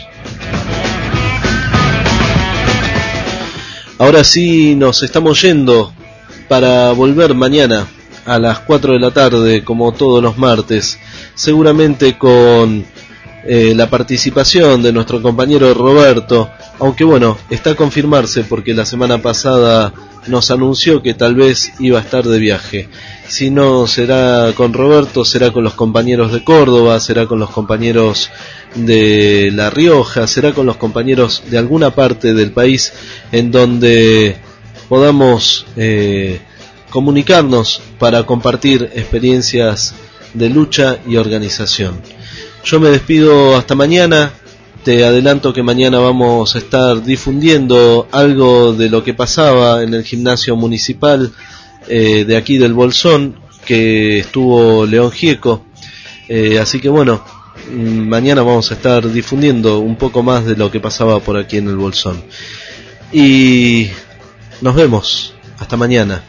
Ahora sí nos estamos yendo para volver mañana a las cuatro de la tarde, como todos los martes, seguramente con Eh, la participación de nuestro compañero Roberto, aunque bueno, está a confirmarse porque la semana pasada nos anunció que tal vez iba a estar de viaje. Si no será con Roberto, será con los compañeros de Córdoba, será con los compañeros de La Rioja, será con los compañeros de alguna parte del país en donde podamos eh, comunicarnos para compartir experiencias de lucha y organización. Yo me despido hasta mañana. Te adelanto que mañana vamos a estar difundiendo algo de lo que pasaba en el gimnasio municipal eh, de aquí del Bolsón, que estuvo León Gieco. Eh, así que bueno, mañana vamos a estar difundiendo un poco más de lo que pasaba por aquí en el Bolsón. Y nos vemos. Hasta mañana.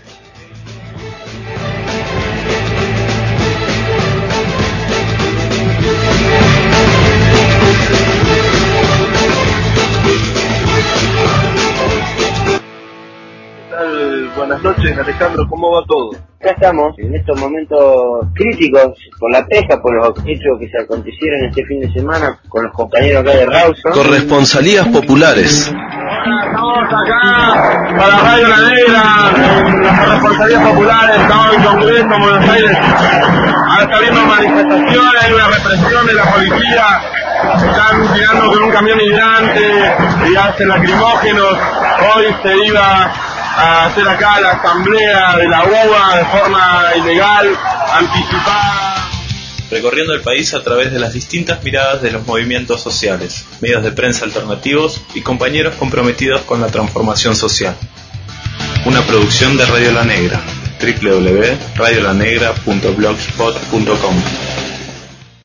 Buenas noches, Alejandro, ¿cómo va todo? Acá estamos, en estos momentos críticos, por la pesca, por los hechos que se acontecieron este fin de semana con los compañeros acá de Rawson. Corresponsalías populares. Estamos acá para Radio La Negra, en las corresponsalías populares, estamos en Congreso, en Buenos Aires. Ahora está habiendo manifestaciones, hay una represión de la policía, están tirando con un camión hidrante y hacen lacrimógenos. Hoy se iba a hacer acá la asamblea de la U A de forma ilegal, anticipada. Recorriendo el país a través de las distintas miradas de los movimientos sociales, medios de prensa alternativos y compañeros comprometidos con la transformación social. Una producción de Radio La Negra, doble u doble u doble u punto radio la negra punto blogspot punto com.